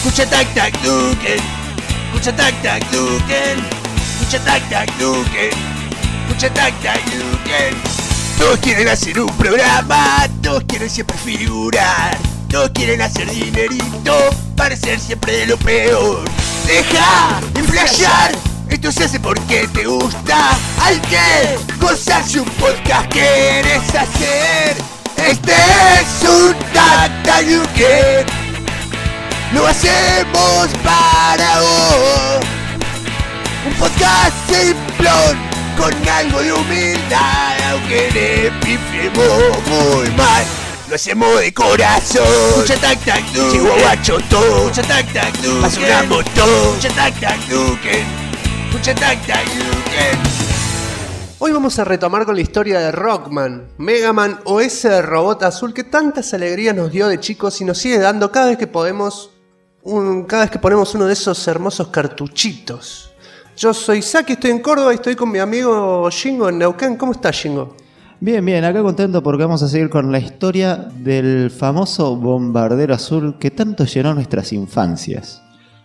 Escucha tac tac Duken. Escucha tac tac Duken. Escucha tac tac Duken. Escucha tac tac Duken. Todos quieren hacer un programa, todos quieren siempre figurar, todos quieren hacer dinerito, parecer siempre de lo peor. Deja de flashear, esto se hace porque te gusta. Hay que gozarse un podcast que quieres hacer. Este es un Tac Tac Duken. Lo hacemos para vos. Un podcast simplón con algo de humildad, aunque le pifiemos muy mal. Lo hacemos de corazón. Escucha Tac Tac Duken. Llegó guacho todo. Escucha Tac Tac Duken. Basuramos todo. Escucha Tac Tac Duken. Escucha Tac Tac Duken. Hoy vamos a retomar con la historia de Rockman, Mega Man o ese robot azul que tantas alegrías nos dio de chicos y nos sigue dando cada vez que ponemos uno de esos hermosos cartuchitos. Yo soy Saki, estoy en Córdoba y estoy con mi amigo Shingo en Neuquén. ¿Cómo estás, Shingo? Bien, bien, acá contento porque vamos a seguir con la historia del famoso bombardero azul que tanto llenó nuestras infancias.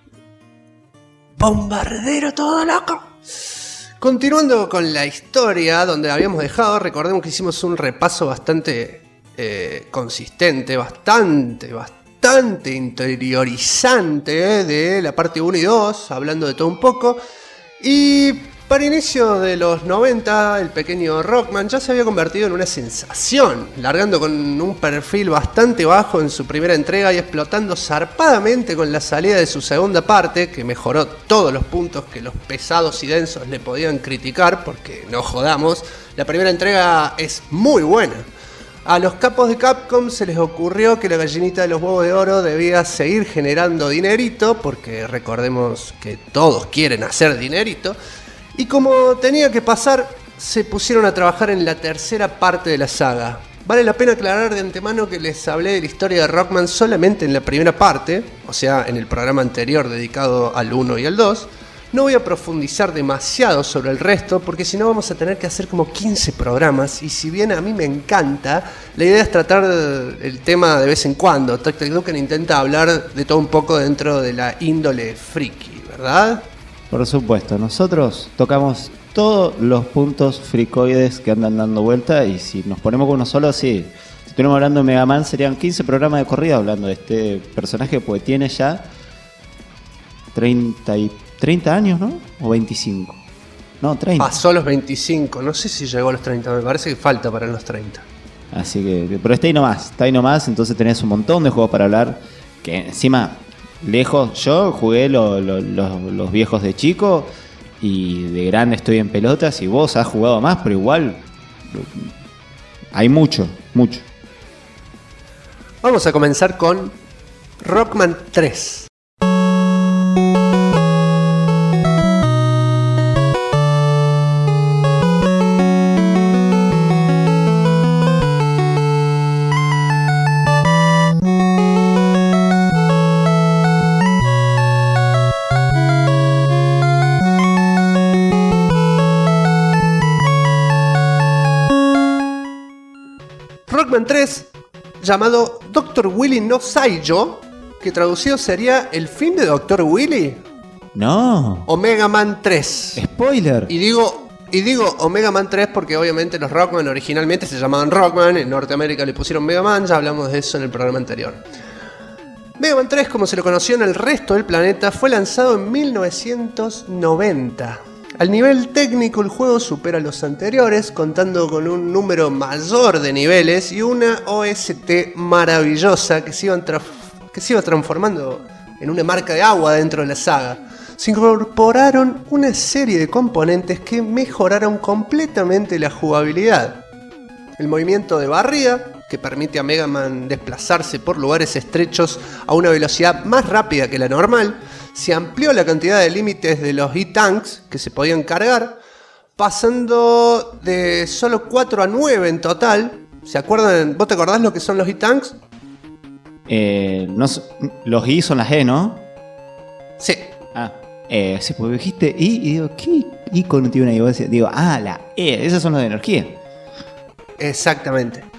¡Bombardero todo loco! Continuando con la historia donde habíamos dejado, recordemos que hicimos un repaso bastante consistente, bastante interiorizante de la parte 1 y 2, hablando de todo un poco. Y para inicio de los 90, el pequeño Rockman ya se había convertido en una sensación, largando con un perfil bastante bajo en su primera entrega y explotando zarpadamente con la salida de su segunda parte, que mejoró todos los puntos que los pesados y densos le podían criticar, porque no jodamos, la primera entrega es muy buena. A los capos de Capcom se les ocurrió que la gallinita de los huevos de oro debía seguir generando dinerito, porque recordemos que todos quieren hacer dinerito, y como tenía que pasar, se pusieron a trabajar en la tercera parte de la saga. Vale la pena aclarar de antemano que les hablé de la historia de Rockman solamente en la primera parte, o sea, en el programa anterior dedicado al 1 y al 2. No voy a profundizar demasiado sobre el resto porque si no vamos a tener que hacer como 15 programas y si bien a mí me encanta, la idea es tratar el tema de vez en cuando. Tac Tac Duken intenta hablar de todo un poco dentro de la índole friki, ¿verdad? Por supuesto, nosotros tocamos todos los puntos fricoides que andan dando vuelta y si nos ponemos con uno solo, sí. Si estuviéramos hablando de Mega Man serían 15 programas de corrida hablando de este personaje porque tiene ya 30 años, ¿no? ¿O 25? No, 30. Pasó los 25, no sé si llegó a los 30, me parece que falta para los 30. Así que, pero está ahí nomás, entonces tenés un montón de juegos para hablar, que encima, lejos, yo jugué los viejos de chico, y de grande estoy en pelotas, y vos has jugado más, pero igual, hay mucho. Vamos a comenzar con Rockman 3. Rockman 3, llamado Dr. Willy no Saiyo, que traducido sería El fin de Dr. Willy. No. Omega Man 3. Spoiler. Y digo Omega Man 3 porque obviamente los Rockman originalmente se llamaban Rockman, en Norteamérica le pusieron Mega Man, ya hablamos de eso en el programa anterior. Mega Man 3, como se lo conoció en el resto del planeta, fue lanzado en 1990. Al nivel técnico el juego supera a los anteriores, contando con un número mayor de niveles y una OST maravillosa que se iba transformando en una marca de agua dentro de la saga. Se incorporaron una serie de componentes que mejoraron completamente la jugabilidad. El movimiento de barrida, que permite a Mega Man desplazarse por lugares estrechos a una velocidad más rápida que la normal. Se amplió la cantidad de límites de los E-Tanks que se podían cargar, pasando de solo 4 a 9 en total. ¿Se acuerdan? ¿Vos te acordás lo que son los E-Tanks? No, los I son las E, ¿no? Sí. Sí, porque dijiste I y digo, ¿qué icono tiene una I? Digo, la E, esas son las de energía. Exactamente.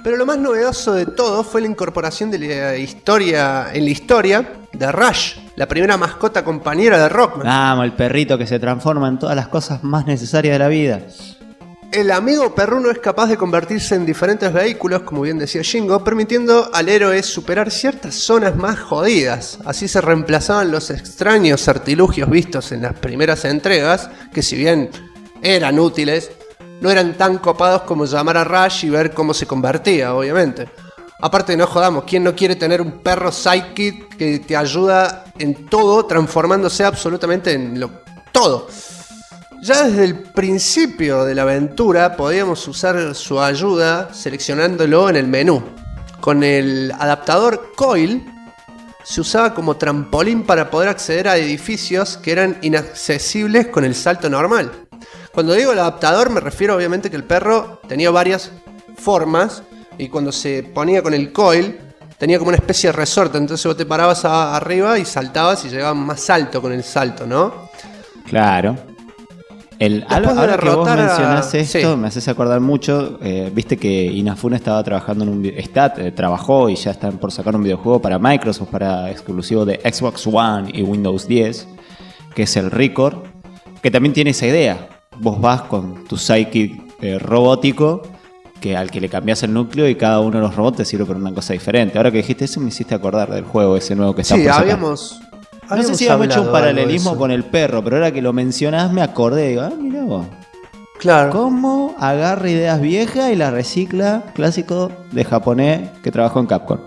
Pero lo más novedoso de todo fue la incorporación de la historia de Rush, la primera mascota compañera de Rockman. Vamos, el perrito que se transforma en todas las cosas más necesarias de la vida. El amigo perruno es capaz de convertirse en diferentes vehículos, como bien decía Shingo, permitiendo al héroe superar ciertas zonas más jodidas. Así se reemplazaban los extraños artilugios vistos en las primeras entregas, que si bien eran útiles, no eran tan copados como llamar a Rush y ver cómo se convertía, obviamente. Aparte, no jodamos, ¿quién no quiere tener un perro sidekick que te ayuda en todo, transformándose absolutamente en todo? Ya desde el principio de la aventura podíamos usar su ayuda seleccionándolo en el menú. Con el adaptador Coil se usaba como trampolín para poder acceder a edificios que eran inaccesibles con el salto normal. Cuando digo el adaptador me refiero obviamente que el perro tenía varias formas y cuando se ponía con el Coil tenía como una especie de resorte, entonces vos te parabas arriba y saltabas y llegabas más alto con el salto, ¿no? Claro. Ahora que vos mencionás esto, me haces acordar mucho. Viste que Inafune estaba trabajando en trabajó y ya están por sacar un videojuego para Microsoft, para exclusivo de Xbox One y Windows 10, que es el Record, que también tiene esa idea. Vos vas con tu sidekick robótico, al que le cambias el núcleo y cada uno de los robots te sirve para una cosa diferente. Ahora que dijiste eso me hiciste acordar del juego ese nuevo que está por sacar. No sé si habíamos hecho un paralelismo con el perro, pero ahora que lo mencionás me acordé. Digo, mirá vos. Claro. ¿Cómo agarra ideas viejas y las recicla? Clásico de japonés que trabajó en Capcom.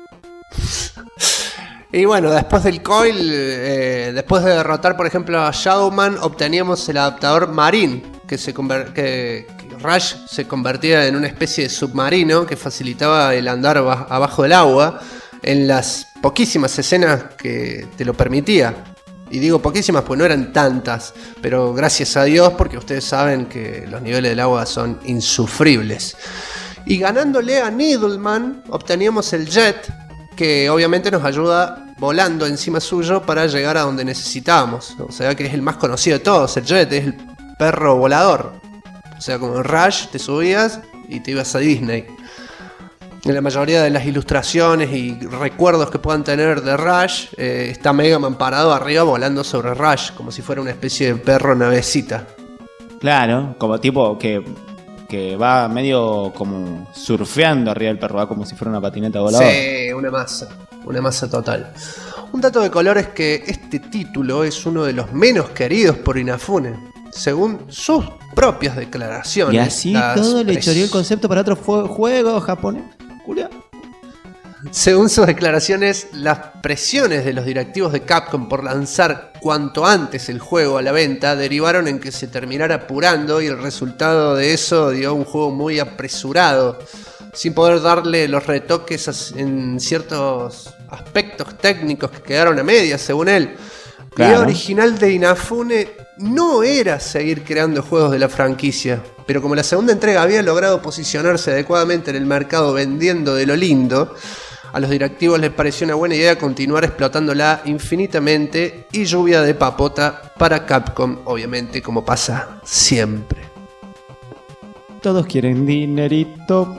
Y bueno, después del Coil, después de derrotar, por ejemplo, a Shadowman, obteníamos el adaptador Marine, que Rush se convertía en una especie de submarino que facilitaba el andar abajo del agua en las poquísimas escenas que te lo permitía. Y digo poquísimas pues no eran tantas, pero gracias a Dios, porque ustedes saben que los niveles del agua son insufribles. Y ganándole a Needleman obteníamos el Jet, que obviamente nos ayuda volando encima suyo para llegar a donde necesitábamos. O sea que es el más conocido de todos, el Jet es el perro volador. O sea, como en Rush te subías y te ibas a Disney. En la mayoría de las ilustraciones y recuerdos que puedan tener de Rush, está Mega Man parado arriba volando sobre Rush, como si fuera una especie de perro navecita. Claro, como tipo que va medio como surfeando arriba del perro, va como si fuera una patineta voladora. Sí, una masa total. Un dato de color es que este título es uno de los menos queridos por Inafune, según sus propias declaraciones. Y así todo le choreó el concepto para otro juego japonés. Julia. Según sus declaraciones, las presiones de los directivos de Capcom por lanzar cuanto antes el juego a la venta derivaron en que se terminara apurando y el resultado de eso dio un juego muy apresurado, sin poder darle los retoques en ciertos aspectos técnicos que quedaron a medias, según él. La idea original de Inafune no era seguir creando juegos de la franquicia, pero como la segunda entrega había logrado posicionarse adecuadamente en el mercado vendiendo de lo lindo, a los directivos les pareció una buena idea continuar explotándola infinitamente y lluvia de papota para Capcom, obviamente, como pasa siempre. Todos quieren dinerito.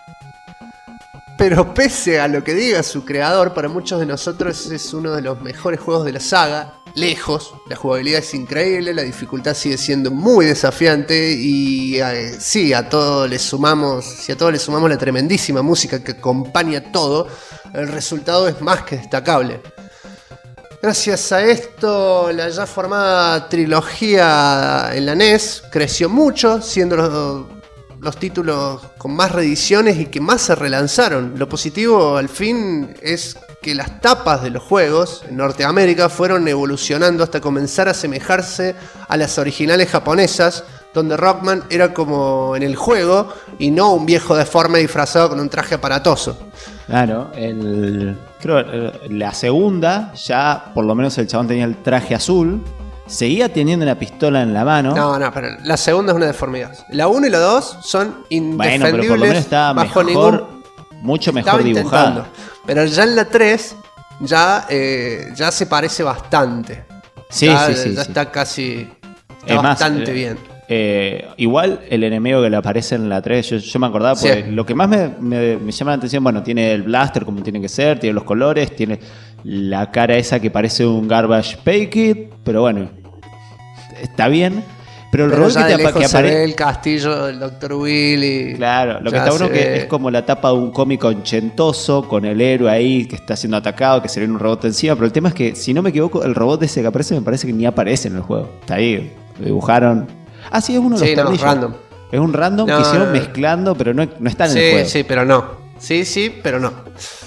Pero pese a lo que diga su creador, para muchos de nosotros es uno de los mejores juegos de la saga, lejos. La jugabilidad es increíble, la dificultad sigue siendo muy desafiante y si a todo le sumamos la tremendísima música que acompaña todo, el resultado es más que destacable. Gracias a esto, la ya formada trilogía en la NES creció mucho, siendo los títulos con más reediciones y que más se relanzaron. Lo positivo al fin es que las tapas de los juegos en Norteamérica fueron evolucionando hasta comenzar a asemejarse a las originales japonesas, donde Rockman era como en el juego y no un viejo deforme disfrazado con un traje aparatoso. Claro, creo la segunda ya por lo menos el chabón tenía el traje azul. Seguía teniendo una pistola en la mano. No, pero la segunda es una deformidad. La 1 y la 2 son indefendibles. Bueno, pero por lo menos estaba mucho mejor dibujada. Pero ya en la 3 ya se parece bastante. Sí. Ya está casi... Está bastante bien. Igual el enemigo que le aparece en la 3, yo me acordaba, porque lo que más me llama la atención, bueno, tiene el blaster como tiene que ser, tiene los colores, tiene la cara esa que parece un Garbage Packet, pero bueno, está bien. Pero el robot que aparece el castillo del Dr. Willy. Claro, lo que está bueno que es como la tapa de un cómic ochentoso con el héroe ahí que está siendo atacado, que se le viene un robot encima. Pero el tema es que, si no me equivoco, el robot ese que aparece me parece que ni aparece en el juego. Está ahí, lo dibujaron. Ah, sí, es uno de los tornillos. Random. Es un random que hicieron mezclando, pero no está en el juego. Sí, pero no. Sí, pero no.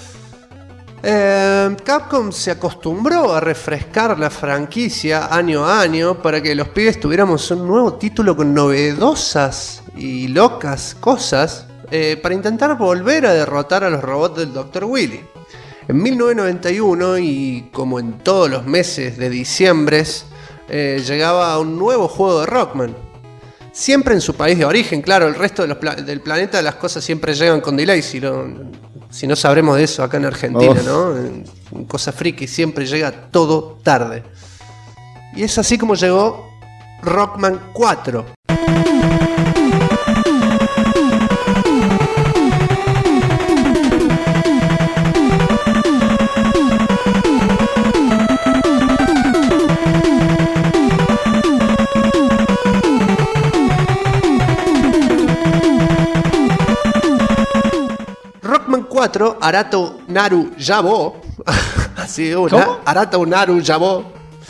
Capcom se acostumbró a refrescar la franquicia año a año para que los pibes tuviéramos un nuevo título con novedosas y locas cosas para intentar volver a derrotar a los robots del Dr. Willy. En 1991, y como en todos los meses de diciembre, llegaba un nuevo juego de Rockman. Siempre en su país de origen, claro, el resto del planeta las cosas siempre llegan con delay, si no sabremos de eso acá en Argentina, ¿no? En Cosas Friki siempre llega todo tarde. Y es así como llegó Rockman 4. Rockman 4, Arato Naru Yabo. Así una. ¿Cómo? Arato Naru Yabo.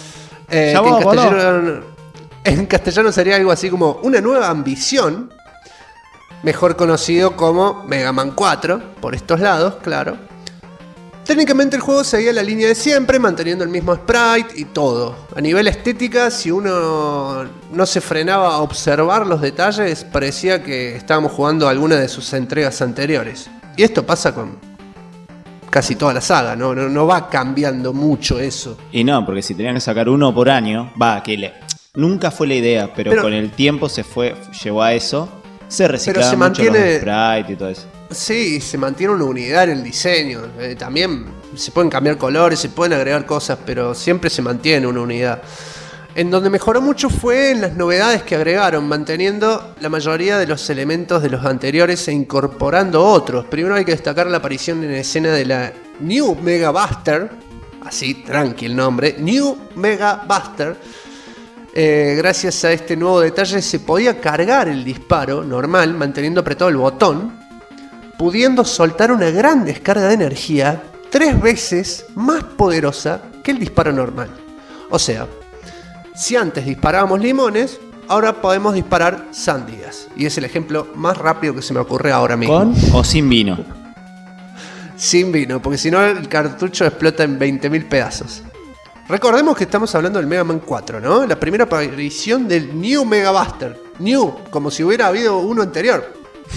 En castellano sería algo así como una nueva ambición. Mejor conocido como Mega Man 4. Por estos lados, claro. Técnicamente el juego seguía la línea de siempre, manteniendo el mismo sprite y todo. A nivel estética, si uno no se frenaba a observar los detalles, parecía que estábamos jugando alguna de sus entregas anteriores. Y esto pasa con casi toda la saga, no va cambiando mucho eso. Y no, porque si tenían que sacar uno por año, nunca fue la idea, pero con el tiempo llevó a eso, se reciclaban mucho los sprites y todo eso. Sí, se mantiene una unidad en el diseño. También se pueden cambiar colores, se pueden agregar cosas, pero siempre se mantiene una unidad. En donde mejoró mucho fue en las novedades que agregaron, manteniendo la mayoría de los elementos de los anteriores e incorporando otros. Primero hay que destacar la aparición en escena de la New Mega Buster, así tranqui el nombre, New Mega Buster. Gracias a este nuevo detalle se podía cargar el disparo normal manteniendo apretado el botón, pudiendo soltar una gran descarga de energía 3 veces más poderosa que el disparo normal. O sea, si antes disparábamos limones, ahora podemos disparar sandías. Y es el ejemplo más rápido que se me ocurre ahora mismo. ¿Con o sin vino? Sin vino, porque si no el cartucho explota en 20.000 pedazos. Recordemos que estamos hablando del Mega Man 4, ¿no? La primera aparición del New Mega Buster. New, como si hubiera habido uno anterior.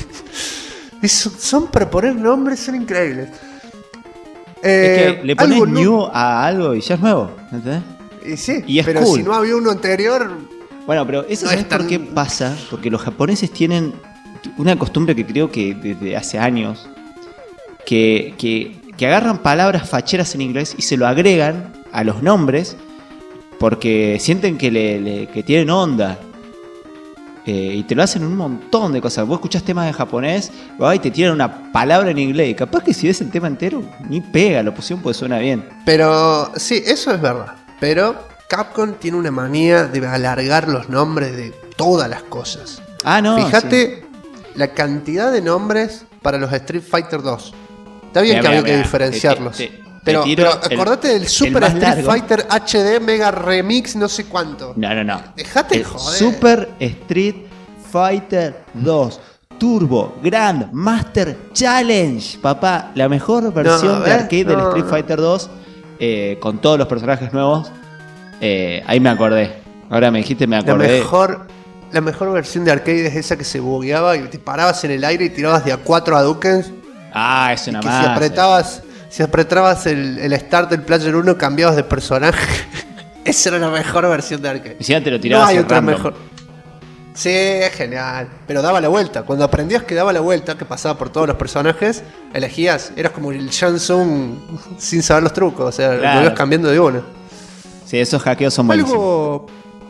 Son para poner nombres, son increíbles. Es que le pones new a algo y ya es nuevo, ¿entendés? Y sí, y es pero cool. Si no había uno anterior. Bueno, pero eso no es por qué pasa, porque los japoneses tienen una costumbre que creo que desde hace años, que agarran palabras facheras en inglés y se lo agregan a los nombres porque sienten que tienen onda. Y te lo hacen un montón de cosas. Vos escuchás temas en japonés y te tiran una palabra en inglés. Y capaz que si ves el tema entero, ni pega, la opción pues suena bien. Pero sí, eso es verdad. Pero Capcom tiene una manía de alargar los nombres de todas las cosas. Ah, no. Fíjate la cantidad de nombres para los Street Fighter 2. Está bien que había que diferenciarlos. Pero acordate del Super Street Fighter HD Mega Remix no sé cuánto. No. Dejate joder. Super Street Fighter 2 Turbo Grand Master Challenge. Papá, la mejor versión de arcade del Street Fighter 2 con todos los personajes nuevos. Ahí me acordé. Ahora me dijiste, me acordé. La mejor versión de arcade es esa que se bugueaba y te parabas en el aire y tirabas de a 4 Hadoukens. Ah, es una más. Si apretabas el Start del Player 1, cambiabas de personaje. Esa era la mejor versión de arcade. Y si te lo tirabas. No hay otra mejor. Sí, es genial. Pero daba la vuelta. Cuando aprendías que daba la vuelta, que pasaba por todos los personajes, elegías. Eras como el Shansung sin saber los trucos. O sea, lo ibas cambiando de uno. Sí, esos hackeos son buenísimos.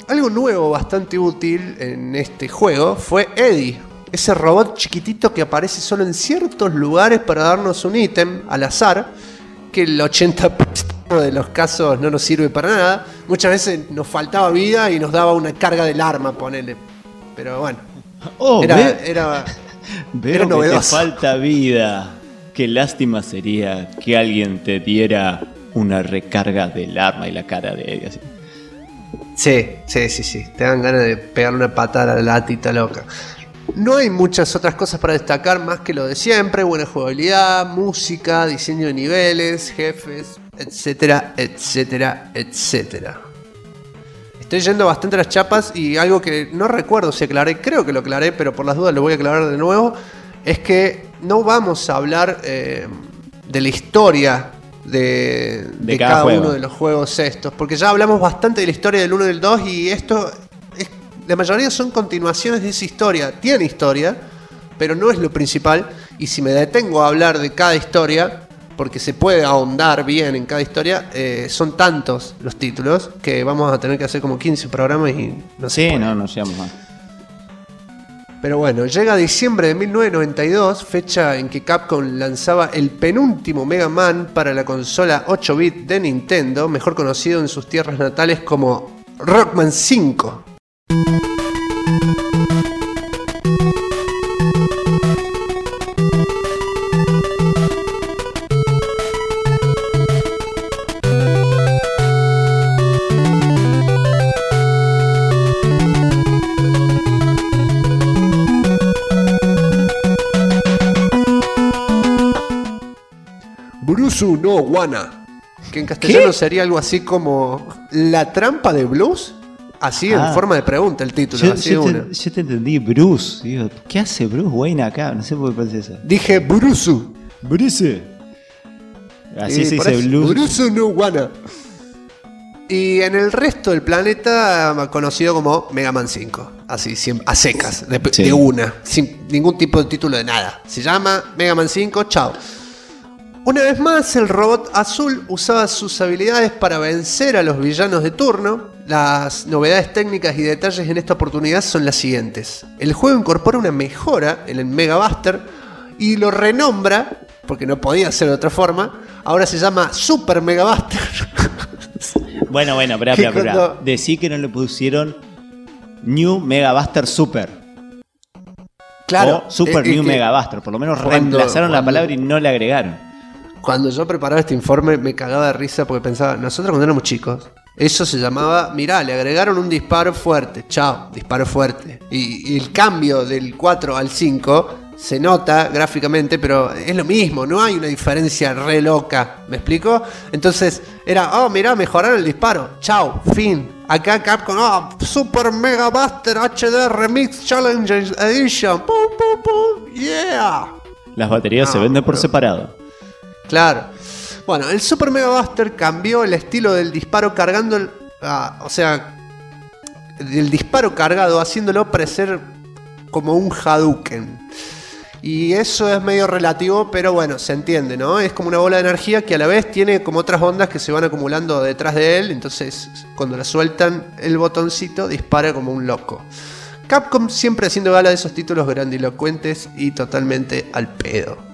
algo nuevo bastante útil en este juego fue Eddie, ese robot chiquitito que aparece solo en ciertos lugares para darnos un ítem al azar, que el 80% de los casos no nos sirve para nada. Muchas veces nos faltaba vida y nos daba una carga del arma, ponele. Pero bueno, era Veo que te novedoso. falta vida. Qué lástima sería que alguien te diera una recarga del arma y la cara de Eddie así. Sí. Te dan ganas de pegarle una patada a la latita loca. No hay muchas otras cosas para destacar más que lo de siempre: buena jugabilidad, música, diseño de niveles, jefes, etcétera. Estoy yendo bastante a las chapas y algo que no recuerdo si aclaré, creo que lo aclaré, pero por las dudas lo voy a aclarar de nuevo, es que no vamos a hablar de la historia de cada uno de los juegos estos, porque ya hablamos bastante de la historia del 1 y del 2 y esto, la mayoría son continuaciones de esa historia. Tiene historia, pero no es lo principal, y si me detengo a hablar de cada historia, porque se puede ahondar bien en cada historia, son tantos los títulos que vamos a tener que hacer como 15 programas y no sé. Sí, no llegamos más. Pero bueno, llega diciembre de 1992, fecha en que Capcom lanzaba el penúltimo Mega Man para la consola 8-bit de Nintendo, mejor conocido en sus tierras natales como Rockman 5. Burusu no Wana, que en castellano sería algo así como La trampa de Blues, así en forma de pregunta el título. Yo te entendí Bruce, digo, ¿qué hace Bruce Wayne acá? No sé por qué pensé eso. Dije Burusu. Bruce. Así se dice Blues. Burusu no Wana. Y en el resto del planeta conocido como Mega Man 5. Así, a secas, de una, sin ningún tipo de título de nada. Se llama Mega Man 5, chao. Una vez más, el robot azul usaba sus habilidades para vencer a los villanos de turno. Las novedades técnicas y detalles en esta oportunidad son las siguientes. El juego incorpora una mejora en el Mega Buster y lo renombra, porque no podía ser de otra forma. Ahora se llama Super Mega Buster. Bueno, espera. Decí que no le pusieron New Mega Buster Super. Claro. O Super New Mega Buster. Por lo menos reemplazaron la palabra y no le agregaron. Cuando yo preparaba este informe me cagaba de risa porque pensaba, nosotros cuando éramos chicos, eso se llamaba, mirá, le agregaron un disparo fuerte, chao, disparo fuerte. Y el cambio del 4 al 5 se nota gráficamente, pero es lo mismo, no hay una diferencia re loca, ¿me explico? Entonces era, mirá, mejoraron el disparo, chao, fin. Acá Capcom, Super Mega Buster HD Remix Challenge Edition, pum, pum, pum, yeah. Las baterías se venden por separado. Claro. Bueno, el Super Mega Buster cambió el estilo del disparo cargando del disparo cargado, haciéndolo parecer como un Hadouken. Y eso es medio relativo, pero bueno, se entiende, ¿no? Es como una bola de energía que a la vez tiene como otras ondas que se van acumulando detrás de él. Entonces, cuando la sueltan el botoncito, dispara como un loco. Capcom siempre haciendo gala de esos títulos grandilocuentes y totalmente al pedo.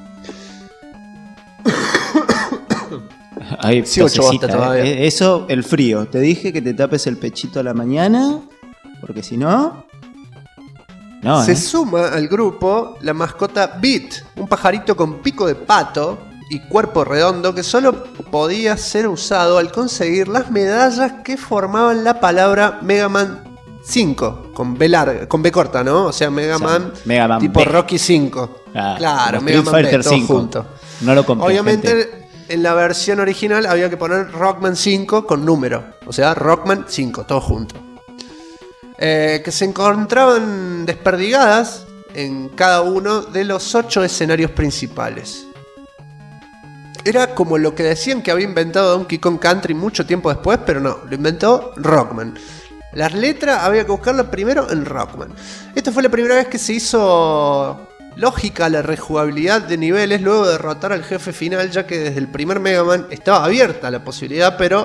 Ay, Sí, todavía. Eso, el frío. Te dije que te tapes el pechito a la mañana, porque si no... No, Se suma al grupo la mascota Beat, un pajarito con pico de pato y cuerpo redondo que solo podía ser usado al conseguir las medallas que formaban la palabra Mega Man 5, con B larga, con B corta, ¿no? O sea, Mega Man tipo B. Rocky 5. Claro, Mega Man B, todo junto. No lo compré. Obviamente, gente. En la versión original había que poner Rockman 5 con número. O sea, Rockman 5, todo junto. Que se encontraban desperdigadas en cada uno de los 8 escenarios principales. Era como lo que decían que había inventado Donkey Kong Country mucho tiempo después, pero no, lo inventó Rockman. Las letras había que buscarlas primero en Rockman. Esta fue la primera vez que se hizo lógica la rejugabilidad de niveles luego de derrotar al jefe final, ya que desde el primer Mega Man estaba abierta la posibilidad, pero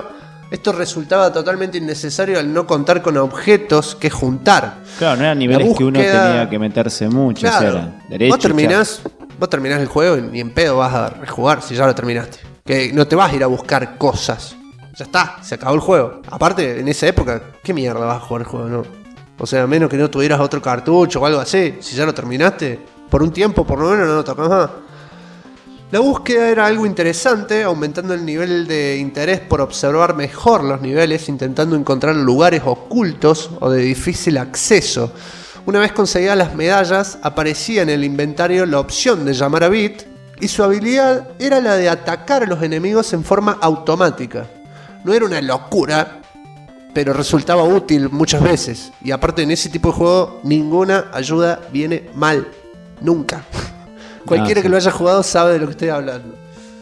Esto resultaba totalmente innecesario al no contar con objetos que juntar. Claro, no eran niveles que uno tenía que meterse mucho. Claro, o sea, era derecho, vos terminás el juego y ni en pedo vas a rejugar si ya lo terminaste. Que no te vas a ir a buscar cosas. Ya está, se acabó el juego. Aparte, en esa época, ¿qué mierda vas a jugar el juego? No. O sea, a menos que no tuvieras otro cartucho o algo así. Si ya lo terminaste, por un tiempo por lo menos no lo tocas más. La búsqueda era algo interesante, aumentando el nivel de interés por observar mejor los niveles, intentando encontrar lugares ocultos o de difícil acceso. Una vez conseguidas las medallas, aparecía en el inventario la opción de llamar a Beat, y su habilidad era la de atacar a los enemigos en forma automática. No era una locura, pero resultaba útil muchas veces. Y aparte, en ese tipo de juego, ninguna ayuda viene mal. Nunca. Cualquiera que lo haya jugado sabe de lo que estoy hablando.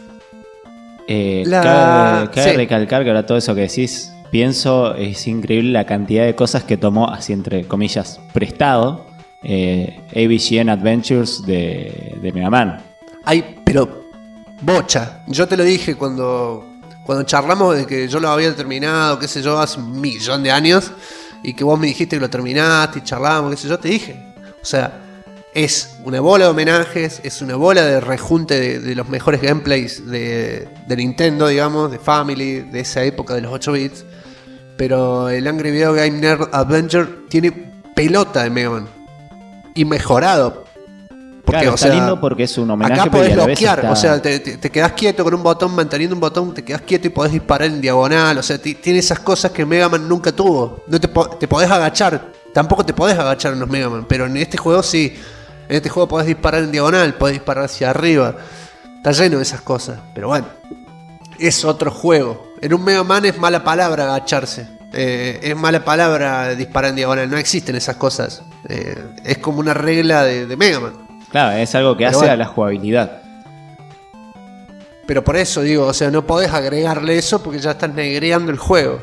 Cabe recalcar que ahora todo eso que decís, pienso, es increíble la cantidad de cosas que tomó, así entre comillas, prestado AVGN Adventures de Mega Man. Ay, pero bocha. Yo te lo dije cuando charlamos de que yo lo había terminado, qué sé yo, hace 1.000.000 de años, y que vos me dijiste que lo terminaste y charlábamos, qué sé yo, te dije. O sea, es una bola de homenajes, es una bola de rejunte de los mejores gameplays de Nintendo, digamos, de Family, de esa época de los 8 bits. Pero el Angry Video Game Nerd Adventure tiene pelota de Mega Man. Y mejorado. Porque, claro, está lindo porque es un homenaje. Acá podés bloquear, está... o sea, te quedás quieto con un botón, manteniendo un botón, te quedás quieto y podés disparar en diagonal. O sea, tiene esas cosas que Mega Man nunca tuvo. No te podés agachar, tampoco te podés agachar en los Mega Man, pero en este juego sí. En este juego podés disparar en diagonal, podés disparar hacia arriba. Está lleno de esas cosas, pero bueno, es otro juego. En un Mega Man es mala palabra agacharse. Es mala palabra disparar en diagonal, no existen esas cosas. Es como una regla de Mega Man. Claro, es algo que pero hace bueno, a la jugabilidad. Pero por eso digo, o sea, no podés agregarle eso porque ya estás negreando el juego.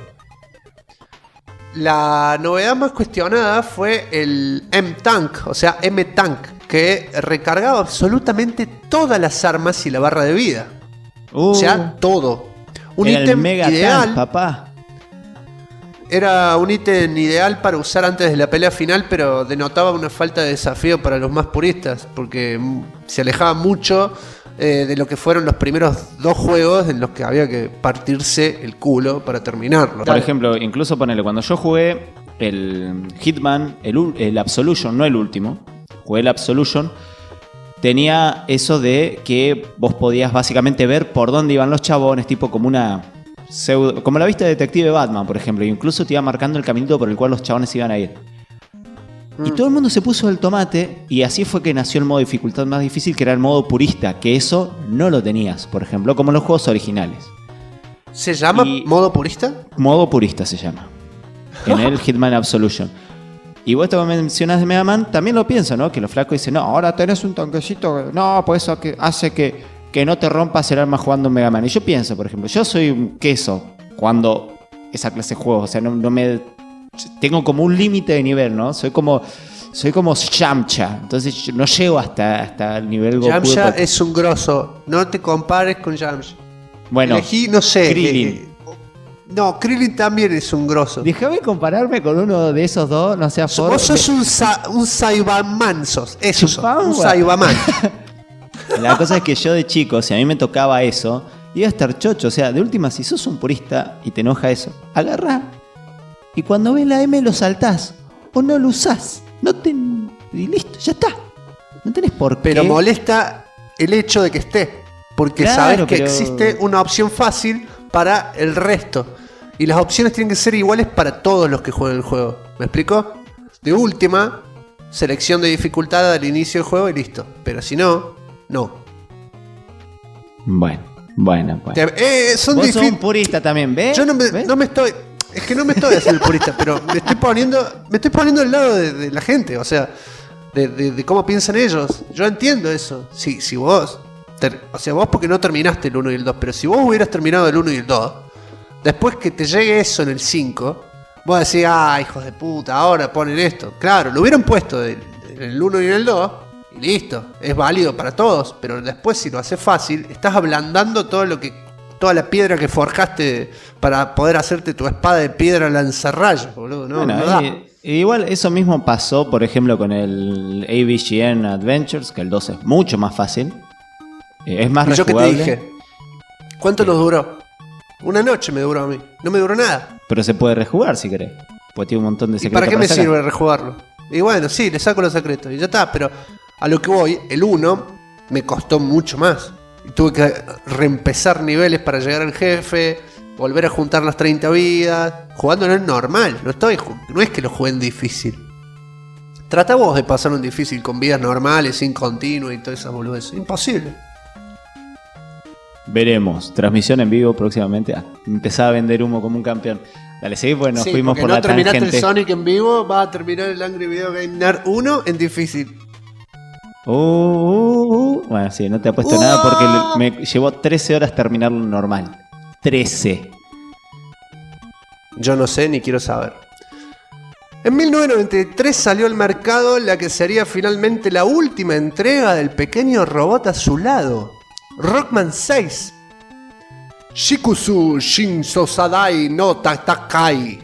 La novedad más cuestionada fue el M-Tank, o sea, M-Tank, que recargaba absolutamente todas las armas y la barra de vida. O sea, todo. Un ítem ideal, Tank, papá. Era un ítem ideal para usar antes de la pelea final, pero denotaba una falta de desafío para los más puristas, porque se alejaba mucho de lo que fueron los primeros 2 juegos en los que había que partirse el culo para terminarlo. Por ejemplo, incluso ponele, cuando yo jugué el Hitman, el Absolution, no el último, jugué el Absolution, tenía eso de que vos podías básicamente ver por dónde iban los chabones, tipo como una como la vista de detective Batman, por ejemplo, e incluso te iba marcando el caminito por el cual los chabones iban a ir. Y todo el mundo se puso el tomate, y así fue que nació el modo de dificultad más difícil, que era el modo purista, que eso no lo tenías, por ejemplo, como en los juegos originales. ¿Se llama modo purista? Modo purista se llama, en el Hitman Absolution. Y vos te mencionás de Mega Man, también lo pienso, ¿no? Que los flacos dicen, no, ahora tenés un tanquecito, no, pues eso que hace que no te rompas el arma jugando en Mega Man. Y yo pienso, por ejemplo, yo soy un queso jugando esa clase de juegos, o sea, no me... Tengo como un límite de nivel, ¿no? Soy como Yamcha. Entonces no llego hasta el nivel Goku. Yamcha es un grosso. No te compares con Yamcha. Bueno, elegí, no sé. Krillin. No, Krillin también es un grosso. Déjame compararme con uno de esos dos, no sea por... Vos sos un Saibaman, sos. Eso sos. Un Saibaman. La cosa es que yo de chico, si a mí me tocaba eso, iba a estar chocho. O sea, de última, si sos un purista y te enoja eso, agarrá. Y cuando ves la M lo saltás o no lo usás. Y listo, ya está. No tenés por qué. Pero molesta el hecho de que esté. Porque claro, sabes que existe una opción fácil para el resto. Y las opciones tienen que ser iguales para todos los que jueguen el juego. ¿Me explico? De última, selección de dificultad al inicio del juego y listo. Pero si no, no. Bueno. Son Vos sos un purista también, ¿ves? Yo no me estoy... Es que no me estoy haciendo el purista, pero me estoy poniendo del lado de la gente, o sea, de cómo piensan ellos. Yo entiendo eso. Si vos, o sea, vos porque no terminaste el 1 y el 2, pero si vos hubieras terminado el 1 y el 2, después que te llegue eso en el 5, vos decís, hijos de puta, ahora ponen esto. Claro, lo hubieran puesto en el 1 y en el 2, y listo, es válido para todos, pero después si lo haces fácil, estás ablandando todo toda la piedra que forjaste para poder hacerte tu espada de piedra lanzarrayos, boludo. No, Bueno, no da. igual eso mismo pasó, por ejemplo, con el AVGN Adventures, que el 2 es mucho más fácil. Es más ¿Y yo qué te rejugable. dije? ¿Cuánto nos duró? Una noche me duró a mí. No me duró nada. Pero se puede rejugar si querés. Pues tiene un montón de ¿Y secretos. para qué me sacar. sirve rejugarlo? Y bueno, sí, le saco los secretos y ya está, pero a lo que voy, el 1 me costó mucho más. Y tuve que reempezar niveles para llegar al jefe, volver a juntar las 30 vidas. Jugando no es normal, no es que lo jueguen difícil. Trata vos de pasar un difícil con vidas normales, sin continuo y todas esas boludeces. Imposible. Veremos. Transmisión en vivo próximamente. Empezaba a vender humo como un campeón. Dale, seguí, pues nos Sí, fuimos porque por no la terminaste tangente. el Sonic en vivo, vas a terminar el Angry Video Game Nerd 1 en difícil. Bueno, sí, no te ha puesto nada porque me llevó 13 horas terminarlo normal. 13. Yo no sé ni quiero saber. En 1993 salió al mercado la que sería finalmente la última entrega del pequeño robot azulado, Rockman 6. Shikusu Shinso Sadai no Tatakai.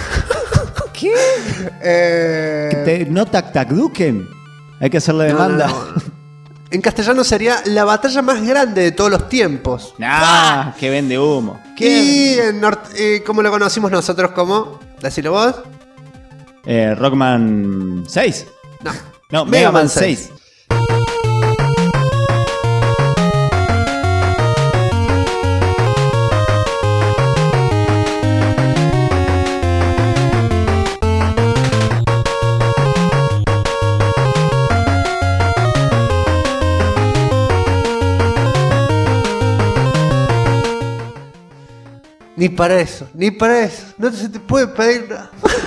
¿Qué? ¿No tac-tac-duken? Hay que hacer la demanda. No. En castellano sería la batalla más grande de todos los tiempos. Nah, que vende humo. Y en como lo conocimos nosotros como, decilo vos. Rockman 6. No, Mega Man 6. Ni para eso. No se te puede pedir nada.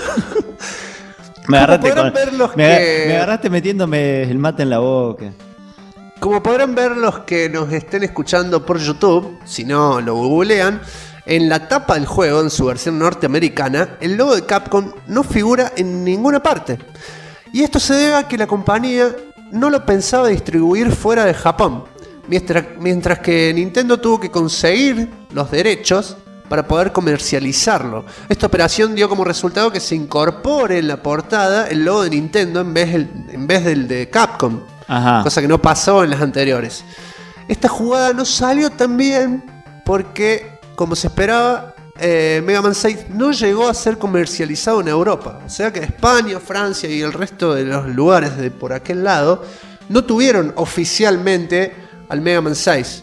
Me agarraste, podrán ver los me que- me agarraste metiéndome el mate en la boca. Como podrán ver los que nos estén escuchando por YouTube, si no lo googlean, en la tapa del juego, en su versión norteamericana, el logo de Capcom no figura en ninguna parte. Y esto se debe a que la compañía no lo pensaba distribuir fuera de Japón, mientras que Nintendo tuvo que conseguir los derechos para poder comercializarlo. Esta operación dio como resultado que se incorpore en la portada el logo de Nintendo en vez del de Capcom. Ajá. Cosa que no pasó en las anteriores. Esta jugada no salió tan bien porque, como se esperaba, Mega Man 6 no llegó a ser comercializado en Europa. O sea que España, Francia y el resto de los lugares de por aquel lado no tuvieron oficialmente al Mega Man 6.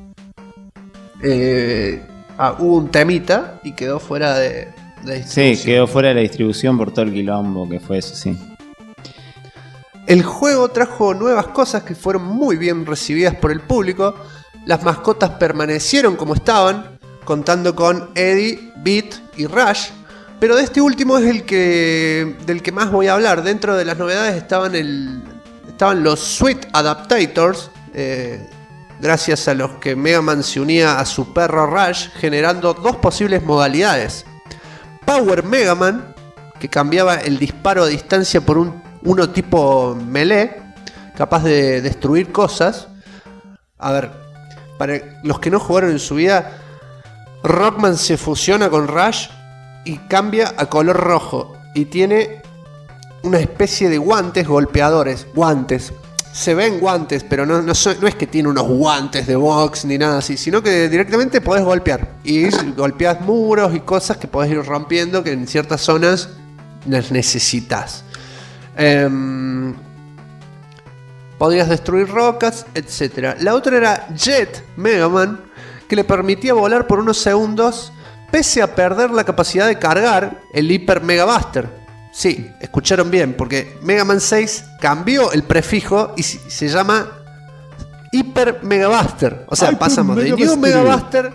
Hubo un temita y quedó fuera de distribución. Sí, quedó fuera de la distribución por todo el quilombo que fue eso, sí. El juego trajo nuevas cosas que fueron muy bien recibidas por el público. Las mascotas permanecieron como estaban, contando con Eddie, Beat y Rush. Pero de este último es del que más voy a hablar. Dentro de las novedades estaban los Sweet Adaptators, gracias a los que Mega Man se unía a su perro Rush, generando dos posibles modalidades. Power Mega Man, que cambiaba el disparo a distancia por uno tipo melee, capaz de destruir cosas. A ver, para los que no jugaron en su vida, Rockman se fusiona con Rush y cambia a color rojo. Y tiene una especie de guantes golpeadores. Guantes. Se ven guantes, pero no es que tiene unos guantes de box ni nada así, sino que directamente podés golpear. Y golpeás muros y cosas que podés ir rompiendo, que en ciertas zonas las necesitas. Podías destruir rocas, etc. La otra era Jet Mega Man, que le permitía volar por unos segundos pese a perder la capacidad de cargar el Hyper Mega Buster. Sí, escucharon bien, porque Mega Man 6 cambió el prefijo y se llama Hyper Mega Buster. O sea, pasamos de New Mega Buster,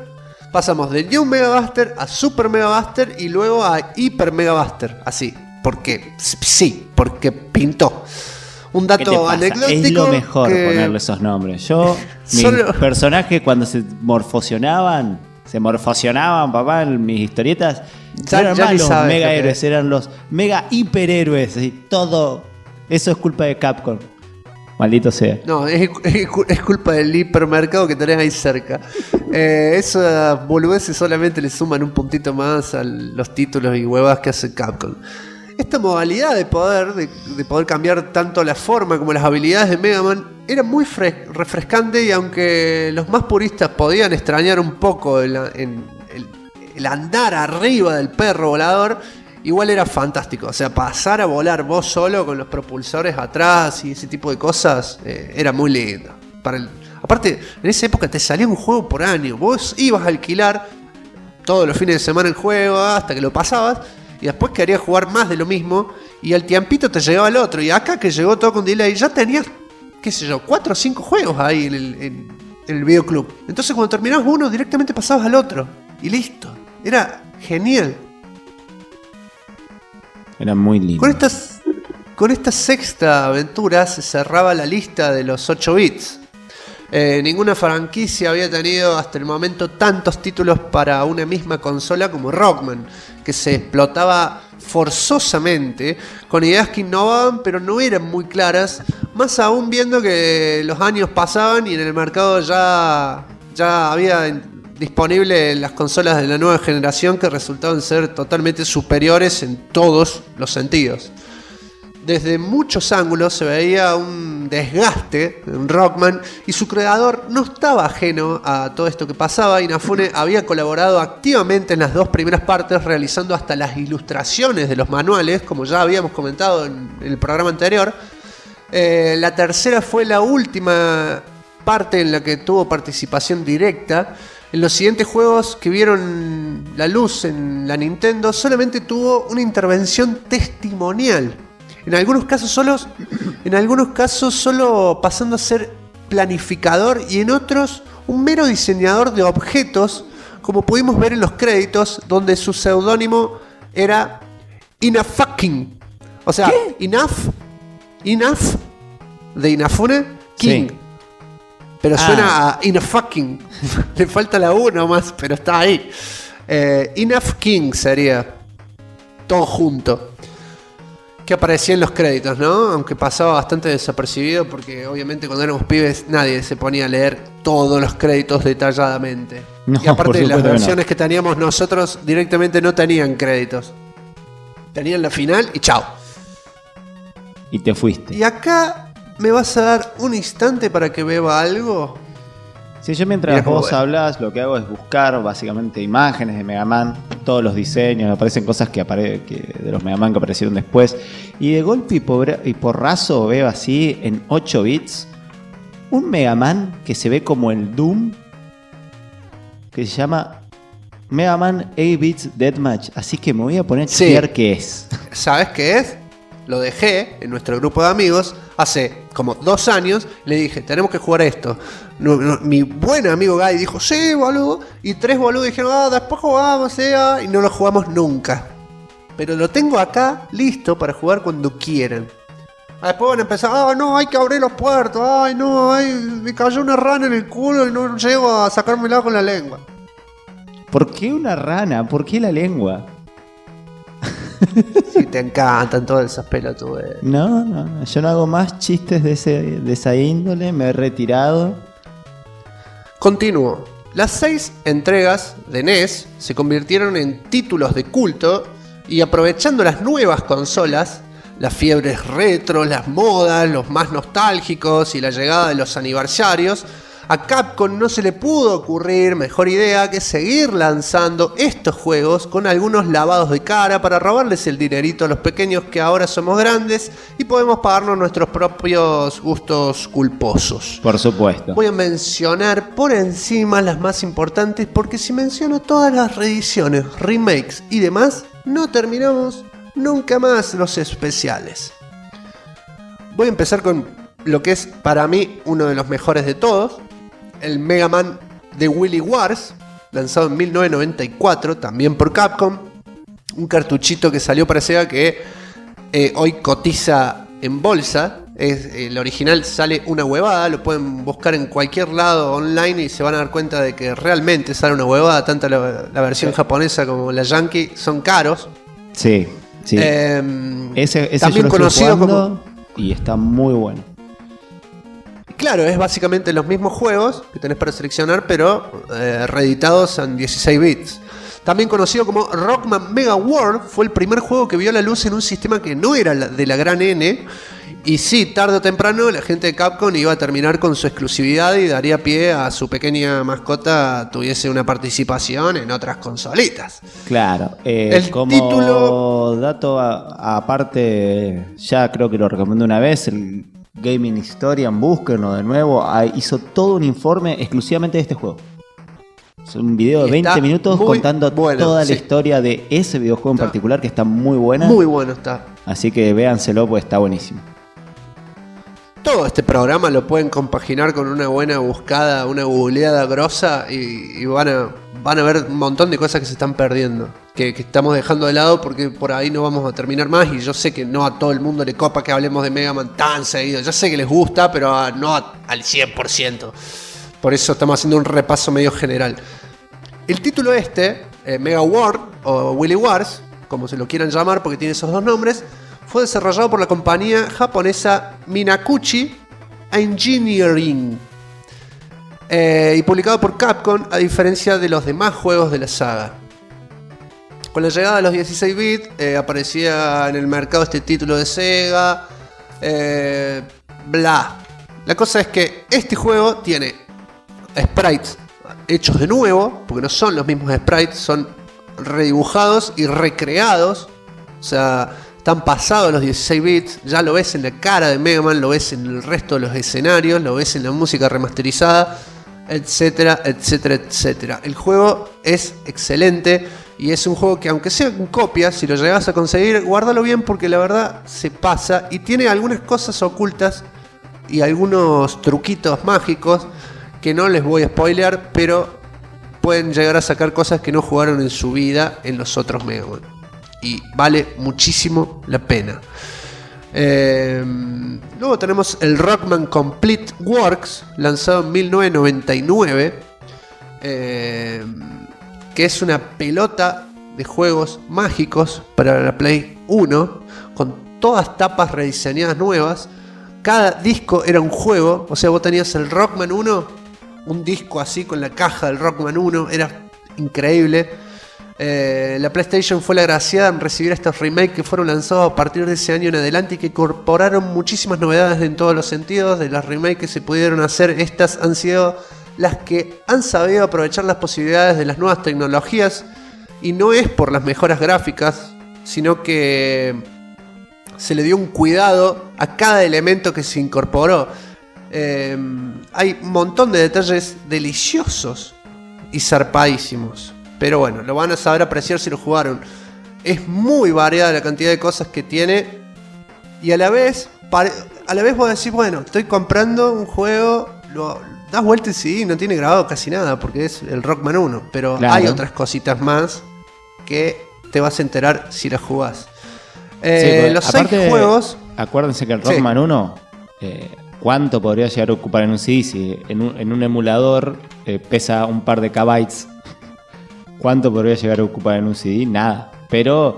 a Super Mega Buster y luego a Hyper Mega Buster. Así, porque pintó. Un ¿Qué te dato pasa? anecdótico. Es lo mejor que- ponerle esos nombres. Yo, mis Solo- personajes cuando se morfosionaban, papá, en mis historietas, Ya- no eran ya más ni los sabes mega lo que héroes, es. eran los mega hiperhéroes. Así, todo eso es culpa de Capcom. Maldito sea. No, es culpa del hipermercado que tenés ahí cerca. Esas boludeces solamente le suman un puntito más a los títulos y huevas que hace Capcom. Esta modalidad de poder cambiar tanto la forma como las habilidades de Mega Man era muy refrescante, y aunque los más puristas podían extrañar un poco el andar arriba del perro volador, igual era fantástico. O sea, pasar a volar vos solo con los propulsores atrás y ese tipo de cosas era muy lindo. Aparte, en esa época te salía un juego por año. Vos ibas a alquilar todos los fines de semana el juego hasta que lo pasabas, y después querías jugar más de lo mismo, y al tiempito te llegaba el otro. Y acá, que llegó todo con delay, ya tenías, qué sé yo, 4 o 5 juegos ahí en el videoclub. Entonces cuando terminabas uno, directamente pasabas al otro y listo. Era genial. Era muy lindo. Con esta sexta aventura se cerraba la lista de los 8 bits. Ninguna franquicia había tenido hasta el momento tantos títulos para una misma consola como Rockman, que se explotaba forzosamente con ideas que innovaban pero no eran muy claras, más aún viendo que los años pasaban y en el mercado ya había disponible las consolas de la nueva generación que resultaban ser totalmente superiores en todos los sentidos. Desde muchos ángulos se veía un desgaste en Rockman, y su creador no estaba ajeno a todo esto que pasaba. Inafune había colaborado activamente en las 2 primeras partes, realizando hasta las ilustraciones de los manuales, como ya habíamos comentado en el programa anterior. La tercera fue la última parte en la que tuvo participación directa. En los siguientes juegos que vieron la luz en la Nintendo, solamente tuvo una intervención testimonial. En algunos casos solo pasando a ser planificador, y en otros un mero diseñador de objetos, como pudimos ver en los créditos, donde su seudónimo era Inafucking. O sea, ¿qué? Enough de Inafune King. Sí. Pero suena a Inafucking. Le falta la U nomás, pero está ahí. Enough King sería todo junto, que aparecía en los créditos, ¿no? Aunque pasaba bastante desapercibido, porque obviamente cuando éramos pibes nadie se ponía a leer todos los créditos detalladamente. No, y aparte las versiones que teníamos nosotros directamente no tenían créditos. Tenían la final y chao. Y te fuiste. Y acá me vas a dar un instante para que beba algo. Sí, yo mientras vos hablas, lo que hago es buscar básicamente imágenes de Mega Man, todos los diseños, me aparecen cosas que de los Mega Man que aparecieron después, y de golpe y porrazo veo así en 8 bits un Mega Man que se ve como el Doom, que se llama Mega Man 8 Bits Deathmatch, así que me voy a poner a chequear qué es. ¿Sabes qué es? Lo dejé en nuestro grupo de amigos hace como 2 años. Le dije, tenemos que jugar esto. Mi buen amigo Guy dijo, sí, boludo. Y 3 boludos dijeron, después jugamos, y no lo jugamos nunca. Pero lo tengo acá listo para jugar cuando quieran. Después van a empezar, no, hay que abrir los puertos. Ay, no, me cayó una rana en el culo y no llego a sacármela con la lengua. ¿Por qué una rana? ¿Por qué la lengua? Si te encantan todas esas pelotudes. No, yo no hago más chistes de esa índole, me he retirado. Continúo. Las 6 entregas de NES se convirtieron en títulos de culto, y aprovechando las nuevas consolas, las fiebres retro, las modas, los más nostálgicos y la llegada de los aniversarios, a Capcom no se le pudo ocurrir mejor idea que seguir lanzando estos juegos con algunos lavados de cara para robarles el dinerito a los pequeños que ahora somos grandes y podemos pagarnos nuestros propios gustos culposos. Por supuesto. Voy a mencionar por encima las más importantes, porque si menciono todas las reediciones, remakes y demás, no terminamos nunca más los especiales. Voy a empezar con lo que es para mí uno de los mejores de todos, el Mega Man de Wily Wars, lanzado en 1994, también por Capcom. Un cartuchito que salió para Sega que hoy cotiza en bolsa. El original sale una huevada, lo pueden buscar en cualquier lado online y se van a dar cuenta de que realmente sale una huevada. Tanto la versión japonesa como la yankee son caros. Sí. Ese también yo lo conocido como... Y está muy bueno. claro, es básicamente los mismos juegos que tenés para seleccionar, pero reeditados en 16 bits. También conocido como Rockman Mega World, fue el primer juego que vio la luz en un sistema que no era de la gran N. Y sí, tarde o temprano la gente de Capcom iba a terminar con su exclusividad y daría pie a su pequeña mascota tuviese una participación en otras consolitas. Claro, El como título- dato aparte, ya creo que lo recomendé una vez, el Gaming Historian, búsquenlo de nuevo, hizo todo un informe exclusivamente de este juego. Es un video de 20 Está minutos muy contando bueno, toda sí. la historia de ese videojuego en Está particular, que está muy buena. Muy bueno está. Así que véanselo, pues está buenísimo. Todo este programa lo pueden compaginar con una buena buscada, una googleada grosa y van a ver un montón de cosas que se están perdiendo, que estamos dejando de lado porque por ahí no vamos a terminar más. Y yo sé que no a todo el mundo le copa que hablemos de Mega Man tan seguido. Yo sé que les gusta, pero no al 100%. Por eso estamos haciendo un repaso medio general. El título Mega World o Willy Wars, como se lo quieran llamar porque tiene esos dos nombres, fue desarrollado por la compañía japonesa Minakuchi Engineering y publicado por Capcom, a diferencia de los demás juegos de la saga. Con la llegada de los 16 bits aparecía en el mercado este título de Sega, bla. La cosa es que este juego tiene sprites hechos de nuevo, porque no son los mismos sprites, son redibujados y recreados. O sea, están pasados los 16 bits, ya lo ves en la cara de Mega Man, lo ves en el resto de los escenarios, lo ves en la música remasterizada, etcétera, etcétera, etcétera. El juego es excelente y es un juego que, aunque sea en copia, si lo llegas a conseguir, guárdalo bien porque la verdad se pasa y tiene algunas cosas ocultas y algunos truquitos mágicos que no les voy a spoilear, pero pueden llegar a sacar cosas que no jugaron en su vida en los otros Mega Man. Y vale muchísimo la pena. Luego tenemos el Rockman Complete Works, lanzado en 1999, que es una pelota de juegos mágicos para la Play 1, con todas tapas rediseñadas nuevas. Cada disco era un juego, o sea, vos tenías el Rockman 1, un disco así con la caja del Rockman 1, era increíble. La PlayStation fue la agraciada en recibir estos remakes que fueron lanzados a partir de ese año en adelante y que incorporaron muchísimas novedades en todos los sentidos. De las remakes que se pudieron hacer, estas han sido las que han sabido aprovechar las posibilidades de las nuevas tecnologías, y no es por las mejoras gráficas, sino que se le dio un cuidado a cada elemento que se incorporó. Hay un montón de detalles deliciosos y zarpadísimos, pero bueno, lo van a saber apreciar si lo jugaron. Es muy variada la cantidad de cosas que tiene, y a la vez vos decís, bueno, estoy comprando un juego, lo das vuelta y sí, no tiene grabado casi nada porque es el Rockman 1, pero Claro. hay otras cositas más que te vas a enterar si las jugás. Sí, Los aparte, 6 juegos. Acuérdense que el Sí. Rockman 1, ¿cuánto podría llegar a ocupar en un CD? Si en un emulador pesa un par de kbytes, ¿cuánto podría llegar a ocupar en un CD? Nada. Pero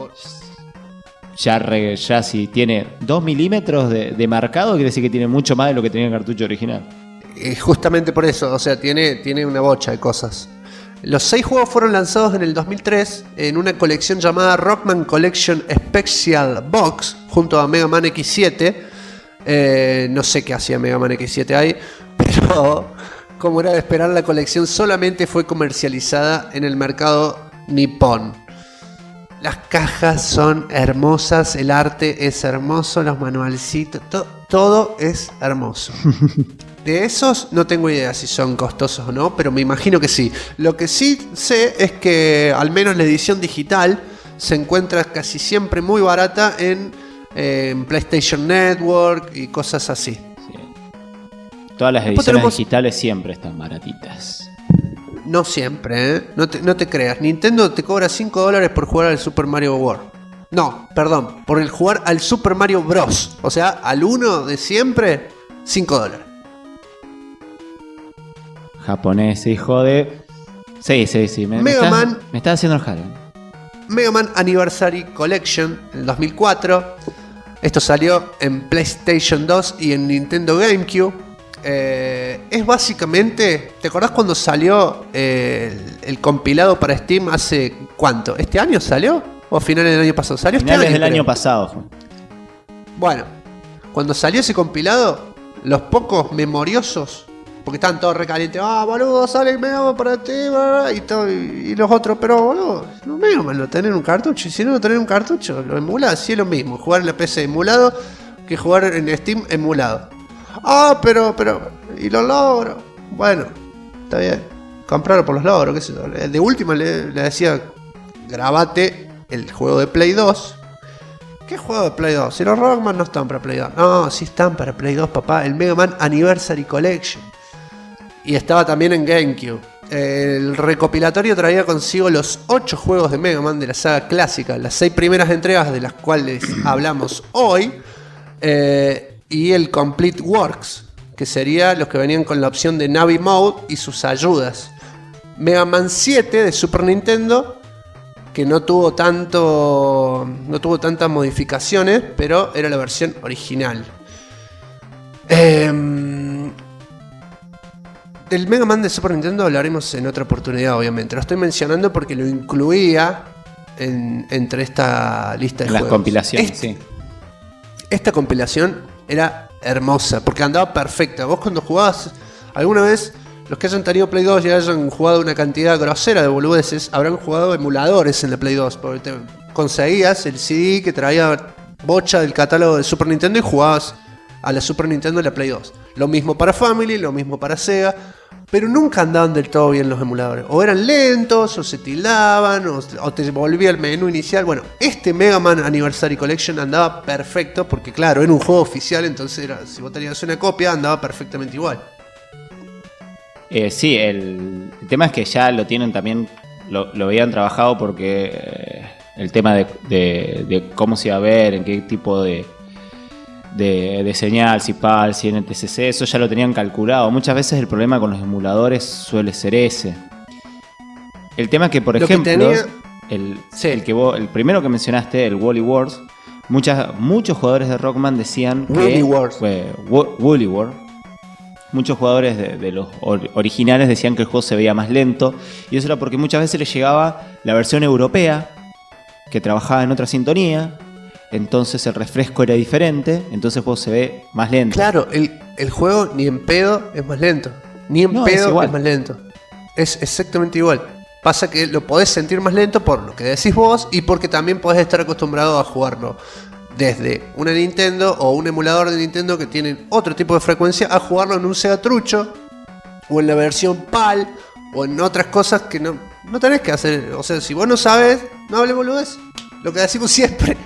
ya si tiene 2 milímetros de marcado, quiere decir que tiene mucho más de lo que tenía el cartucho original. Justamente por eso, o sea, tiene una bocha de cosas. Los 6 juegos fueron lanzados en el 2003 en una colección llamada Rockman Collection Special Box junto a Mega Man X7. No sé qué hacía Mega Man X7 ahí, pero como era de esperar, la colección solamente fue comercializada en el mercado nipón. Las cajas son hermosas, el arte es hermoso, los manualcitos, todo es hermoso. De esos no tengo idea si son costosos o no, pero me imagino que sí. Lo que sí sé es que al menos la edición digital se encuentra casi siempre muy barata en PlayStation Network y cosas así. Sí. Todas las Después ediciones tenemos- digitales siempre están baratitas. No siempre, ¿eh? No te creas. Nintendo te cobra $5 por jugar al Super Mario World. No, perdón, por el jugar al Super Mario Bros. O sea, al 1 de siempre, $5. Japonés, hijo de... Sí. Mega Man. Me está haciendo enojar. Mega Man Anniversary Collection en 2004. Esto salió en PlayStation 2 y en Nintendo GameCube. es básicamente... ¿Te acordás cuando salió el compilado para Steam hace cuánto? ¿Este año salió? ¿O a finales del año pasado? ¿Salió este año? Finales del creo. año pasado. Bueno, cuando salió ese compilado, los pocos memoriosos, porque estaban todos recalientes, boludo, sale el Mega Man para ti, y los otros, pero boludo, no Mega Man lo tenés en un cartucho, y si no lo tenés en un cartucho, lo emulás, sí es lo mismo, jugar en la PC emulado que jugar en Steam emulado. Pero, y los logros, bueno, está bien, comprarlo por los logros, qué sé yo. De última le decía, grabate el juego de Play 2. ¿Qué juego de Play 2? Si los Rockman no están para Play 2. No, sí están para Play 2, papá. El Mega Man Anniversary Collection. Y estaba también en GameCube. El recopilatorio traía consigo los 8 juegos de Mega Man de la saga clásica. Las 6 primeras entregas de las cuales hablamos hoy. Y el Complete Works, que sería los que venían con la opción de Navi Mode y sus ayudas. Mega Man 7 de Super Nintendo, que no tuvo tantas modificaciones, pero era la versión original. Del Mega Man de Super Nintendo hablaremos en otra oportunidad, obviamente. Lo estoy mencionando porque lo incluía entre esta lista de juegos. Las compilaciones, sí. Esta compilación era hermosa, porque andaba perfecta. Vos cuando jugabas alguna vez... Los que hayan tenido Play 2 y hayan jugado una cantidad grosera de boludeces, habrán jugado emuladores en la Play 2, porque te conseguías el CD que traía bocha del catálogo de Super Nintendo y jugabas a la Super Nintendo y la Play 2. Lo mismo para Family, lo mismo para Sega, pero nunca andaban del todo bien los emuladores. O eran lentos, o se tildaban, o te volvía el menú inicial. Bueno, este Mega Man Anniversary Collection andaba perfecto, porque claro, era un juego oficial, entonces si vos tenías una copia, andaba perfectamente igual. Sí, el tema es que ya lo tienen también, lo habían trabajado porque el tema de cómo se iba a ver, en qué tipo de señal, si PAL, si NTSC, eso ya lo tenían calculado. Muchas veces el problema con los emuladores suele ser ese. El tema es que, por ejemplo, el primero que mencionaste, el Woolly Wars, muchos jugadores de Rockman decían Woolly Wars. Woolly Wars. Muchos jugadores de los originales decían que el juego se veía más lento, y eso era porque muchas veces les llegaba la versión europea que trabajaba en otra sintonía, entonces el refresco era diferente, entonces el juego se ve más lento. Claro, el juego ni en pedo es más lento. Ni en pedo es más lento. Es exactamente igual. Pasa que lo podés sentir más lento por lo que decís vos y porque también podés estar acostumbrado a jugarlo desde una Nintendo o un emulador de Nintendo que tienen otro tipo de frecuencia a jugarlo en un Sega trucho o en la versión PAL o en otras cosas que no tenés que hacer. O sea, si vos no sabes, no hables boludez. Lo que decimos siempre.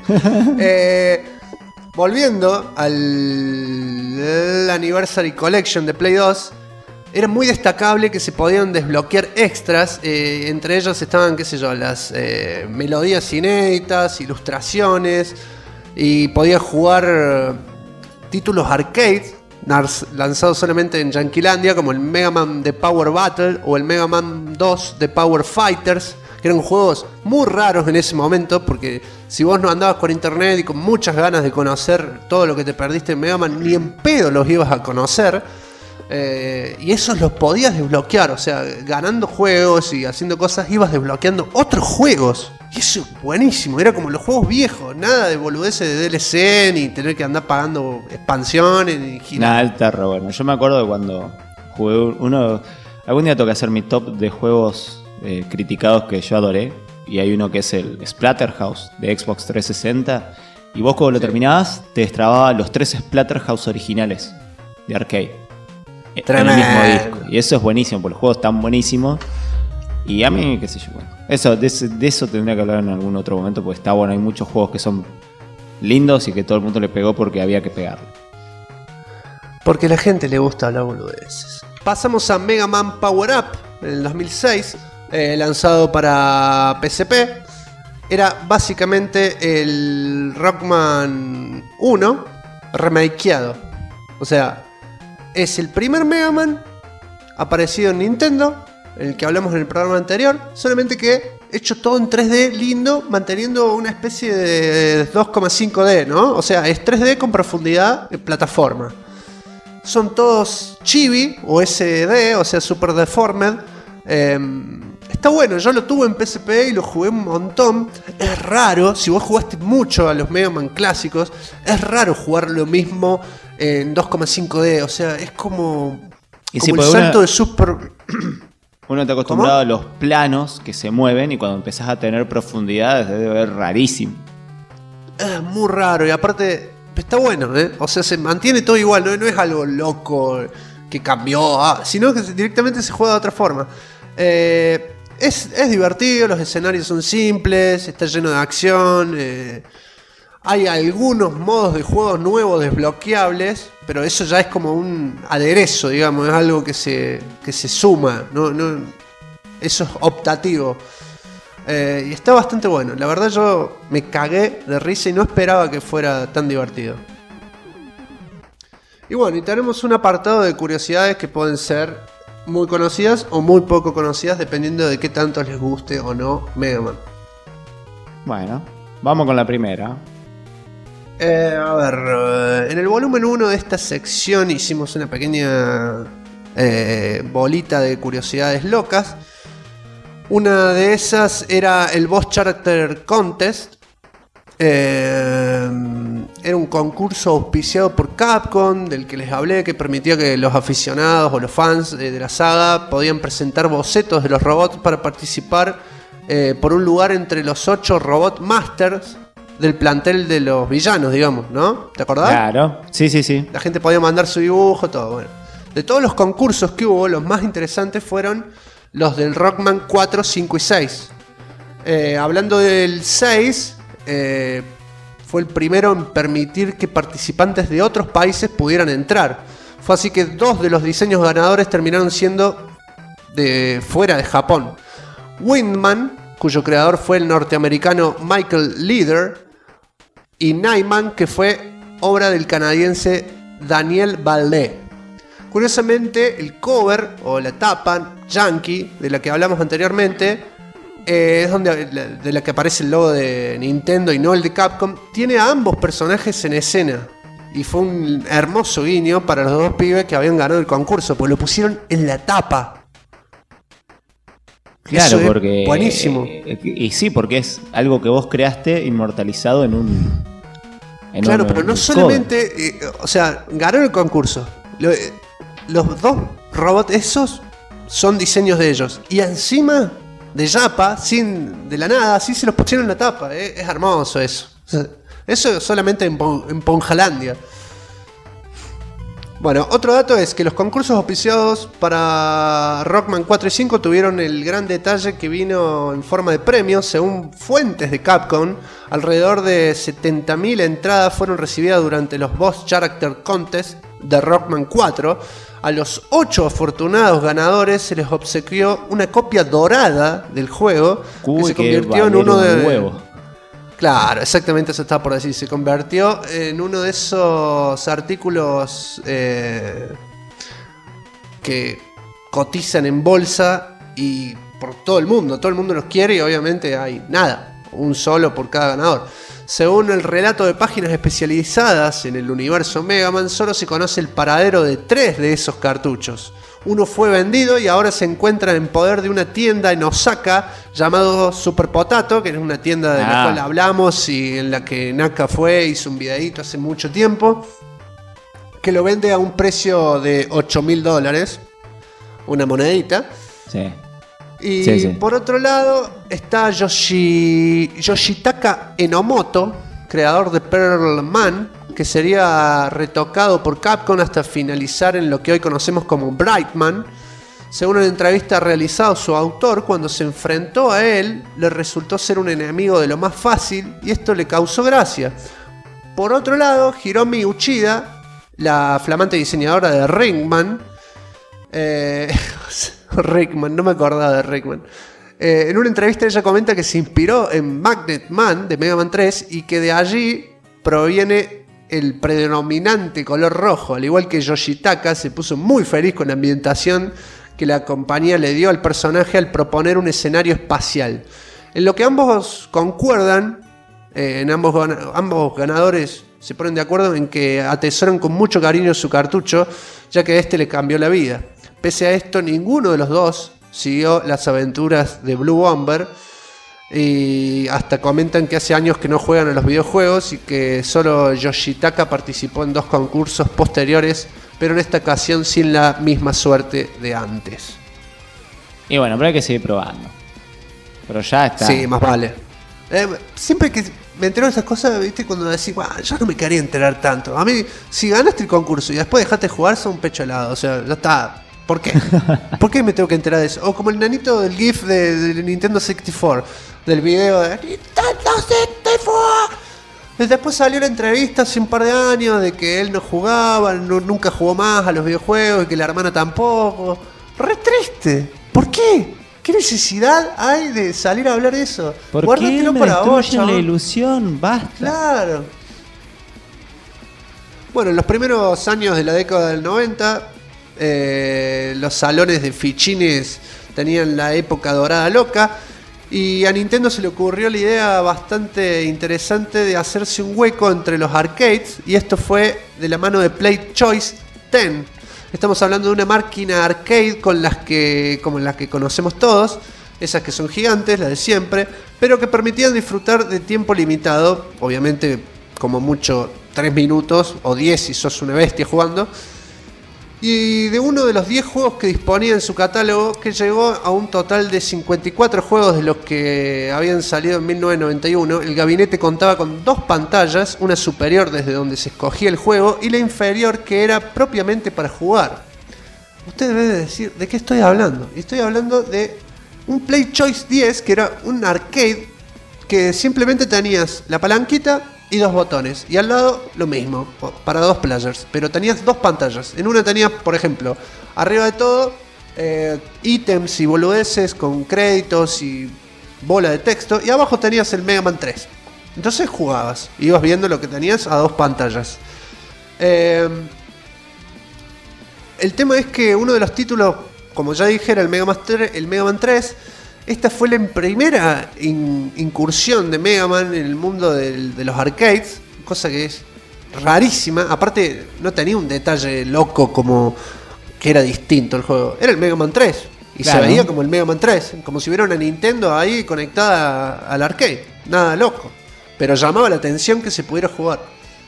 Volviendo al Anniversary Collection de Play 2, era muy destacable que se podían desbloquear extras. Entre ellos estaban, qué sé yo, las melodías inéditas, ilustraciones. Y podías jugar títulos arcade lanzados solamente en Yanquilandia, como el Mega Man de Power Battle o el Mega Man 2 de Power Fighters, que eran juegos muy raros en ese momento, porque si vos no andabas por internet y con muchas ganas de conocer todo lo que te perdiste en Mega Man, ni en pedo los ibas a conocer. Y esos los podías desbloquear, o sea, ganando juegos y haciendo cosas ibas desbloqueando otros juegos. Y eso es buenísimo, era como los juegos viejos, nada de boludeces de DLC, ni tener que andar pagando expansiones, ni nada del terror. Bueno, yo me acuerdo de cuando jugué algún día toca hacer mi top de juegos criticados que yo adoré. Y hay uno que es el Splatterhouse de Xbox 360. Y vos cuando lo terminabas, te destrababa los 3 Splatterhouse originales de arcade. Tremendo. En el mismo disco. Y eso es buenísimo, porque los juegos están buenísimos. Y a mí, qué sé yo, bueno, de eso tendría que hablar en algún otro momento, porque está bueno, hay muchos juegos que son lindos y que todo el mundo le pegó porque había que pegarle. Porque a la gente le gusta hablar boludeces. Pasamos a Mega Man Power Up en el 2006, lanzado para PSP. Era básicamente el Rockman 1 remakeado. O sea, es el primer Mega Man aparecido en Nintendo, el que hablamos en el programa anterior, solamente que hecho todo en 3D lindo, manteniendo una especie de 2,5D, ¿no? O sea, es 3D con profundidad de plataforma. son todos chibi o SD, o sea, Super Deformed. Está bueno, yo lo tuve en PSP y lo jugué un montón. Es raro, si vos jugaste mucho a los Mega Man clásicos, es raro jugar lo mismo en 2,5D. O sea, es como Y sí, el porque salto de Super... uno está acostumbrado a los planos que se mueven y cuando empezás a tener profundidades debe ver rarísimo. Es muy raro y aparte está bueno, ¿eh? O sea, se mantiene todo igual, no es algo loco que cambió, sino que directamente se juega de otra forma. Es divertido, los escenarios son simples, está lleno de acción. Hay algunos modos de juego nuevos desbloqueables, pero eso ya es como un aderezo, digamos, es algo que se suma, no, eso es optativo. Y está bastante bueno. La verdad yo me cagué de risa y no esperaba que fuera tan divertido. Y bueno, y tenemos un apartado de curiosidades que pueden ser muy conocidas o muy poco conocidas, dependiendo de qué tanto les guste o no Mega Man. Bueno, vamos con la primera. A ver, en el volumen 1 de esta sección hicimos una pequeña bolita de curiosidades locas. Una de esas era el Boss Character Contest. Era un concurso auspiciado por Capcom, del que les hablé, que permitía que los aficionados o los fans de la saga podían presentar bocetos de los robots para participar por un lugar entre los 8 Robot Masters del plantel de los villanos, digamos, ¿no? ¿Te acordás? Claro, sí. La gente podía mandar su dibujo, todo, bueno. De todos los concursos que hubo, los más interesantes fueron los del Rockman 4, 5 y 6. Hablando del 6, fue el primero en permitir que participantes de otros países pudieran entrar. Fue así que 2 de los diseños ganadores terminaron siendo de fuera de Japón. Windman, cuyo creador fue el norteamericano Michael Leader, y Nightman, que fue obra del canadiense Daniel Valdé. Curiosamente, el cover o la tapa Yankee, de la que hablamos anteriormente, es de la que aparece el logo de Nintendo y no el de Capcom, tiene a ambos personajes en escena. Y fue un hermoso guiño para los 2 pibes que habían ganado el concurso, porque lo pusieron en la tapa. Claro, eso porque... buenísimo. Y sí, porque es algo que vos creaste inmortalizado en un... Claro, pero no solamente... o sea, ganó el concurso. Los 2 robots esos son diseños de ellos. Y encima, de Yapa, de la nada, así se los pusieron en la tapa. Es hermoso eso. O sea, eso solamente en Ponjalandia. Bueno, otro dato es que los concursos auspiciados para Rockman 4 y 5 tuvieron el gran detalle que vino en forma de premios. Según fuentes de Capcom, alrededor de 70.000 entradas fueron recibidas durante los Boss Character Contest de Rockman 4. A los 8 afortunados ganadores se les obsequió una copia dorada del juego, que se convirtió en uno de... huevo. Claro, exactamente eso estaba por decir. Se convirtió en uno de esos artículos que cotizan en bolsa y por todo el mundo. Todo el mundo los quiere y obviamente hay un solo por cada ganador. Según el relato de páginas especializadas en el universo Mega Man, solo se conoce el paradero de 3 de esos cartuchos. Uno fue vendido y ahora se encuentra en poder de una tienda en Osaka llamado Super Potato, que es una tienda de la cual hablamos y en la que Naka hizo un videíto hace mucho tiempo, que lo vende a un precio de $8.000, una monedita. Sí. Y por otro lado está Yoshitaka Enomoto, creador de Pearl Man, que sería retocado por Capcom hasta finalizar en lo que hoy conocemos como Brightman. Según una entrevista realizada, su autor, cuando se enfrentó a él, le resultó ser un enemigo de lo más fácil y esto le causó gracia. Por otro lado, Hiromi Uchida, la flamante diseñadora de Ringman, Rickman, no me acordaba de Rickman. En una entrevista ella comenta que se inspiró en Magnet Man de Mega Man 3 y que de allí proviene el predominante color rojo. Al igual que Yoshitaka, se puso muy feliz con la ambientación que la compañía le dio al personaje al proponer un escenario espacial. En lo que ambos concuerdan, ambos ganadores se ponen de acuerdo en que atesoran con mucho cariño su cartucho ya que este le cambió la vida. Pese a esto, ninguno de los dos siguió las aventuras de Blue Bomber, y hasta comentan que hace años que no juegan a los videojuegos y que solo Yoshitaka participó en 2 concursos posteriores, pero en esta ocasión sin la misma suerte de antes. Y bueno, pero hay que seguir probando. Pero ya está. Sí, más vale. Siempre que me entero de esas cosas, viste, cuando decís, ya no me quería enterar tanto. A mí, si ganaste el concurso y después dejaste de jugar, son un pecho helado. O sea, ya está. ¿Por qué? ¿Por qué me tengo que enterar de eso? O como el nanito del GIF de Nintendo 64, del video de Nintendo 64. Después salió la entrevista hace un par de años de que él no jugaba, nunca jugó más a los videojuegos y que la hermana tampoco. Re triste. ¿Por qué? ¿Qué necesidad hay de salir a hablar de eso? ¿Por Guárdatelo qué me para vos, destruyen la chabón. ilusión? Basta. Claro. Bueno, en los primeros años de la década del 90, los salones de fichines tenían la época dorada loca, y a Nintendo se le ocurrió la idea bastante interesante de hacerse un hueco entre los arcades, y esto fue de la mano de Play Choice 10. Estamos hablando de una máquina arcade como las que conocemos todos, esas que son gigantes, las de siempre, pero que permitían disfrutar de tiempo limitado, obviamente como mucho 3 minutos o 10 si sos una bestia jugando, y de uno de los 10 juegos que disponía en su catálogo, que llegó a un total de 54 juegos de los que habían salido en 1991. El gabinete contaba con 2 pantallas, una superior desde donde se escogía el juego y la inferior que era propiamente para jugar. Usted debe decir, ¿de qué estoy hablando? Y estoy hablando de un Play Choice 10, que era un arcade que simplemente tenías la palanquita y 2 botones, y al lado lo mismo, para 2 players, pero tenías 2 pantallas. En una tenías, por ejemplo, arriba de todo, ítems y boludeces con créditos y bola de texto, y abajo tenías el Mega Man 3. Entonces jugabas, ibas viendo lo que tenías a 2 pantallas. El tema es que uno de los títulos, como ya dije, era el Mega Man 3. Esta fue la primera incursión de Mega Man en el mundo de los arcades, cosa que es rarísima. Aparte, no tenía un detalle loco como que era distinto el juego. Era el Mega Man 3 y claro, se veía como el Mega Man 3, como si hubiera una Nintendo ahí conectada al arcade. Nada loco, pero llamaba la atención que se pudiera jugar.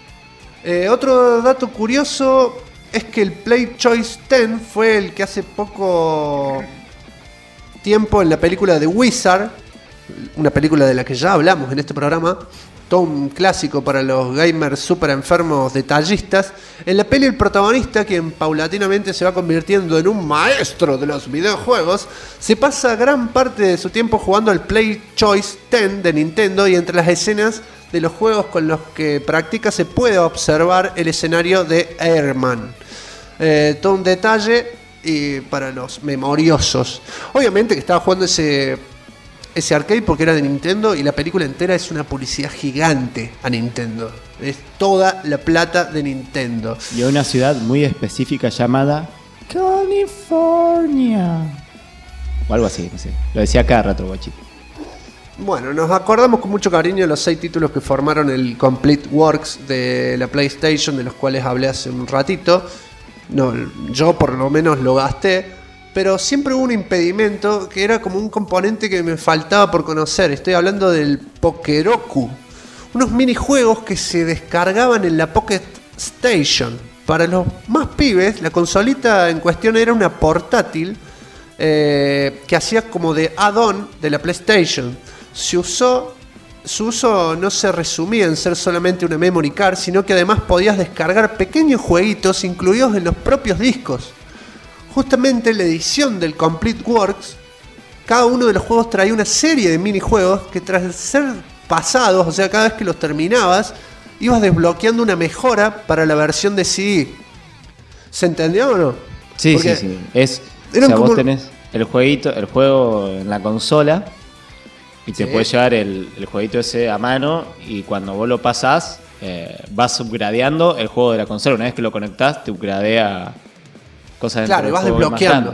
Otro dato curioso es que el Play Choice 10 fue el que hace poco tiempo en la película The Wizard, una película de la que ya hablamos en este programa, todo un clásico para los gamers super enfermos detallistas. En la peli el protagonista, quien paulatinamente se va convirtiendo en un maestro de los videojuegos, se pasa gran parte de su tiempo jugando al Play Choice 10 de Nintendo, y entre las escenas de los juegos con los que practica se puede observar el escenario de Airman. Todo un detalle y para los memoriosos. Obviamente que estaba jugando ese arcade porque era de Nintendo, y la película entera es una publicidad gigante a Nintendo. Es toda la plata de Nintendo. Y a una ciudad muy específica llamada California. O algo así, no sé. Lo decía cada rato, guachito. Bueno, nos acordamos con mucho cariño de los 6 títulos que formaron el Complete Works de la PlayStation, de los cuales hablé hace un ratito. No, yo por lo menos lo gasté, pero siempre hubo un impedimento que era como un componente que me faltaba por conocer. Estoy hablando del Pokeroku, unos minijuegos que se descargaban en la Pocket Station. Para los más pibes, la consolita en cuestión era una portátil que hacía como de add-on de la PlayStation. Su uso no se resumía en ser solamente una memory card, sino que además podías descargar pequeños jueguitos incluidos en los propios discos. Justamente la edición del Complete Works, cada uno de los juegos traía una serie de minijuegos que tras ser pasados, o sea, cada vez que los terminabas, ibas desbloqueando una mejora para la versión de CD. ¿Se entendió o no? Sí, Porque sí. O sea, vos tenés el juego en la consola, y te puedes llevar el jueguito ese a mano, y cuando vos lo pasás, vas upgradeando el juego de la consola. Una vez que lo conectás, te upgradea cosas dentro del juego. Claro, y vas desbloqueando.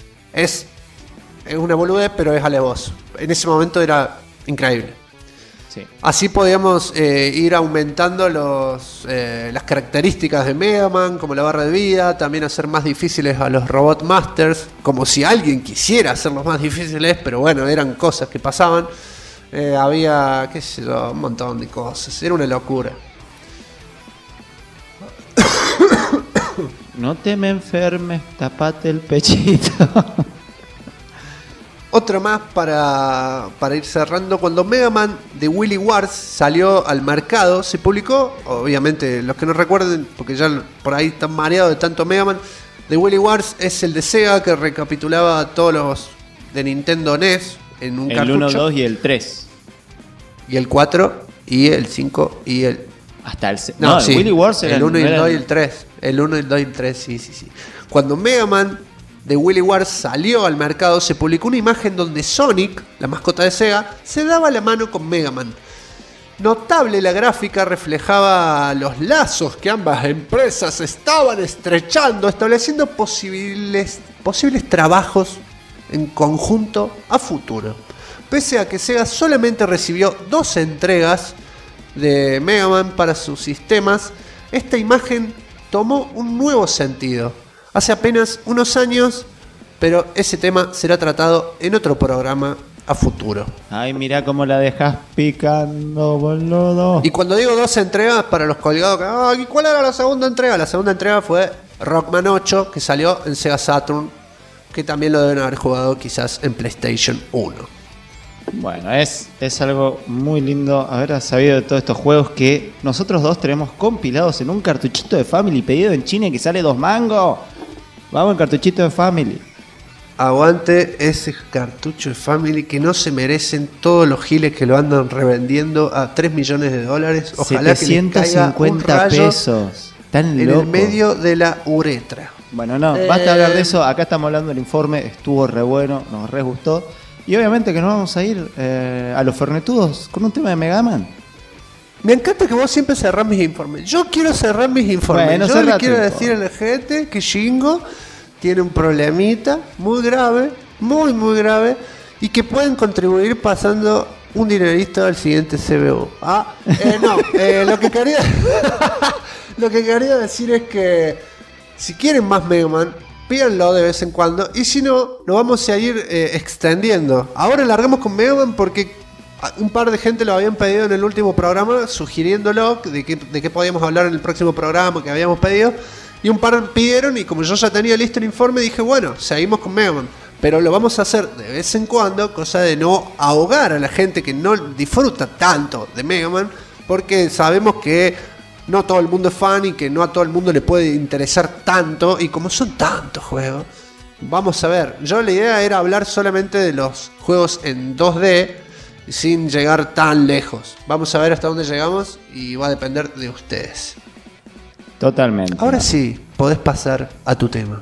Es una boludez, pero es alevosía. En ese momento era increíble. Sí. Así podíamos ir aumentando las características de Mega Man, como la barra de vida, también hacer más difíciles a los Robot Masters, como si alguien quisiera hacerlos más difíciles, pero bueno, eran cosas que pasaban. Había, qué sé yo, un montón de cosas, era una locura. No te me enfermes, tapate el pechito. Otro más para ir cerrando. Cuando Mega Man de Willy Wars salió al mercado, se publicó, obviamente los que no recuerden, porque ya por ahí están mareados de tanto Mega Man, de Willy Wars es el de Sega que recapitulaba todos los de Nintendo NES en un cartucho. El 1, 2 y el 3. Y el 4 y el 5 y el... Hasta el... No, sí, Willy Wars era el 1 y el no 2 y eran- el 3. El 1, el 2 y el 3, sí. Cuando Mega Man de Willy Wars salió al mercado, se publicó una imagen donde Sonic, la mascota de Sega, se daba la mano con Mega Man. Notable la gráfica, reflejaba los lazos que ambas empresas estaban estrechando, estableciendo posibles trabajos en conjunto a futuro. Pese a que Sega solamente recibió 2 entregas de Mega Man para sus sistemas, esta imagen tomó un nuevo sentido hace apenas unos años, pero ese tema será tratado en otro programa a futuro. Ay, mira cómo la dejas picando, boludo. Y cuando digo 2 entregas, para los colgados, ¿y cuál era la segunda entrega? La segunda entrega fue Rockman 8, que salió en Sega Saturn, que también lo deben haber jugado quizás en PlayStation 1. Bueno, es algo muy lindo haber sabido de todos estos juegos que nosotros dos tenemos compilados en un cartuchito de Family pedido en China que sale 2 mangos. Vamos, el cartuchito de Family. Aguante ese cartucho de Family que no se merecen todos los giles que lo andan revendiendo a $3 millones. Ojalá que les caiga un 750 rayo pesos. Tan en loco. el medio de la uretra. Bueno, no, basta hablar de eso. Acá estamos hablando del informe. Estuvo re bueno, nos re gustó. Y obviamente que nos vamos a ir a los fernetudos con un tema de Mega Man. Me encanta que vos siempre cerrás mis informes. Yo quiero cerrar mis informes. Bueno, Yo le cerrá quiero tu decir a la gente que Shingo tiene un problemita muy grave, muy grave, y que pueden contribuir pasando un dinerito al siguiente CBU. Lo que quería lo que quería decir es que si quieren más Mega Man, pídanlo de vez en cuando, y si no, lo vamos a ir extendiendo. Ahora largamos con Mega Man porque un par de gente lo habían pedido en el último programa, sugiriéndolo de qué podíamos hablar en el próximo programa que habíamos pedido. Y un par pidieron, y como yo ya tenía listo el informe, dije, bueno, seguimos con Mega Man. Pero lo vamos a hacer de vez en cuando, cosa de no ahogar a la gente que no disfruta tanto de Mega Man, porque sabemos que no todo el mundo es fan y que no a todo el mundo le puede interesar tanto. Y como son tantos juegos, vamos a ver. Yo la idea era hablar solamente de los juegos en 2D, sin llegar tan lejos. Vamos a ver hasta dónde llegamos y va a depender de ustedes. Totalmente. Ahora sí, podés pasar a tu tema.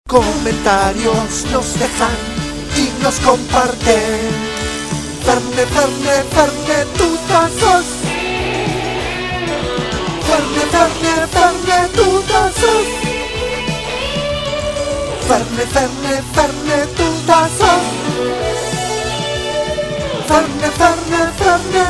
Comentarios nos dejan y nos comparten. Ferne, Ferne, Ferne, tutazos. Ferne, Ferne, Ferne, tutazos. Ferne, Ferne, Ferne, tutazos. Ferne, Ferne, Ferne,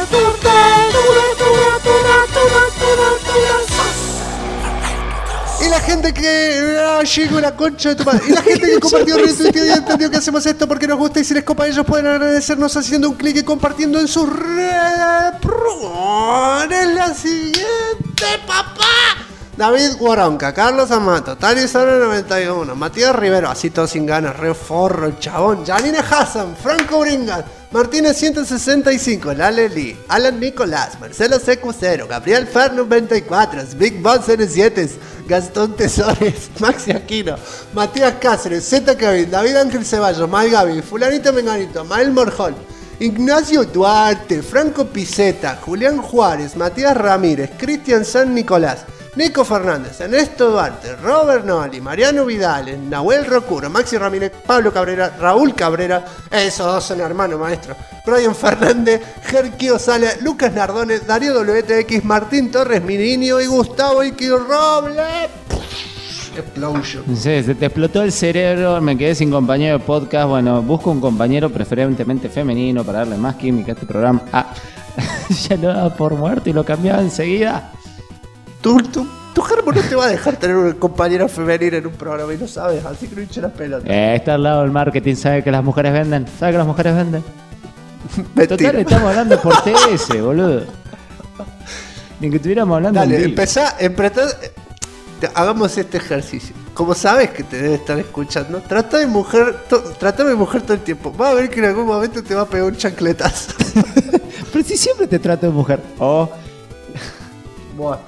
y la gente que llegó la concha de tu madre. Y la gente que compartió, retuiteó y entendió que hacemos esto porque nos gusta y si les copa ellos pueden agradecernos haciendo un clic y compartiendo en sus redes. Es la siguiente, papá. David Guaronca, Carlos Amato, Tani Sara 91, Matías Rivero, así todo sin ganas, re forro el chabón, Janine Hassan, Franco Bringas, Martínez 165, Lale Lee, Alan Nicolás, Marcelo CQ0, Gabriel Fer 94, Big Boss 07, Gastón Tesores, Maxi Aquino, Matías Cáceres, Z Kevin, David Ángel Ceballos, Mal Gaby, Fulanito Menganito, Mael Morjol, Ignacio Duarte, Franco Piceta, Julián Juárez, Matías Ramírez, Cristian San Nicolás, Nico Fernández, Ernesto Duarte, Robert Noli, Mariano Vidal, Nahuel Rocuro, Maxi Ramírez, Pablo Cabrera, Raúl Cabrera, esos dos son hermanos maestros, Brian Fernández, Jerquio Sala, Lucas Nardone, Darío WTX, Martín Torres Mininio y Gustavo Iki Roble. Explosion. Sí, se te explotó el cerebro, me quedé sin compañero de podcast. Bueno, busco un compañero preferentemente femenino para darle más química a este programa. Ya lo daba por muerto y lo cambiaba enseguida. Tu Germo no te va a dejar tener un compañero femenino en un programa y no sabes, así que no hinche las pelotas. Está al lado del marketing, sabe que las mujeres venden. ¿Sabe que las mujeres venden? Mentira. Total, estamos hablando por TS, boludo. Ni que estuviéramos hablando. Dale, empezá. Hagamos este ejercicio. Como sabes que te debe estar escuchando, trata de mujer todo el tiempo. Va a ver que en algún momento te va a pegar un chancletazo. Pero si siempre te trato de mujer. Bueno.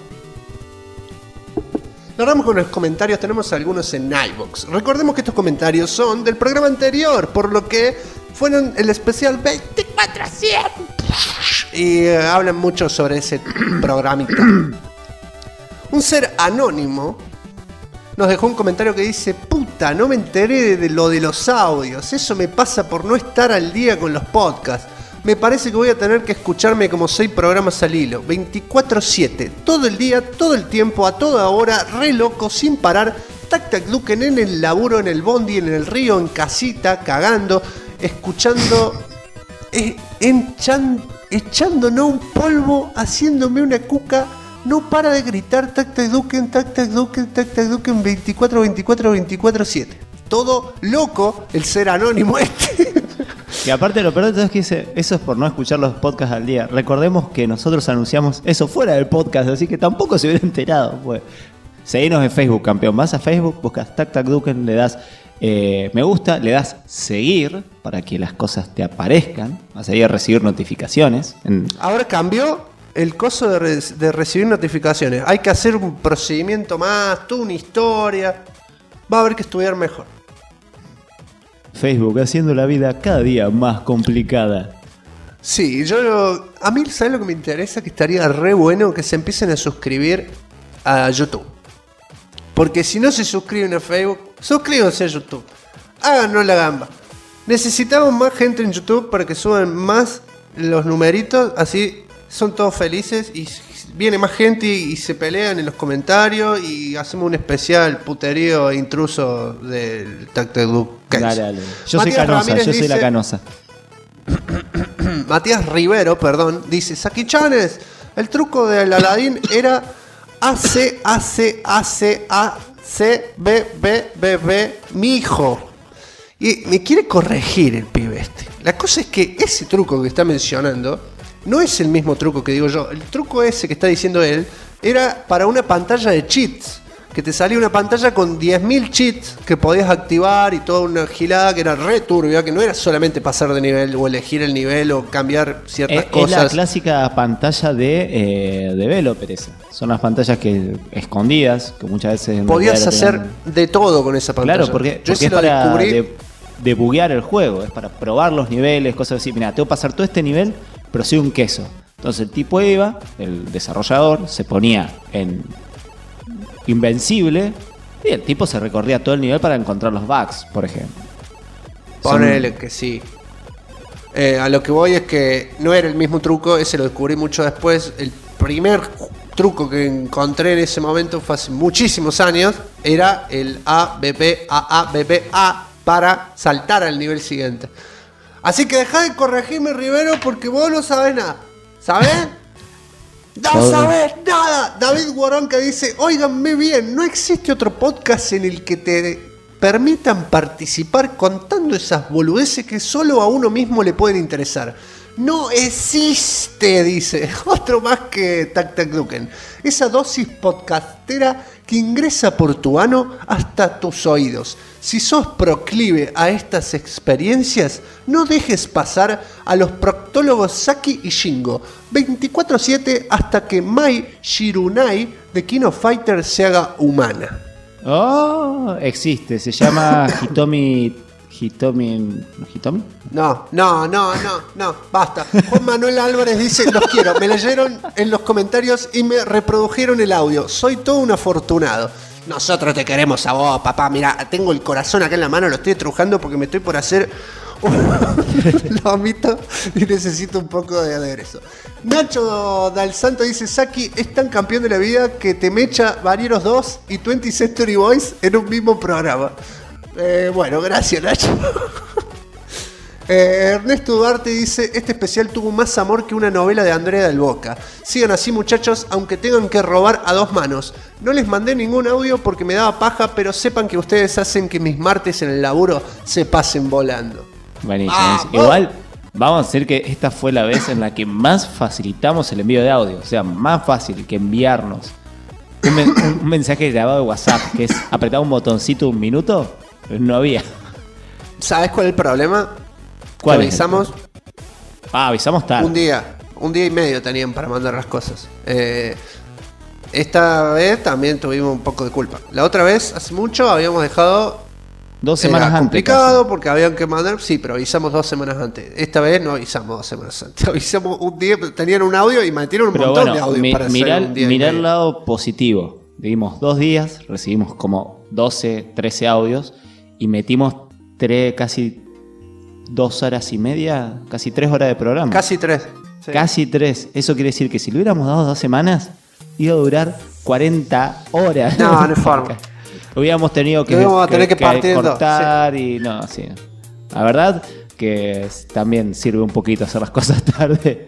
Cerramos con los comentarios, tenemos algunos en iVoox. Recordemos que estos comentarios son del programa anterior, por lo que fueron el especial 24/100 y hablan mucho sobre ese programita. Un ser anónimo nos dejó un comentario que dice: puta, no me enteré de lo de los audios, eso me pasa por no estar al día con los podcasts. Me parece que voy a tener que escucharme como 6 programas al hilo, 24/7, todo el día, todo el tiempo, a toda hora, re loco, sin parar, tac tac luken, en el laburo, en el bondi, en el río, en casita, cagando, escuchando, echándonos un polvo, haciéndome una cuca, no para de gritar tac tac luken, tac tac luken, tac tac luken, 24/7. Todo loco el ser anónimo este. Y aparte lo peor de todo es que dice, eso es por no escuchar los podcasts al día. Recordemos que nosotros anunciamos eso fuera del podcast, así que tampoco se hubiera enterado. Pues. Seguinos en Facebook, campeón. Vas a Facebook, buscas Tac Tac Duken, le das me gusta, le das seguir para que las cosas te aparezcan. Vas a ir a recibir notificaciones. Ahora cambió el coso de recibir notificaciones. Hay que hacer un procedimiento más, toda una historia. Va a haber que estudiar mejor. Facebook haciendo la vida cada día más complicada. Sí, a mí, ¿sabes lo que me interesa? Que estaría re bueno que se empiecen a suscribir a YouTube. Porque si no se suscriben a Facebook, suscríbanse a YouTube. Háganos la gamba. Necesitamos más gente en YouTube para que suban más los numeritos. Así son todos felices y viene más gente y se pelean en los comentarios y hacemos un especial puterío intruso del Tac Tac Duken. Dale. Yo soy Canosa, yo soy la Canosa. Matías Rivero, dice: Saki-chanes, el truco del Aladín era AC, B, mi hijo. Y me quiere corregir el pibe este. La cosa es que ese truco que está mencionando no es el mismo truco que digo yo. El truco ese que está diciendo él era para una pantalla de cheats. Que te salía una pantalla con 10.000 cheats que podías activar y toda una gilada que era re turbia, que no era solamente pasar de nivel o elegir el nivel o cambiar ciertas cosas. Es la clásica pantalla de developer esa. Son las pantallas que escondidas, que muchas veces... Podías hacer de todo con esa pantalla. Claro, porque es para debuguear el juego, es para probar los niveles, cosas así. Mira, tengo que pasar todo este nivel, pero soy un queso. Entonces el tipo iba, el desarrollador, se ponía en invencible Y el tipo se recorría todo el nivel para encontrar los bugs, por ejemplo. Ponele que sí. A lo que voy es que no era el mismo truco, ese lo descubrí mucho después. El primer truco que encontré en ese momento fue hace muchísimos años. Era el ABBA para saltar al nivel siguiente. Así que dejá de corregirme, Rivero, porque vos no sabés nada. ¿Sabés? ¡No sabés nada! David Guaronca dice: óiganme bien, no existe otro podcast en el que te permitan participar contando esas boludeces que solo a uno mismo le pueden interesar. No existe, dice. Otro más que Tac Tac Duken. Esa dosis podcastera que ingresa por tu ano hasta tus oídos. Si sos proclive a estas experiencias, no dejes pasar a los proctólogos Saki y Shingo 24/7 hasta que Mai Shirunai de King of Fighters se haga humana. Oh, existe, se llama Hitomi. No, basta. Juan Manuel Álvarez dice: los quiero, me leyeron en los comentarios y me reprodujeron el audio. Soy todo un afortunado. Nosotros te queremos a vos, papá. Mirá, tengo el corazón acá en la mano, lo estoy estrujando porque me estoy por hacer un lomito y necesito un poco de aderezo. Nacho Dal Santo dice: Saki es tan campeón de la vida que te mecha Varieros 2 y 20th Century Boys en un mismo programa. Bueno, gracias, Nacho. Ernesto Duarte dice: este especial tuvo más amor que una novela de Andrea del Boca. Sigan así, muchachos, aunque tengan que robar a dos manos. No les mandé ningún audio porque me daba paja, pero sepan que ustedes hacen que mis martes en el laburo se pasen volando. Buenísimo. Igual, vamos a decir que esta fue la vez en la que más facilitamos el envío de audio. O sea, más fácil que enviarnos un mensaje grabado de WhatsApp, que es apretar un botoncito un minuto. No había. ¿Sabes cuál es el problema? ¿Cuál es? Avisamos. Avisamos tarde. Un día y medio tenían para mandar las cosas. Esta vez también tuvimos un poco de culpa. La otra vez, hace mucho, habíamos dejado 2 semanas antes. Complicado Casi. porque habían que mandar. Sí, pero avisamos 2 semanas antes. Esta vez no avisamos 2 semanas antes. Avisamos un día, tenían un audio y metieron un montón de audio para hacer un día. Mirá el lado positivo. Dimos 2 días, recibimos como 12, 13 audios y metimos casi 2 horas y media, casi 3 horas de programa. Casi 3. Sí. Casi 3. Eso quiere decir que si lo hubiéramos dado 2 semanas, iba a durar 40 horas. No es forma. Hubiéramos tenido que cortar sí. Y no, sí. La verdad que también sirve un poquito hacer las cosas tarde.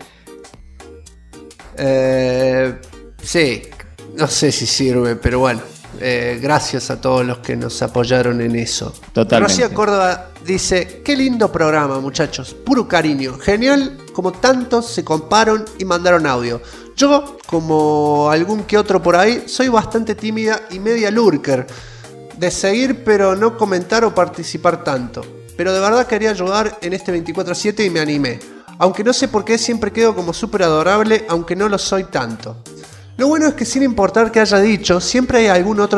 Sí, no sé si sirve, pero bueno. Gracias a todos los que nos apoyaron en eso. Totalmente. Rocío Córdoba dice: qué lindo programa, muchachos, puro cariño, genial como tantos se comparon y mandaron audio. Yo, como algún que otro por ahí, soy bastante tímida y media lurker, de seguir pero no comentar o participar tanto, pero de verdad quería ayudar en este 24/7 y me animé, aunque no sé por qué siempre quedo como súper adorable, aunque no lo soy tanto. Lo bueno es que sin importar que haya dicho, siempre hay algún otro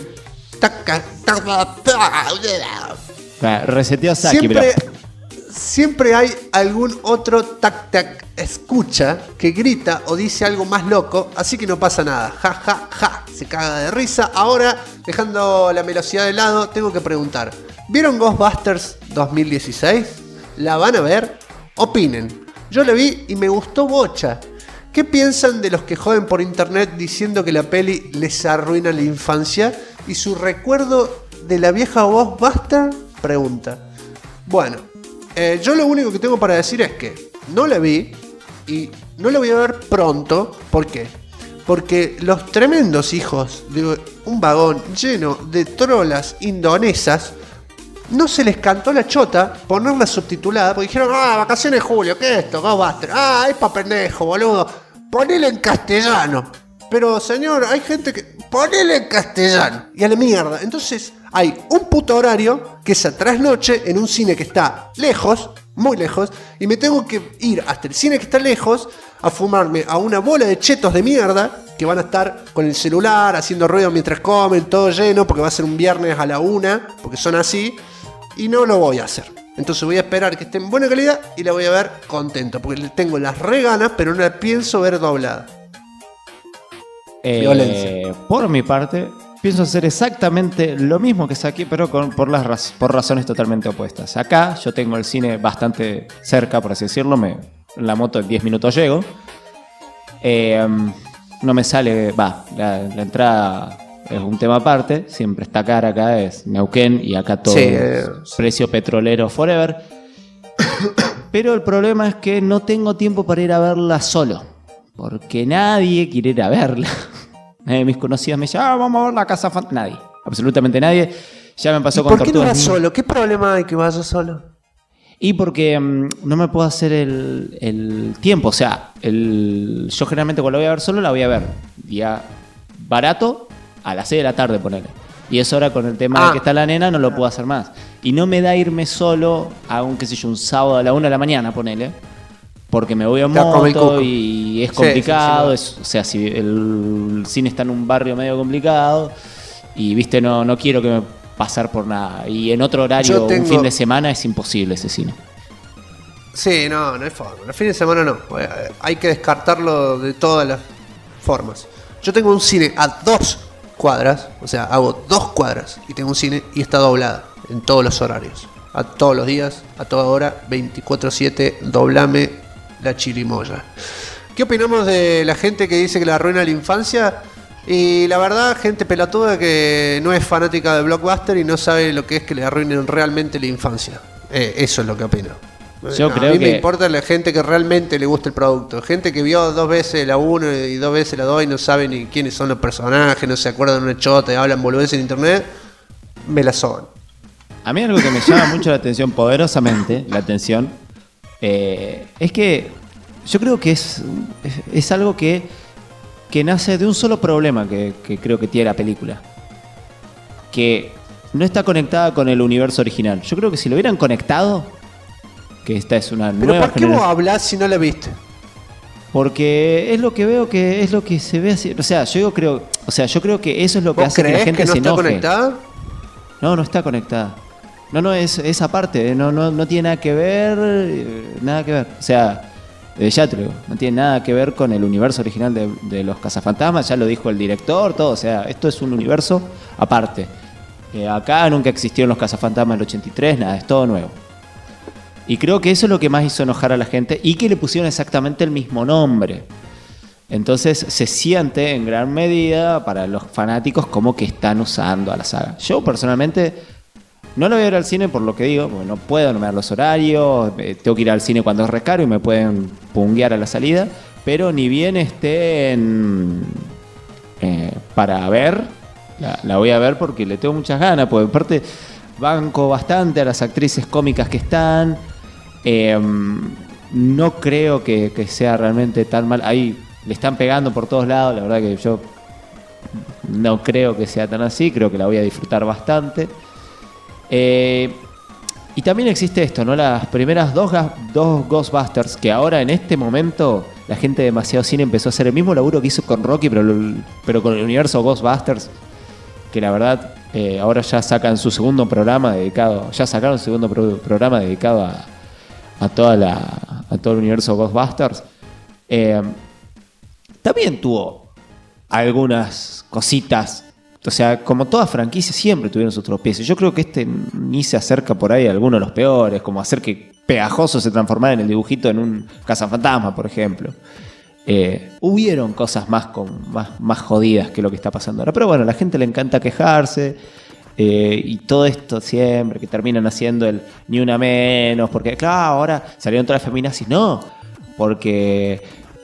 reseteó Saki, siempre hay algún otro tac escucha que grita o dice algo más loco, así que no pasa nada. Ja, ja, ja. Se caga de risa. Ahora, dejando la velocidad de lado, tengo que preguntar: ¿vieron Ghostbusters 2016? ¿La van a ver? Opinen. Yo la vi y me gustó bocha. ¿Qué piensan de los que joden por internet diciendo que la peli les arruina la infancia? ¿Y su recuerdo de la vieja Ghostbuster? Pregunta. Bueno, yo lo único que tengo para decir es que no la vi y no la voy a ver pronto. ¿Por qué? Porque los tremendos hijos de un vagón lleno de trolas indonesas no se les cantó la chota ponerla subtitulada, porque dijeron: vacaciones de julio, ¿qué es esto? Ghostbusters. Es pa' pendejo, boludo. Ponele en castellano. Pero señor, hay gente que... Ponele en castellano. Y a la mierda. Entonces hay un puto horario que es a trasnoche en un cine que está lejos, muy lejos, y me tengo que ir hasta el cine que está lejos a fumarme a una bola de chetos de mierda que van a estar con el celular haciendo ruido mientras comen, todo lleno, porque va a ser un viernes a la 1, porque son así, y no lo voy a hacer. Entonces voy a esperar que esté en buena calidad y la voy a ver contento, porque tengo las reganas, pero no la pienso ver doblada. Violencia. Por mi parte, pienso hacer exactamente lo mismo que saqué, pero por razones totalmente opuestas. Acá yo tengo el cine bastante cerca, por así decirlo. En la moto en 10 minutos llego. No me sale... la entrada es un tema aparte. Siempre está cara acá, es Neuquén. Y acá todo precio petrolero forever. Pero el problema es que no tengo tiempo para ir a verla solo. Porque nadie quiere ir a verla. Mis conocidos me dicen, vamos a ver la Casa Fantasma. Nadie, absolutamente nadie. Ya me pasó con Tortugas. ¿Por qué no vas solo? ¿Qué problema hay que vayas solo? Y porque no me puedo hacer el tiempo. O sea, yo generalmente cuando la voy a ver solo, la voy a ver día barato a las 6 de la tarde, ponele. Y eso ahora con el tema de que está la nena no lo puedo hacer más. Y no me da irme solo a un sábado a la 1 de la mañana, ponele. Porque me voy a moto y es complicado. Sí. O sea, si el cine está en un barrio medio complicado y, viste, no quiero que me pasar por nada. Y en otro horario, un fin de semana, es imposible ese cine. Sí, no hay forma. El fin de semana no. Hay que descartarlo de todas las formas. Yo tengo un cine a 2 cuadras, o sea, hago 2 cuadras y tengo un cine y está doblada en todos los horarios. A todos los días, a toda hora, 24/7, doblame la chirimoya. ¿Qué opinamos de la gente que dice que le arruina la infancia? Y la verdad, gente pelotuda que no es fanática de Blockbuster y no sabe lo que es que le arruinen realmente la infancia. Eso es lo que opino. Yo creo a mí que... me importa la gente que realmente le gusta el producto. Gente que vio 2 veces la 1 y 2 veces la 2 y no sabe ni quiénes son los personajes, no se acuerdan de una chota y hablan boludeces en internet, me la soban. A mí algo que me llama mucho la atención, poderosamente la atención, es que yo creo que es algo que nace de un solo problema que creo que tiene la película. Que no está conectada con el universo original. Yo creo que si lo hubieran conectado, que esta es una nueva generación... ¿Pero por qué vos hablás si no la viste? Porque es lo que veo que es lo que se ve así. O sea, yo creo que eso es lo que hace que la gente se enoje. ¿No está conectada? No está conectada. No, es aparte, no tiene nada que ver, O sea, ya te lo digo, no tiene nada que ver con el universo original de los Cazafantasmas, ya lo dijo el director, todo, o sea, esto es un universo aparte. Acá nunca existieron los Cazafantasmas del 83, nada, es todo nuevo. Y creo que eso es lo que más hizo enojar a la gente y que le pusieron exactamente el mismo nombre. Entonces se siente en gran medida para los fanáticos como que están usando a la saga. Yo personalmente no lo voy a ver al cine por lo que digo, porque no puedo, no me dan los horarios, tengo que ir al cine cuando es recaro y me pueden punguear a la salida, pero ni bien esté para ver, la voy a ver porque le tengo muchas ganas, porque aparte banco bastante a las actrices cómicas que están. No creo que sea realmente tan mal. Ahí le están pegando por todos lados. La verdad que yo no creo que sea tan así. Creo que la voy a disfrutar bastante. Y también existe esto, ¿no? Las primeras dos Ghostbusters, que ahora en este momento la gente de Demasiado Cine empezó a hacer el mismo laburo que hizo con Rocky, pero con el universo Ghostbusters, que la verdad ahora ya sacan su segundo programa dedicado. Ya sacaron su segundo programa dedicado a todo el universo Ghostbusters. También tuvo algunas cositas. O sea, como toda franquicia siempre tuvieron sus tropiezos. Yo creo que ni se acerca por ahí a alguno de los peores, como hacer que Pegajoso se transformara en el dibujito en un cazafantasma, por ejemplo. Hubieron cosas más jodidas que lo que está pasando ahora. Pero bueno, a la gente le encanta quejarse. Y todo esto siempre que terminan haciendo el ni una menos, porque claro, ahora salieron todas las feminazis. No, porque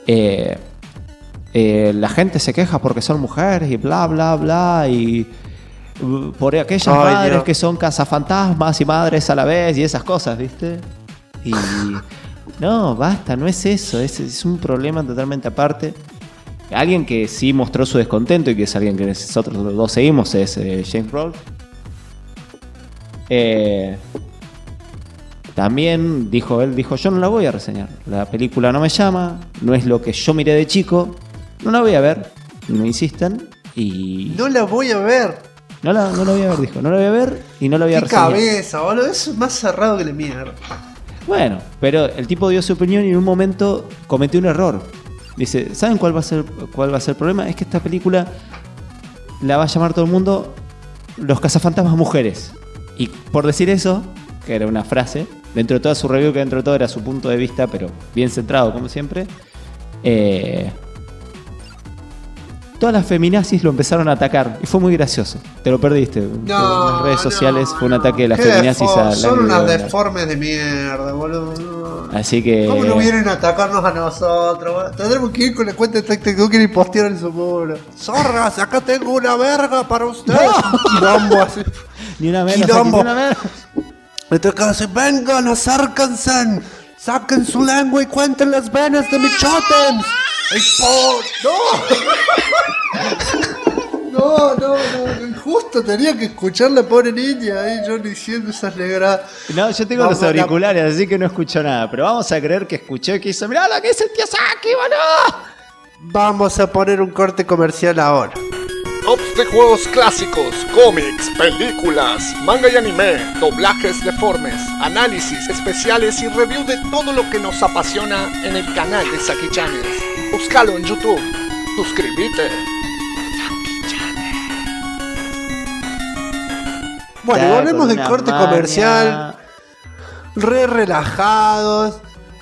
la gente se queja porque son mujeres y bla bla bla, y por aquellas madres que son cazafantasmas y madres a la vez y esas cosas, ¿viste? Y no, basta, no es eso, es un problema totalmente aparte. Alguien que sí mostró su descontento y que es alguien que nosotros los dos seguimos es James Rolfe. También él dijo, yo no la voy a reseñar, la película no me llama, no es lo que yo miré de chico, no la voy a ver, no insistan y... No la voy a ver. No la voy a ver, dijo, no la voy a ver y no la voy a reseñar. ¡Qué cabeza, boludo! Eso es más cerrado que la mierda. Bueno, pero el tipo dio su opinión y en un momento cometió un error. Dice, ¿saben cuál va a ser el problema? Es que esta película la va a llamar todo el mundo Los Cazafantasmas Mujeres. Y por decir eso, que era una frase, dentro de toda su review, que dentro de todo era su punto de vista, pero bien centrado como siempre, todas las feminazis lo empezaron a atacar y fue muy gracioso. Te lo perdiste. En las redes sociales fue un ataque de las feminazis a la son unas deformes de mierda, boludo. Así que... ¿Cómo no vienen a atacarnos a nosotros, boludo? Tendremos que ir con la cuenta de TikTok y postear en su muro. Zorras, acá tengo una verga para ustedes. Un quilombo así. Ni una menos, Quilombo. ni una menos. Entonces, vengan, acérquense, saquen su lengua y cuenten las venas de mi chótem. ¡Ay, no! Justo tenía que escuchar la pobre niña ahí, yo diciendo esas negras. No, yo tengo los auriculares, así que no escucho nada. Pero vamos a creer que escuché que hizo. ¡Mirá lo que dice el tío Saki, boludo! Vamos a poner un corte comercial ahora. Tops de juegos clásicos, cómics, películas, manga y anime, doblajes deformes, análisis especiales y review de todo lo que nos apasiona en el canal de Saki Channels. Búscalo en YouTube. Suscríbete. Bueno, Ya, volvemos con del una corte maña. comercial. Re relajados.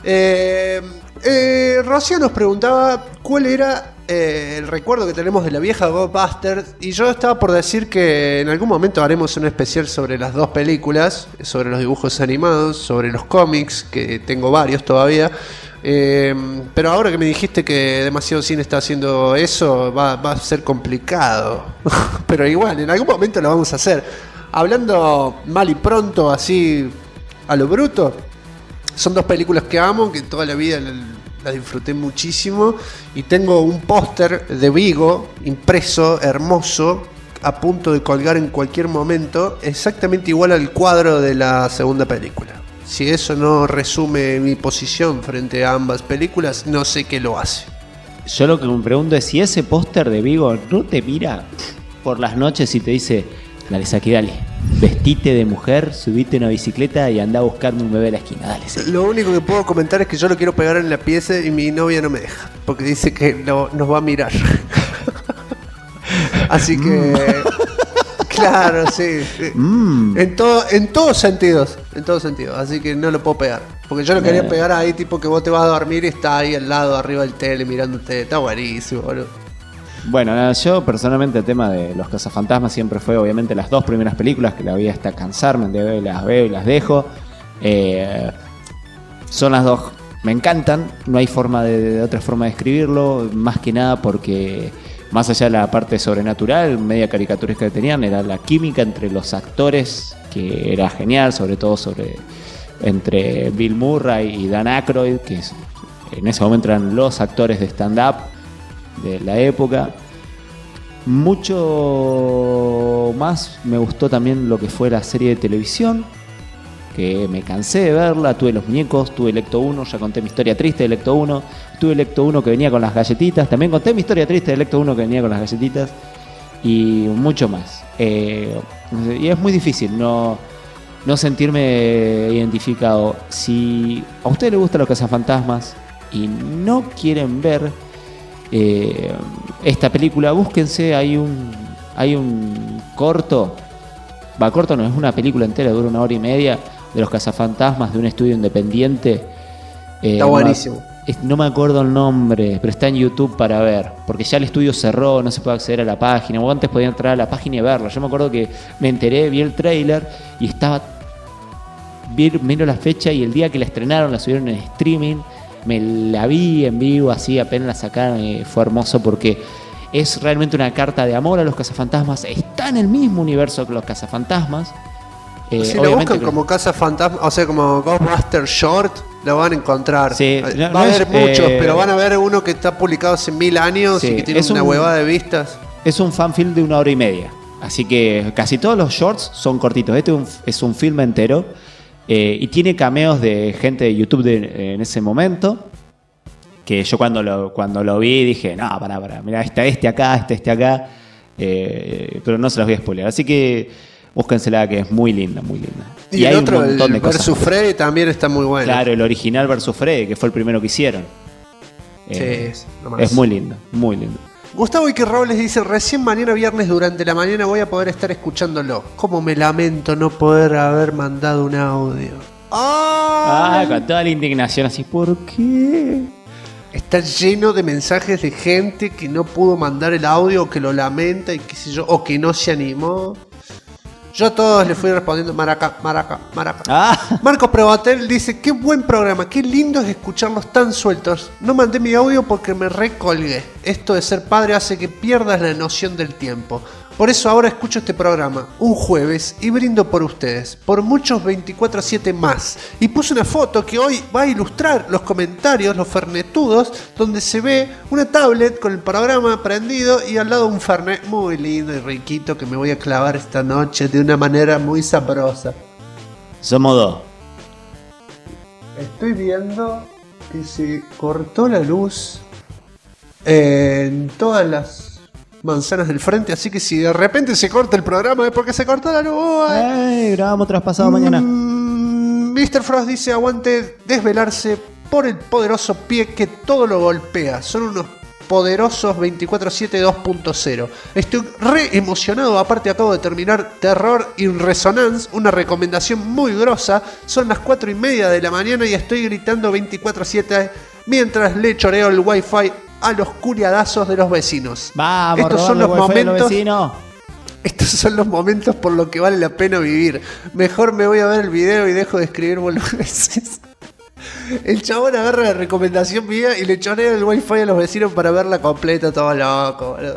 Rocío nos preguntaba cuál era el recuerdo que tenemos de la vieja Ghostbusters. Y yo estaba por decir que en algún momento haremos un especial sobre las dos películas, sobre los dibujos animados, sobre los cómics, que tengo varios todavía. Pero ahora que me dijiste que Demasiado Cine está haciendo eso, va a ser complicado. Pero igual, en algún momento lo vamos a hacer. Hablando mal y pronto, así a lo bruto, son dos películas que amo, que toda la vida las disfruté muchísimo. Y tengo un póster de Vigo impreso, hermoso, a punto de colgar en cualquier momento, exactamente igual al cuadro de la segunda película. Si eso no resume mi posición frente a ambas películas, no sé qué lo hace. Yo lo que me pregunto es si ese póster de Vigo no te mira por las noches y te dice: dale, Saki, dale, vestite de mujer, subite una bicicleta y anda a buscarme un bebé a la esquina, dale, Saki. Lo único que puedo comentar es que yo lo quiero pegar en la pieza y mi novia no me deja, porque dice que nos va a mirar. Así que... Claro, sí. En todos sentidos. Así que no lo puedo pegar. Porque yo lo quería pegar ahí, tipo que vos te vas a dormir y está ahí al lado, arriba del tele, mirándote. Está buenísimo, boludo. Bueno, nada, yo personalmente el tema de los cazafantasmas siempre fue obviamente las dos primeras películas, que la vi hasta cansarme, las veo y las dejo. Son las dos, me encantan, no hay forma de otra forma de escribirlo, más que nada porque más allá de la parte sobrenatural, media caricaturesca que tenían, era la química entre los actores, que era genial, sobre todo entre Bill Murray y Dan Aykroyd, que en ese momento eran los actores de stand-up de la época. Mucho más me gustó también lo que fue la serie de televisión, que me cansé de verla. Tuve los muñecos, tuve Electo 1, ya conté mi historia triste de Electo 1, tuve Electo 1 que venía con las galletitas, también conté mi historia triste de Electo 1 que venía con las galletitas, y mucho más. Y es muy difícil no sentirme identificado. Si a ustedes les gustan los cazafantasmas y no quieren ver esta película, búsquense, hay un corto, corto no, es una película entera, dura 1 hora y media, de los cazafantasmas de un estudio independiente. Está buenísimo. No me acuerdo el nombre, pero está en YouTube para ver, porque ya el estudio cerró, no se puede acceder a la página. Vos antes podías entrar a la página y verla. Yo me acuerdo que me enteré, vi el tráiler y miro la fecha y el día que la estrenaron, la subieron en streaming, me la vi en vivo, así apenas la sacaron, fue hermoso porque es realmente una carta de amor a los cazafantasmas. Está en el mismo universo que los cazafantasmas. Si lo buscan como Cazafantasmas, o sea, como Ghostbusters Short, lo van a encontrar. Sí, va a haber muchos, pero van a ver uno que está publicado hace 1000 años, sí, y que tiene una huevada de vistas. Es un fanfilm de 1 hora y media. Así que casi todos los shorts son cortitos. Este es un film entero. Y tiene cameos de gente de YouTube en ese momento. Que yo cuando lo vi dije, no, pará, mirá, está este acá. Pero no se los voy a spoilear. Así que búsquensela, que es muy linda, muy linda. Y el hay otro, un montón de cosas. Versus Freddy también está muy bueno. Claro, el original Versus Freddy, que fue el primero que hicieron. Sí, es muy lindo, muy lindo. Gustavo Iker Robles dice, recién mañana viernes durante la mañana voy a poder estar escuchándolo. Cómo me lamento no poder haber mandado un audio. Con toda la indignación así, ¿por qué? Está lleno de mensajes de gente que no pudo mandar el audio, o que lo lamenta y qué sé yo, o que no se animó. Yo a todos les fui respondiendo maraca. Marcos Prevatel dice, qué buen programa, qué lindo es escucharlos tan sueltos. No mandé mi audio porque me recolgué. Esto de ser padre hace que pierdas la noción del tiempo. Por eso ahora escucho este programa un jueves y brindo por ustedes, por muchos 24/7 más. Y puse una foto que hoy va a ilustrar los comentarios, los fernetudos, donde se ve una tablet con el programa prendido y al lado un fernet muy lindo y riquito que me voy a clavar esta noche de una manera muy sabrosa. Somos dos. Estoy viendo que se cortó la luz en todas las manzanas del frente, así que si de repente se corta el programa es porque se cortó la luz. Grabamos traspasado mañana. Mr. Frost dice, aguante desvelarse por el poderoso pie que todo lo golpea. Son unos poderosos 24/7 2.0. Estoy re emocionado, aparte acabo de terminar Terror in Resonance, una recomendación muy grosa. Son las 4:30 de la mañana y estoy gritando 24/7 mientras le choreo el wifi a los curiadazos de los vecinos. Vamos, estos son los momentos. Vecinos. Estos son los momentos por los que vale la pena vivir. Mejor me voy a ver el video y dejo de escribir boludeces. El chabón agarra la recomendación mía y le chorea el wifi a los vecinos para verla completa, todo loco, boludo.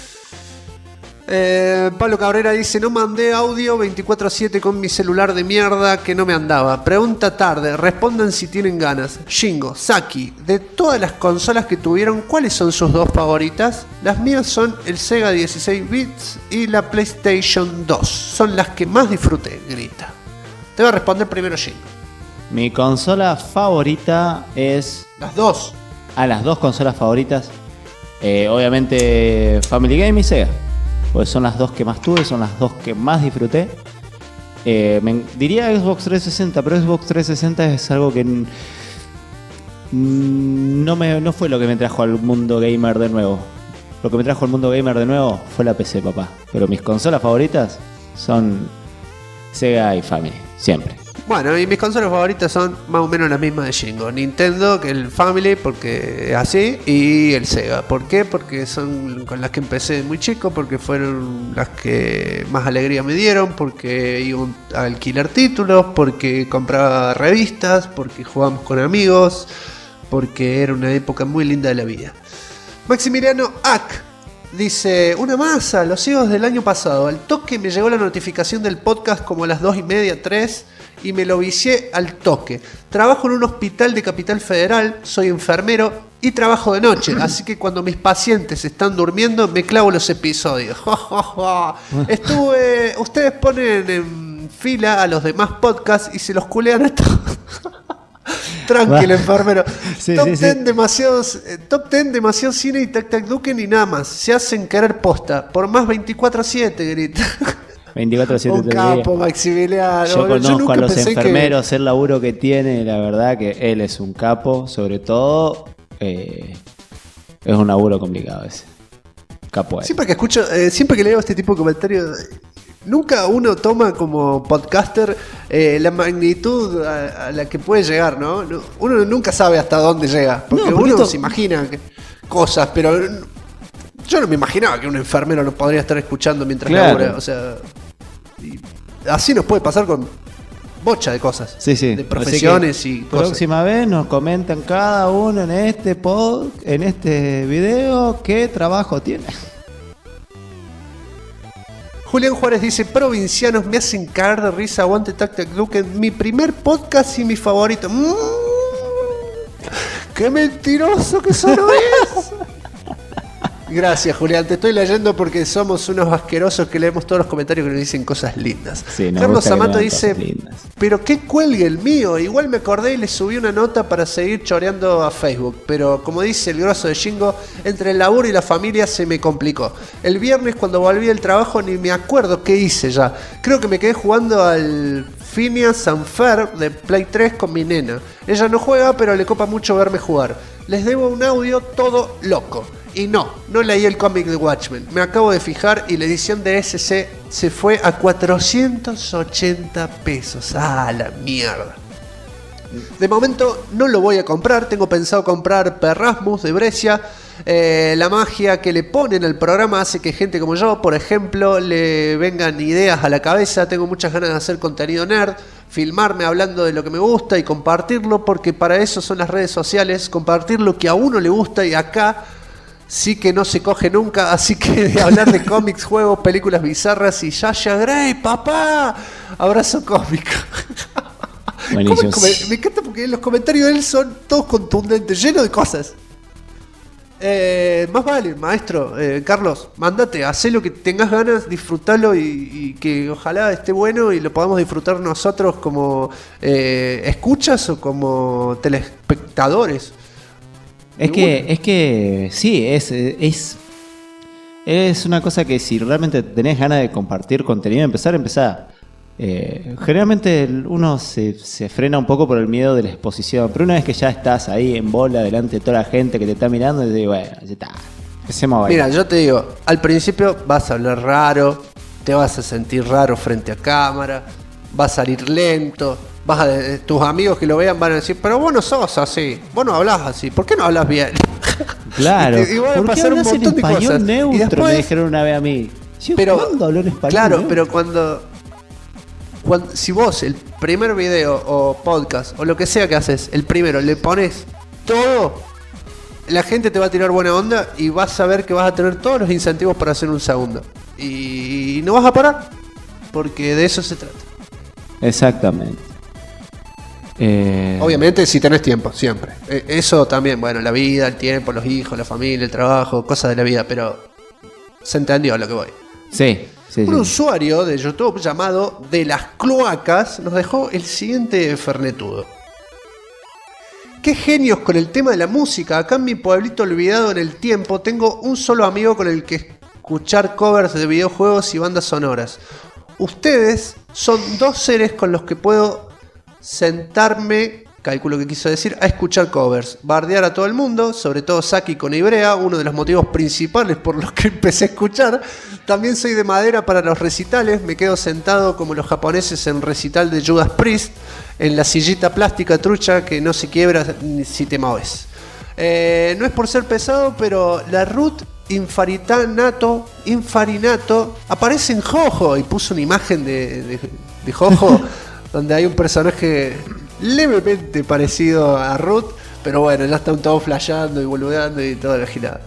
Pablo Cabrera dice, no mandé audio 24/7 con mi celular de mierda que no me andaba. Pregunta tarde, respondan si tienen ganas. Shingo, Saki, de todas las consolas que tuvieron, ¿cuáles son sus dos favoritas? Las mías son el Sega 16 bits y la PlayStation 2. Son las que más disfruté, grita. Te voy a responder primero Shingo. Mi consola favorita es... Las dos. Las dos consolas favoritas. Obviamente Family Game y Sega. Pues son las dos que más tuve, son las dos que más disfruté. Diría Xbox 360, pero Xbox 360 es algo que no fue lo que me trajo al mundo gamer de nuevo. Lo que me trajo al mundo gamer de nuevo fue la PC, papá. Pero mis consolas favoritas son Sega y Family, siempre. Bueno, y mis consolas favoritas son más o menos las mismas de Shingo. Nintendo, que el Family, porque es así, y el Sega. ¿Por qué? Porque son con las que empecé muy chico, porque fueron las que más alegría me dieron, porque iba a alquilar títulos, porque compraba revistas, porque jugábamos con amigos, porque era una época muy linda de la vida. Maximiliano Ack dice, una masa, los hijos del año pasado. Al toque me llegó la notificación del podcast como a las 2:30, 3, y me lo vicié al toque. Trabajo en un hospital de Capital Federal, soy enfermero y trabajo de noche, así que cuando mis pacientes están durmiendo me clavo los episodios. Ustedes ponen en fila a los demás podcasts y se los culean a todos. Tranquilo, enfermero. Sí, Top 10 sí. demasiado cine y Tac Tac Duken y nada más. Se hacen querer posta. Por más 24/7, grita. 24/7 Un capo, Maximiliano. Yo conozco nunca a los pensé enfermeros, el laburo que tiene, la verdad que él es un capo, sobre todo es un laburo complicado ese. Capo él. Siempre que leo este tipo de comentarios, nunca uno toma como podcaster la magnitud a la que puede llegar, ¿no? Uno nunca sabe hasta dónde llega, porque uno se imagina cosas, pero yo no me imaginaba que un enfermero lo podría estar escuchando mientras labura, o sea, y así nos puede pasar con bocha de cosas, sí. de profesiones y cosas. Próxima vez nos comentan cada uno en este video qué trabajo tiene. Julián Juárez dice, provincianos me hacen cagar de risa, aguante Tac Tac Duken, mi primer podcast y mi favorito. ¡Qué mentiroso que solo es! Gracias, Julián, te estoy leyendo porque somos unos asquerosos que leemos todos los comentarios que nos dicen cosas lindas. Sí, Carlos Amato dice, pero qué cuelgue el mío, igual me acordé y le subí una nota para seguir choreando a Facebook, pero como dice el grosso de Shingo, entre el laburo y la familia se me complicó. El viernes cuando volví del trabajo ni me acuerdo qué hice ya, creo que me quedé jugando al Phineas and Ferb de Play 3 con mi nena. Ella no juega, pero le copa mucho verme jugar. Les debo un audio todo loco. Y no leí el cómic de Watchmen. Me acabo de fijar y la edición de SC se fue a 480 pesos. ¡Ah, la mierda! De momento no lo voy a comprar. Tengo pensado comprar Perrasmus de Brescia. La magia que le ponen al programa hace que gente como yo, por ejemplo, le vengan ideas a la cabeza. Tengo muchas ganas de hacer contenido nerd, filmarme hablando de lo que me gusta y compartirlo, porque para eso son las redes sociales, compartir lo que a uno le gusta, y acá sí que no se coge nunca, así que de hablar de cómics, juegos, películas bizarras y Yasha Grey, papá, abrazo cómico. Buenísimo. Me encanta porque los comentarios de él son todos contundentes, llenos de cosas. Más vale, maestro, Carlos, mandate, hacé lo que tengas ganas, disfrutalo y que ojalá esté bueno y lo podamos disfrutar nosotros como escuchas o como telespectadores. Es que sí, es una cosa que si realmente tenés ganas de compartir contenido, empezar. Generalmente uno se frena un poco por el miedo de la exposición, pero una vez que ya estás ahí en bola delante de toda la gente que te está mirando, te digo, bueno, ya está, empecemos a bailar. Mira, yo te digo, al principio vas a hablar raro, te vas a sentir raro frente a cámara, vas a salir lento, tus amigos que lo vean van a decir, pero vos no sos así, vos no hablás así, ¿por qué no hablas bien? Claro, y van a ¿por qué pasar un hablas en montón de español cosas. neutro? Y después, me dijeron una vez a mí. ¿Cuándo habló en español claro, neutro? pero cuando si vos el primer video o podcast o lo que sea que haces, el primero, le pones todo, la gente te va a tirar buena onda y vas a ver que vas a tener todos los incentivos para hacer un segundo. Y no vas a parar, porque de eso se trata. Exactamente. Obviamente si tenés tiempo, siempre. Eso también, bueno, la vida, el tiempo, los hijos, la familia, el trabajo, cosas de la vida, pero se entendió a lo que voy. Sí. Un usuario de YouTube llamado De las Cloacas nos dejó el siguiente fernetudo. Qué genios con el tema de la música. Acá en mi pueblito olvidado en el tiempo tengo un solo amigo con el que escuchar covers de videojuegos y bandas sonoras. Ustedes son dos seres con los que puedo sentarme, calculo que quiso decir, a escuchar covers, bardear a todo el mundo, sobre todo Saki con Ibrea, uno de los motivos principales por los que empecé a escuchar. También soy de madera para los recitales, me quedo sentado como los japoneses en recital de Judas Priest, en la sillita plástica trucha que no se quiebra ni si te mueves. No es por ser pesado, pero la Ruth Infarinato aparece en Jojo, y puso una imagen de Jojo donde hay un personaje levemente parecido a Ruth, pero bueno, ya están todos flasheando y boludeando y toda la girada.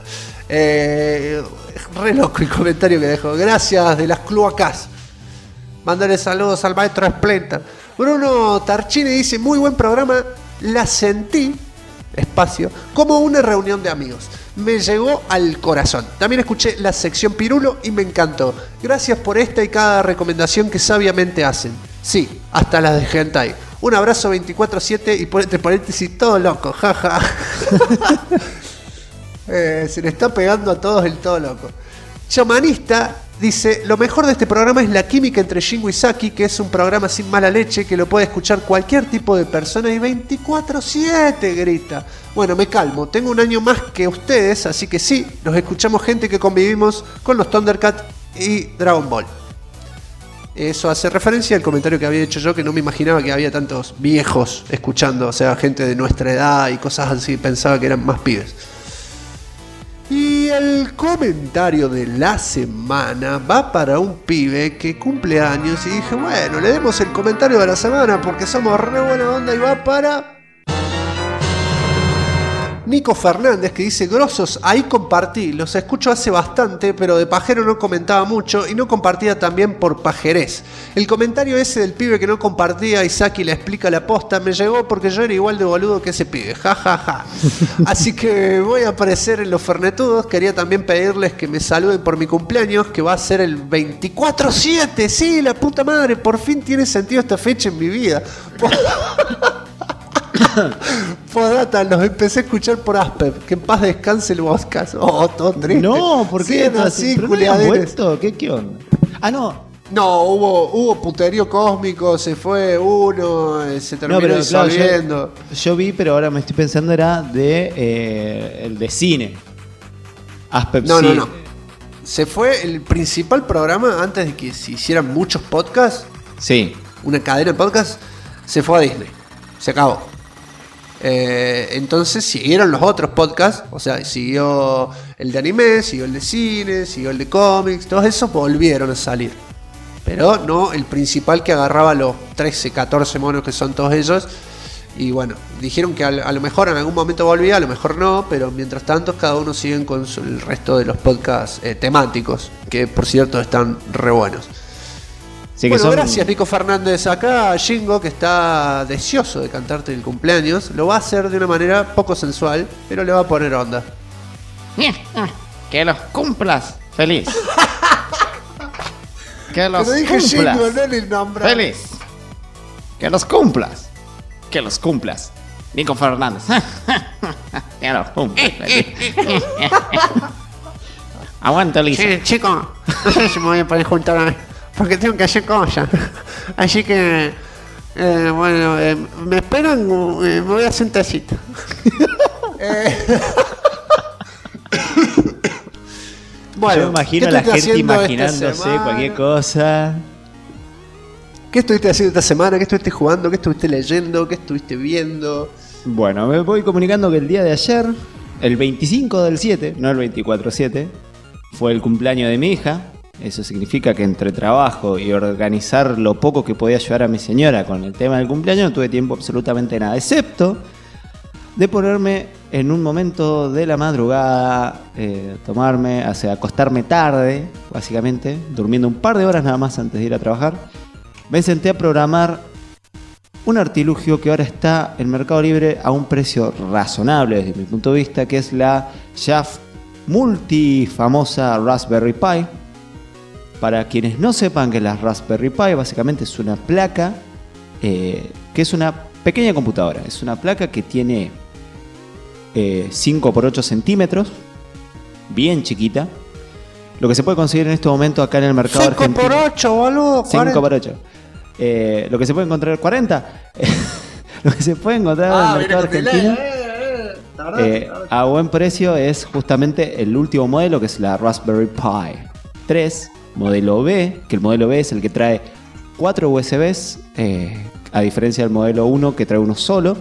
Re loco el comentario que dejó. Gracias De las Cloacas. Mándale saludos al maestro Esplenta. Bruno Tarchini dice: muy buen programa, la sentí, espacio, como una reunión de amigos. Me llegó al corazón. También escuché la sección Pirulo y me encantó. Gracias por esta y cada recomendación que sabiamente hacen. Sí, hasta las de hentai. Un abrazo 24/7 y por entre paréntesis todo loco, jaja. Se le está pegando a todos el todo loco. Chamanista dice: lo mejor de este programa es la química entre Shingo y Saki, que es un programa sin mala leche que lo puede escuchar cualquier tipo de persona y 24/7 grita. Bueno, me calmo, tengo un año más que ustedes, así que sí, los escuchamos gente que convivimos con los Thundercats y Dragon Ball. Eso hace referencia al comentario que había hecho yo, que no me imaginaba que había tantos viejos escuchando, o sea, gente de nuestra edad y cosas así, pensaba que eran más pibes. Y el comentario de la semana va para un pibe que cumple años y dije, bueno, le demos el comentario de la semana porque somos re buena onda, y va para Nico Fernández, que dice: grosos, ahí compartí, los escucho hace bastante, pero de pajero no comentaba mucho y no compartía también por pajerés. El comentario ese del pibe que no compartía y Saki le explica la posta me llegó porque yo era igual de boludo que ese pibe, jajaja. Así que voy a aparecer en los fernetudos. Quería también pedirles que me saluden por mi cumpleaños, que va a ser el 24/7. Sí, la puta madre, por fin tiene sentido esta fecha en mi vida. Podata, los empecé a escuchar por Asper. Que en paz descanse el podcast. Oh, todo triste. No, ¿por qué? Sí, así, ¿Pero no habían vuelto? ¿Qué onda? Ah, no. No, hubo puterío cósmico, se fue uno, se terminó disolviendo. Yo vi, pero ahora me estoy pensando, era de el de cine. Aspep No, sí. no, no. Se fue el principal programa antes de que se hicieran muchos podcasts, Sí. una cadena de podcasts, se fue a Disney. Se acabó. Entonces siguieron los otros podcasts, o sea, siguió el de anime, siguió el de cine, siguió el de cómics, todos esos volvieron a salir. Pero no el principal que agarraba los 13, 14 monos que son todos ellos. Y bueno, dijeron que a lo mejor en algún momento volvía, a lo mejor no, pero mientras tanto cada uno siguen con el resto de los podcasts temáticos, que por cierto están re buenos. Sí, que Bueno, son- gracias Nico Fernández. Acá Jingo, que está deseoso de cantarte el cumpleaños, lo va a hacer de una manera poco sensual, pero le va a poner onda. Que los cumplas feliz. Que los Pero dije cumplas Jingo, no el nombre. feliz. Que los cumplas. Que los cumplas. Nico Fernández. Que los cumplas feliz. Aguanta, Lisa. Sí, chico, no sé si me voy a poder juntar a mí, porque tengo que hacer cosas. Así que, bueno, me esperan, me voy a hacer un tecito. Bueno, Yo me imagino ¿qué a la estuviste gente haciendo esta imaginándose semana? cualquier cosa. ¿Qué estuviste haciendo esta semana? ¿Qué estuviste jugando? ¿Qué estuviste leyendo? ¿Qué estuviste viendo? Bueno, me voy comunicando que el día de ayer, el 25 del 7, no el 24/7, fue el cumpleaños de mi hija. Eso significa que entre trabajo y organizar lo poco que podía ayudar a mi señora con el tema del cumpleaños, no tuve tiempo absolutamente nada, excepto de ponerme en un momento de la madrugada, acostarme tarde, básicamente, durmiendo un par de horas nada más antes de ir a trabajar. Me senté a programar un artilugio que ahora está en Mercado Libre a un precio razonable desde mi punto de vista, que es la ya multifamosa Raspberry Pi. Para quienes no sepan que la Raspberry Pi básicamente es una placa que es una pequeña computadora. Es una placa que tiene 5 por 8 centímetros, bien chiquita. Lo que se puede conseguir en este momento acá en el mercado 5 argentino. por 8, boludo. 5 por 8. Lo que se puede encontrar 40. Lo que se puede encontrar en el mercado argentino a buen precio es justamente el último modelo, que es la Raspberry Pi 3, modelo B, que el modelo B es el que trae 4 USBs, a diferencia del modelo 1 que trae uno solo.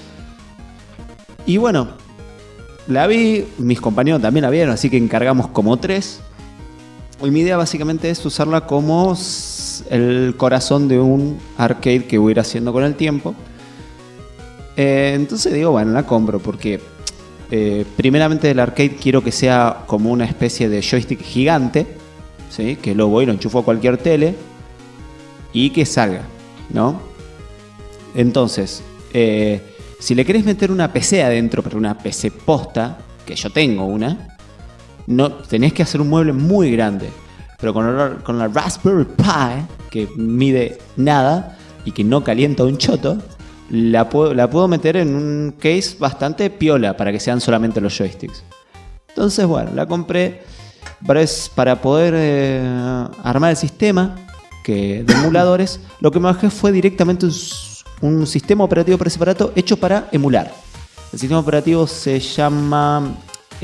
Y bueno, la vi, mis compañeros también la vieron, así que encargamos como 3. Y mi idea básicamente es usarla como el corazón de un arcade que voy a ir haciendo con el tiempo. Entonces digo, bueno, la compro porque primeramente el arcade quiero que sea como una especie de joystick gigante, ¿sí? Que lo voy y lo enchufo a cualquier tele y que salga, ¿no? Entonces, si le querés meter una PC adentro, pero una PC posta, que yo tengo una, no, tenés que hacer un mueble muy grande. Pero con la Raspberry Pi, que mide nada y que no calienta un choto, la puedo meter en un case bastante piola para que sean solamente los joysticks. Entonces, bueno, la compré para poder armar el sistema de emuladores. Lo que me bajé fue directamente un sistema operativo para ese aparato hecho para emular. El sistema operativo se llama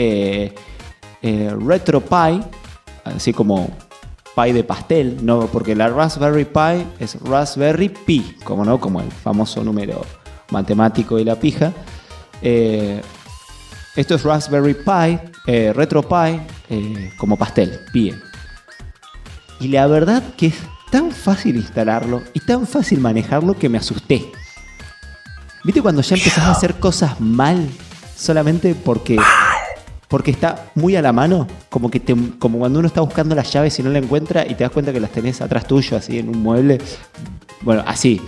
RetroPie, así como Pi de pastel, no, porque la Raspberry Pi es Raspberry Pi, como el famoso número matemático de la pija. Esto es Raspberry Pi, RetroPie, como pastel, Pi. Y la verdad que es tan fácil instalarlo y tan fácil manejarlo que me asusté. ¿Viste cuando ya empezás a hacer cosas mal solamente porque está muy a la mano? Como cuando uno está buscando las llaves y no la encuentra y te das cuenta que las tenés atrás tuyo, así en un mueble. Bueno, así.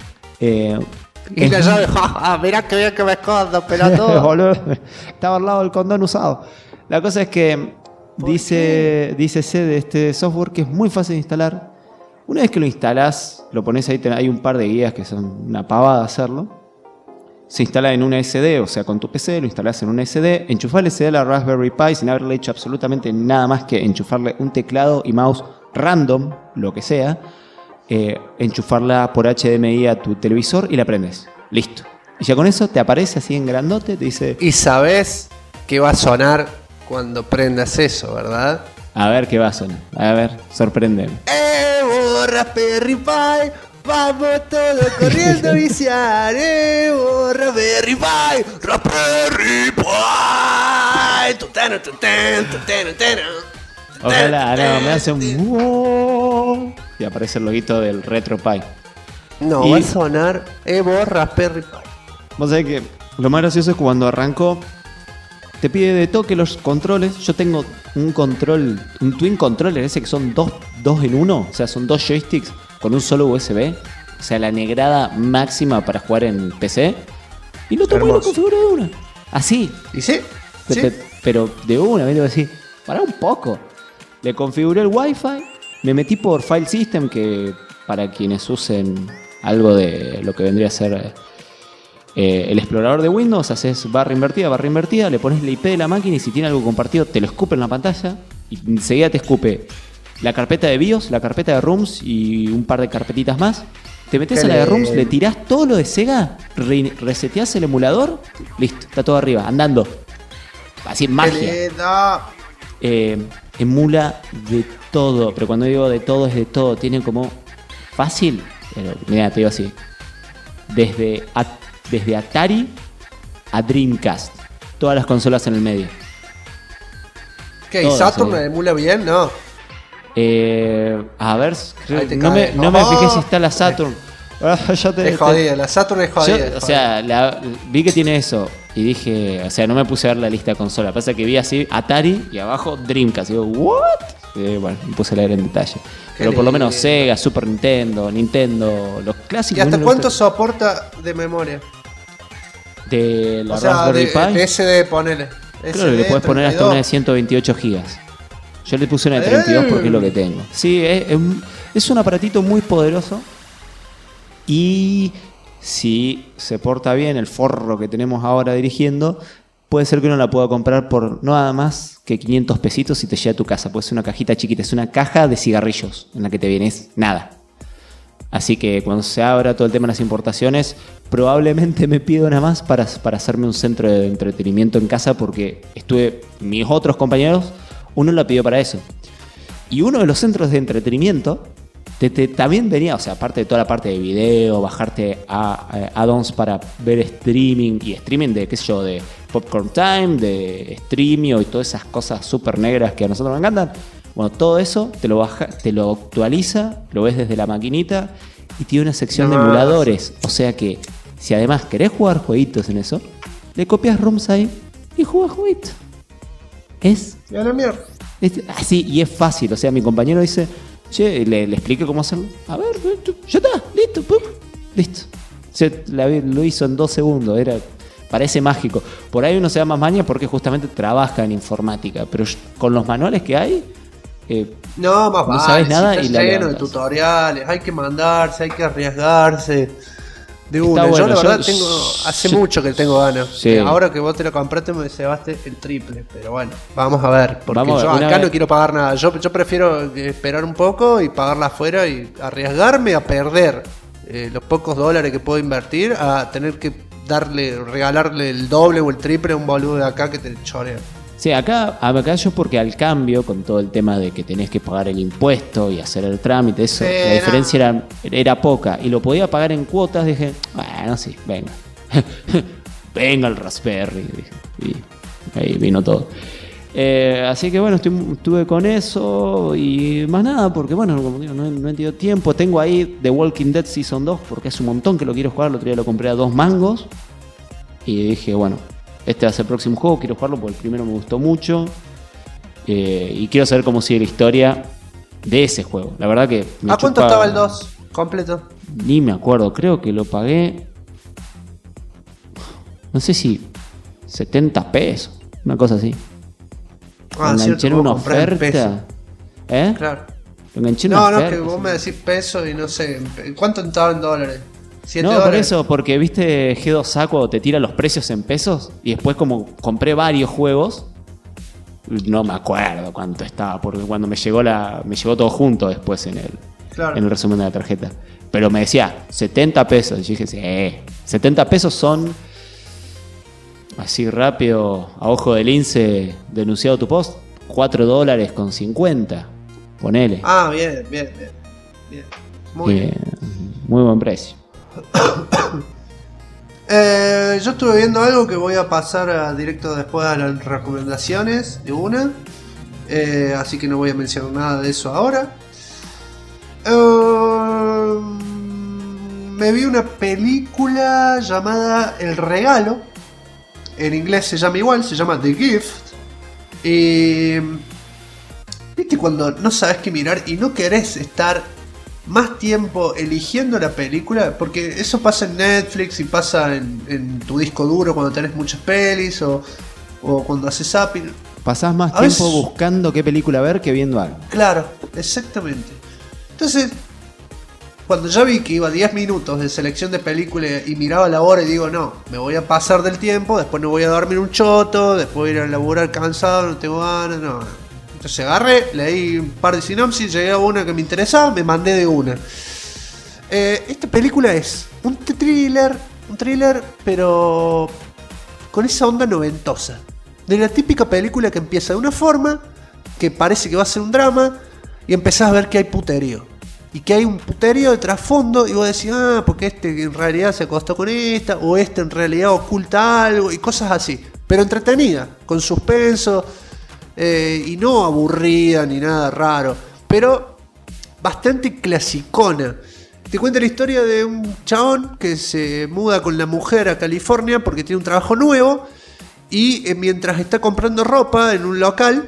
Y la llave, mirá que bien que me escondo, pelotudo. Boludo, estaba al lado del condón usado. La cosa es que dícese de este software que es muy fácil de instalar. Una vez que lo instalás, lo pones ahí, hay un par de guías que son una pavada hacerlo. Se instala en una SD, o sea, con tu PC, lo instalás en una SD, enchufás el SD a la Raspberry Pi sin haberle hecho absolutamente nada más que enchufarle un teclado y mouse random, lo que sea, enchufarla por HDMI a tu televisor y la prendes. Listo. Y ya con eso te aparece así en grandote, te dice... Y sabés que va a sonar cuando prendas eso, ¿verdad? A ver qué va a sonar. A ver, sorprendeme. Evo Raspberry Pi, vamos todos corriendo a viciar. Evo Raspberry Pi, Raspberry Pi. Tutano, tutano, tutano, tutano. Ojalá, no, me hace un... Y aparece el loguito del Retro Pi. No, Y- va a sonar Evo Raspberry Pi. Vos sabés que lo más gracioso es cuando arrancó, te pide de toque los controles. Yo tengo un control, un Twin Controller ese que son dos en uno. O sea, son 2 joysticks con un solo USB. O sea, la negrada máxima para jugar en PC. Y lo tomé y lo Hermoso. configuré de una. Así. ¿Y sí? ¿Sí? Pero de una, me digo así, para un poco. Le configuré el Wi-Fi, me metí por File System, que para quienes usen algo de lo que vendría a ser el explorador de Windows, haces barra invertida, le pones la IP de la máquina y si tiene algo compartido te lo escupe en la pantalla y enseguida te escupe la carpeta de BIOS, la carpeta de Rooms y un par de carpetitas más. Te metes Qué a la de Rooms, lindo. le tirás todo lo de Sega, reseteás el emulador, listo, está todo arriba, andando. Así, magia. Qué lindo. Emula de todo, pero cuando digo de todo es de todo. Tiene como fácil, pero mira, te digo así, desde Atari a Dreamcast, todas las consolas en el medio. ¿Qué? ¿Y Todas, Saturn sí. emula bien? No. A ver, Ahí te no cae. me Oh. fijé si está la Saturn. Es jodida, la Saturn es jodida. Yo, es o jodida. sea, vi que tiene eso y dije, o sea, no me puse a ver la lista de consola. Pasa que vi así Atari y abajo Dreamcast. Y digo, ¿what? Y bueno, me puse a leer en detalle. Pero por lo menos lindo. Sega, Super Nintendo, los clásicos. ¿Y hasta Windows cuánto soporta de memoria? de la O sea, Raspberry Pi. de SD, ponele. Creo que le puedes poner hasta una de 128 gigas. Yo le puse una de 32 porque es lo que tengo. Sí, es un aparatito muy poderoso. Y si se porta bien el forro que tenemos ahora dirigiendo, puede ser que uno la pueda comprar por nada más que 500 pesitos y te llegue a tu casa. Puede ser una cajita chiquita, es una caja de cigarrillos en la que te vienes nada. Así que cuando se abra todo el tema de las importaciones, probablemente me pido una más para hacerme un centro de entretenimiento en casa, porque mis otros compañeros, uno la pidió para eso. Y uno de los centros de entretenimiento también venía, o sea, aparte de toda la parte de video, bajarte add-ons para ver streaming y streaming de, qué sé yo, de Popcorn Time, de Streamio y todas esas cosas súper negras que a nosotros nos encantan. Bueno, todo eso te lo actualiza, lo ves desde la maquinita y tiene una sección de No, emuladores. O sea que si además querés jugar jueguitos en eso, le copias ROMs ahí y jugás jueguitos. Es Y a la mierda. así y es fácil. O sea, mi compañero dice, che, le expliqué cómo hacerlo. A ver, ya está, listo, pum, listo. Lo hizo en 2 segundos, parece mágico. Por ahí uno se da más maña porque justamente trabaja en informática, pero con los manuales que hay, No, más No vale. sabes nada si y está la lleno de levantas. tutoriales, hay que mandarse, hay que arriesgarse. De una. bueno, Yo la verdad yo- hace yo- mucho que tengo ganas. Sí. Ahora que vos te lo compraste me cebaste el triple. Pero bueno, vamos a ver. Porque Vamos a ver, yo una acá vez- no quiero pagar nada. Yo prefiero esperar un poco y pagarla afuera y arriesgarme a perder los pocos dólares que puedo invertir a tener que regalarle el doble o el triple a un boludo de acá que te chorea. sí, acá yo porque al cambio, con todo el tema de que tenés que pagar el impuesto y hacer el trámite, eso, Sí, la diferencia era poca. Y lo podía pagar en cuotas, dije, bueno, sí, venga. Venga el Raspberry, dije. Y ahí vino todo. Así que bueno, estuve con eso y más nada, porque bueno, como digo, no he tenido tiempo. Tengo ahí The Walking Dead Season 2 porque es un montón que lo quiero jugar. El otro día lo compré a 2 mangos y dije, bueno, este va a ser el próximo juego, quiero jugarlo porque el primero me gustó mucho y quiero saber cómo sigue la historia de ese juego. La verdad que me ¿A cuánto chupa- estaba el 2 completo? Ni me acuerdo, creo que lo pagué, no sé si 70 pesos, una cosa así. Lo enganché en puedo una comprar en peso. oferta. ¿Eh? Claro. Lo enganché en No, una no, oferta. que vos me decís peso y no sé. ¿Cuánto estaba en dólares? 7 No, dólares. por eso, porque viste G2 Saco te tira los precios en pesos y después como compré varios juegos, no me acuerdo cuánto estaba, porque cuando me llegó todo junto después en Claro. el resumen de la tarjeta. Pero me decía 70 pesos. Y yo dije, sí, 70 pesos son así rápido, a ojo de lince, denunciado tu post, $4.50. Ponele. Ah, bien. Muy bien. Muy buen precio. Yo estuve viendo algo que voy a pasar directo después a las recomendaciones de una. Así que no voy a mencionar nada de eso ahora. Me vi una película llamada El Regalo. En inglés se llama igual, se llama The Gift. Y viste cuando no sabes qué mirar y no querés estar más tiempo eligiendo la película, porque eso pasa en Netflix y pasa en tu disco duro cuando tenés muchas pelis o cuando haces zapping. Pasás más A tiempo veces- buscando qué película ver que viendo algo. Claro, exactamente. Entonces, cuando ya vi que iba 10 minutos de selección de película y miraba la hora y digo, no, me voy a pasar del tiempo, después no voy a dormir un choto, después voy a ir a laburar cansado, no tengo ganas, no. Entonces agarré, leí un par de sinopsis, llegué a una que me interesaba, me mandé de una. Esta película es un thriller, pero con esa onda noventosa. De la típica película que empieza de una forma, que parece que va a ser un drama, y empezás a ver que hay puterío. Y que hay un puterío de trasfondo, y vos decís, porque este en realidad se acostó con esta, o este en realidad oculta algo, y cosas así. Pero entretenida, con suspenso, y no aburrida ni nada raro, pero bastante clasicona. Te cuenta la historia de un chabón que se muda con la mujer a California porque tiene un trabajo nuevo, y mientras está comprando ropa en un local,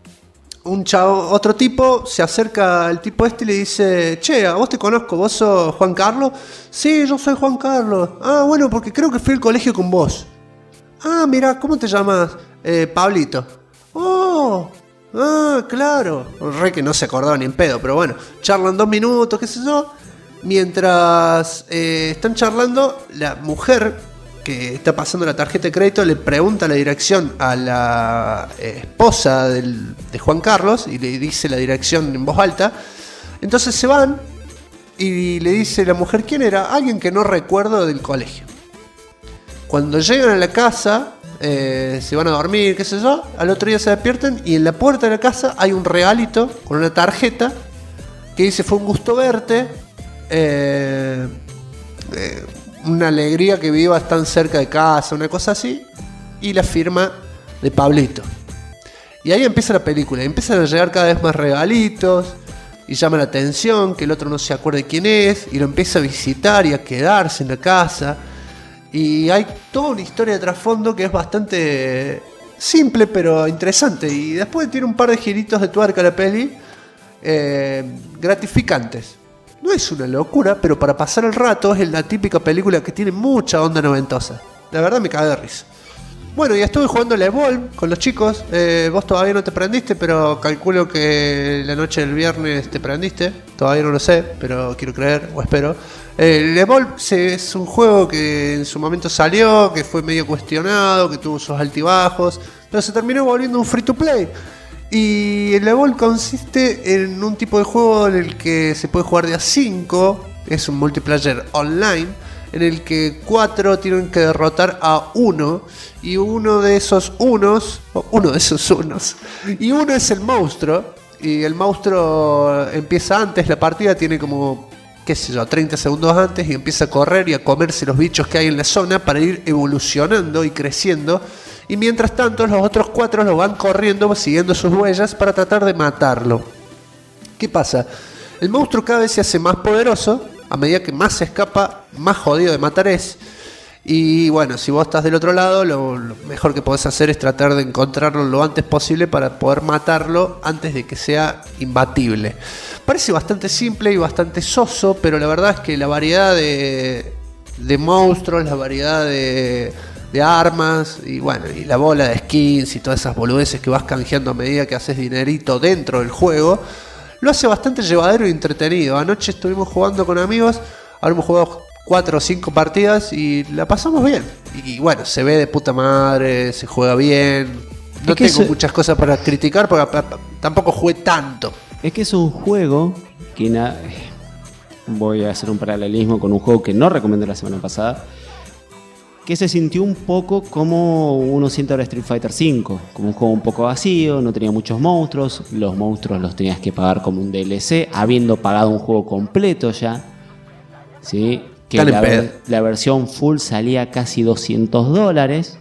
otro tipo se acerca al tipo este y le dice, che, a vos te conozco, ¿vos sos Juan Carlos? Sí, yo soy Juan Carlos. Ah, bueno, porque creo que fui al colegio con vos. Ah, mira, ¿cómo te llamas? Pablito. Oh, claro. Re que no se acordaba ni en pedo, pero bueno, charlan 2 minutos, qué sé yo. Mientras están charlando, la mujer que está pasando la tarjeta de crédito le pregunta la dirección a la esposa de Juan Carlos y le dice la dirección en voz alta. Entonces se van y le dice la mujer quién era, alguien que no recuerdo del colegio. Cuando llegan a la casa, se van a dormir, qué sé yo, al otro día se despiertan y en la puerta de la casa hay un regalito con una tarjeta que dice fue un gusto verte, una alegría que vivas tan cerca de casa, una cosa así, y la firma de Pablito. Y ahí empieza la película, y empiezan a llegar cada vez más regalitos, y llama la atención que el otro no se acuerde quién es, y lo empieza a visitar y a quedarse en la casa. Y hay toda una historia de trasfondo que es bastante simple pero interesante. Y después tiene un par de giritos de tuerca la peli gratificantes. No es una locura, pero para pasar el rato es la típica película que tiene mucha onda noventosa. La verdad me cagué de risa. Bueno, y estuve jugando la Evolve con los chicos. Vos todavía no te prendiste, pero calculo que la noche del viernes te prendiste. Todavía no lo sé, pero quiero creer o espero. El Evolve es un juego que en su momento salió, que fue medio cuestionado, que tuvo sus altibajos, pero se terminó volviendo un free to play. Y el Evolve consiste en un tipo de juego en el que se puede jugar de a 5, es un multiplayer online, en el que 4 tienen que derrotar a 1, y uno de esos unos, y uno es el monstruo, y el monstruo empieza antes, la partida tiene como, qué sé yo, 30 segundos antes, y empieza a correr y a comerse los bichos que hay en la zona para ir evolucionando y creciendo. Y mientras tanto los otros 4 lo van corriendo siguiendo sus huellas para tratar de matarlo. ¿Qué pasa? El monstruo cada vez se hace más poderoso, a medida que más se escapa, más jodido de matar es. Y bueno, si vos estás del otro lado, lo mejor que podés hacer es tratar de encontrarlo lo antes posible para poder matarlo antes de que sea imbatible. Parece bastante simple y bastante soso, pero la verdad es que la variedad de monstruos, la variedad de armas y bueno, y la bola de skins y todas esas boludeces que vas canjeando a medida que haces dinerito dentro del juego, lo hace bastante llevadero y entretenido. Anoche estuvimos jugando con amigos, habremos jugado 4 o 5 partidas y la pasamos bien. Y bueno, se ve de puta madre, se juega bien. No tengo muchas cosas para criticar porque tampoco jugué tanto. Es que es un juego que voy a hacer un paralelismo con un juego que no recomendé la semana pasada. que se sintió un poco como uno siente ahora Street Fighter V, como un juego un poco vacío, no tenía muchos monstruos, los monstruos los tenías que pagar como un DLC, habiendo pagado un juego completo ya, ¿sí? Que la versión full salía casi $200.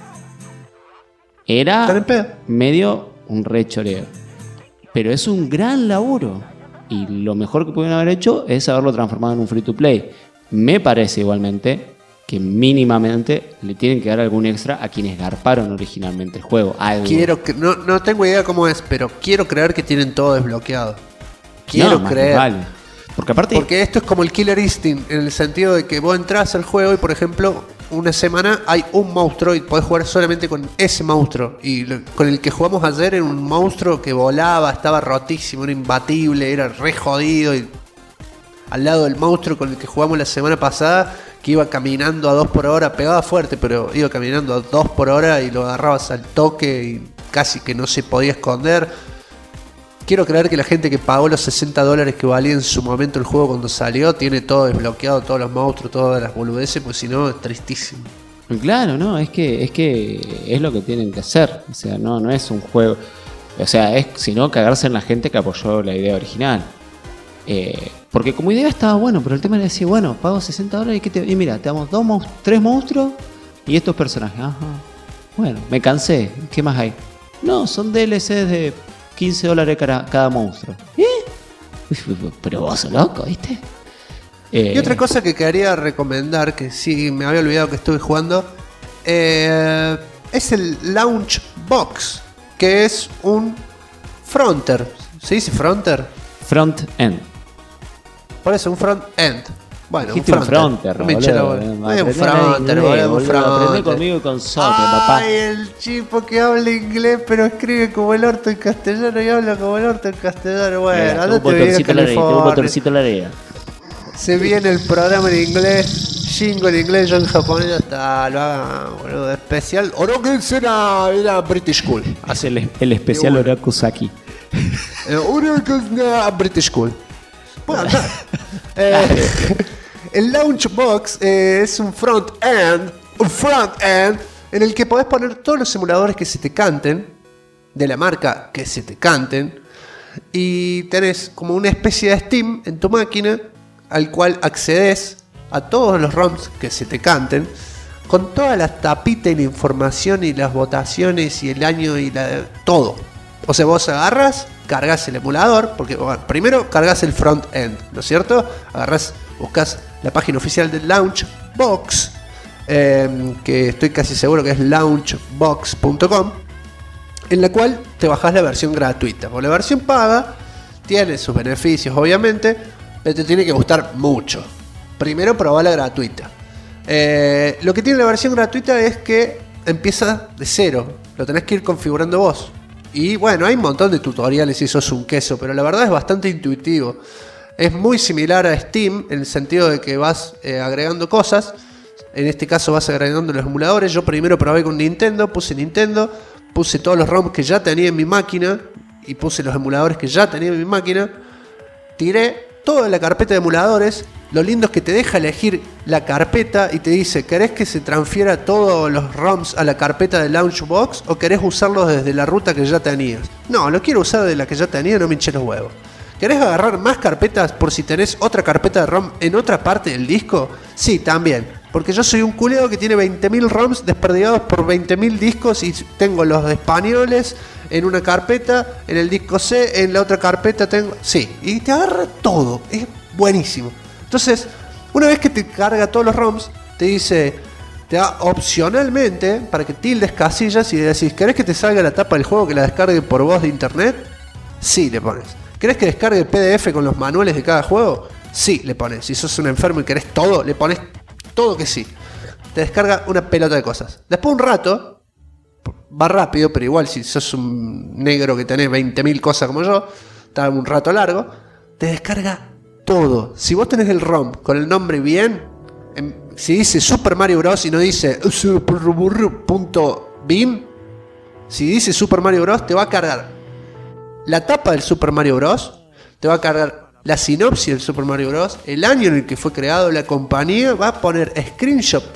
Era medio un re choreo, pero es un gran laburo y lo mejor que pudieron haber hecho es haberlo transformado en un free to play. Me parece igualmente que mínimamente le tienen que dar algún extra a quienes garparon originalmente el juego. No tengo idea cómo es, pero quiero creer que tienen todo desbloqueado. Quiero creer. Vale. Porque esto es como el Killer Instinct, en el sentido de que vos entras al juego y, por ejemplo, una semana hay un monstruo y podés jugar solamente con ese monstruo. Y con el que jugamos ayer era un monstruo que volaba, estaba rotísimo, era imbatible, era re jodido. Y al lado del monstruo con el que jugamos la semana pasada, que iba caminando a 2 por hora, pegaba fuerte, pero iba caminando a 2 por hora y lo agarrabas al toque y casi que no se podía esconder. Quiero creer que la gente que pagó los $60 que valía en su momento el juego cuando salió tiene todo desbloqueado, todos los monstruos, todas las boludeces, pues si no es tristísimo. Claro, no, es que es lo que tienen que hacer. O sea, no es un juego. O sea, es sino cagarse en la gente que apoyó la idea original. Porque como idea estaba bueno, pero el tema era decir, bueno, pago $60 y mira, te damos 3 monstruos y estos personajes. Ajá. Bueno, me cansé. ¿Qué más hay? No, son DLCs de $15 cada monstruo. Pero vos sos loco, ¿viste? Y otra cosa que quería recomendar, que sí me había olvidado que estuve jugando, es el Launch Box, que es un fronter. ¿Se dice fronter? Front end. Por eso, un front end. Bueno, dijiste un fronter, boludo. Un fronter, boludo. Aprendé conmigo y con Sote, papá. Ay, el chico que habla inglés, pero escribe como el orto en castellano y habla como el orto en castellano. Bueno, andate bien a California. Se viene el programa en inglés, Jingo en inglés, yo en japonés, hasta lo haga, boludo, especial. Oroku será British School. Hace el especial Orokusaki. Oroku British School. Puedo andar. El Launch Box es un front end en el que podés poner todos los simuladores que se te canten, de la marca que se te canten, y tenés como una especie de Steam en tu máquina al cual accedes a todos los ROMs que se te canten, con toda la tapita y la información y las votaciones y el año y todo. O sea, vos agarras, cargas el emulador, porque bueno, primero cargas el front end, ¿no es cierto? Agarras, buscas la página oficial del Launchbox, que estoy casi seguro que es launchbox.com, en la cual te bajás la versión gratuita. Porque la versión paga tiene sus beneficios, obviamente, pero te tiene que gustar mucho. Primero probá la gratuita. Lo que tiene la versión gratuita es que empieza de cero, lo tenés que ir configurando vos. Y bueno, hay un montón de tutoriales si sos un queso, pero la verdad es bastante intuitivo. Es muy similar a Steam en el sentido de que vas agregando cosas. En este caso vas agregando los emuladores. Yo primero probé con Nintendo, puse todos los ROMs que ya tenía en mi máquina y puse los emuladores que ya tenía en mi máquina. Tiré toda la carpeta de emuladores. Lo lindo es que te deja elegir la carpeta y te dice, ¿querés que se transfiera todos los ROMs a la carpeta de Launchbox o querés usarlos desde la ruta que ya tenías? No, lo quiero usar de la que ya tenía, no me hinché los huevos. ¿Querés agarrar más carpetas por si tenés otra carpeta de ROM en otra parte del disco? Sí, también. Porque yo soy un culeo que tiene 20.000 ROMs desperdigados por 20.000 discos y tengo los de españoles en una carpeta, en el disco C, en la otra carpeta tengo... Sí, y te agarra todo, es buenísimo. Entonces, una vez que te carga todos los ROMs, te dice, te da opcionalmente para que tildes casillas y decís, ¿querés que te salga la tapa del juego que la descargue por voz de internet? Sí, le pones. ¿Querés que descargue el PDF con los manuales de cada juego? Sí, le pones. Si sos un enfermo y querés todo, le pones todo que sí. Te descarga una pelota de cosas. Después un rato, va rápido, pero igual si sos un negro que tenés 20.000 cosas como yo, está un rato largo, te descarga todo. Si vos tenés el ROM con el nombre bien, si dice Super Mario Bros. Y no dice super.bin, si dice Super Mario Bros. Te va a cargar la tapa del Super Mario Bros. Te va a cargar la sinopsis del Super Mario Bros. El año en el que fue creado, la compañía, va a poner screenshots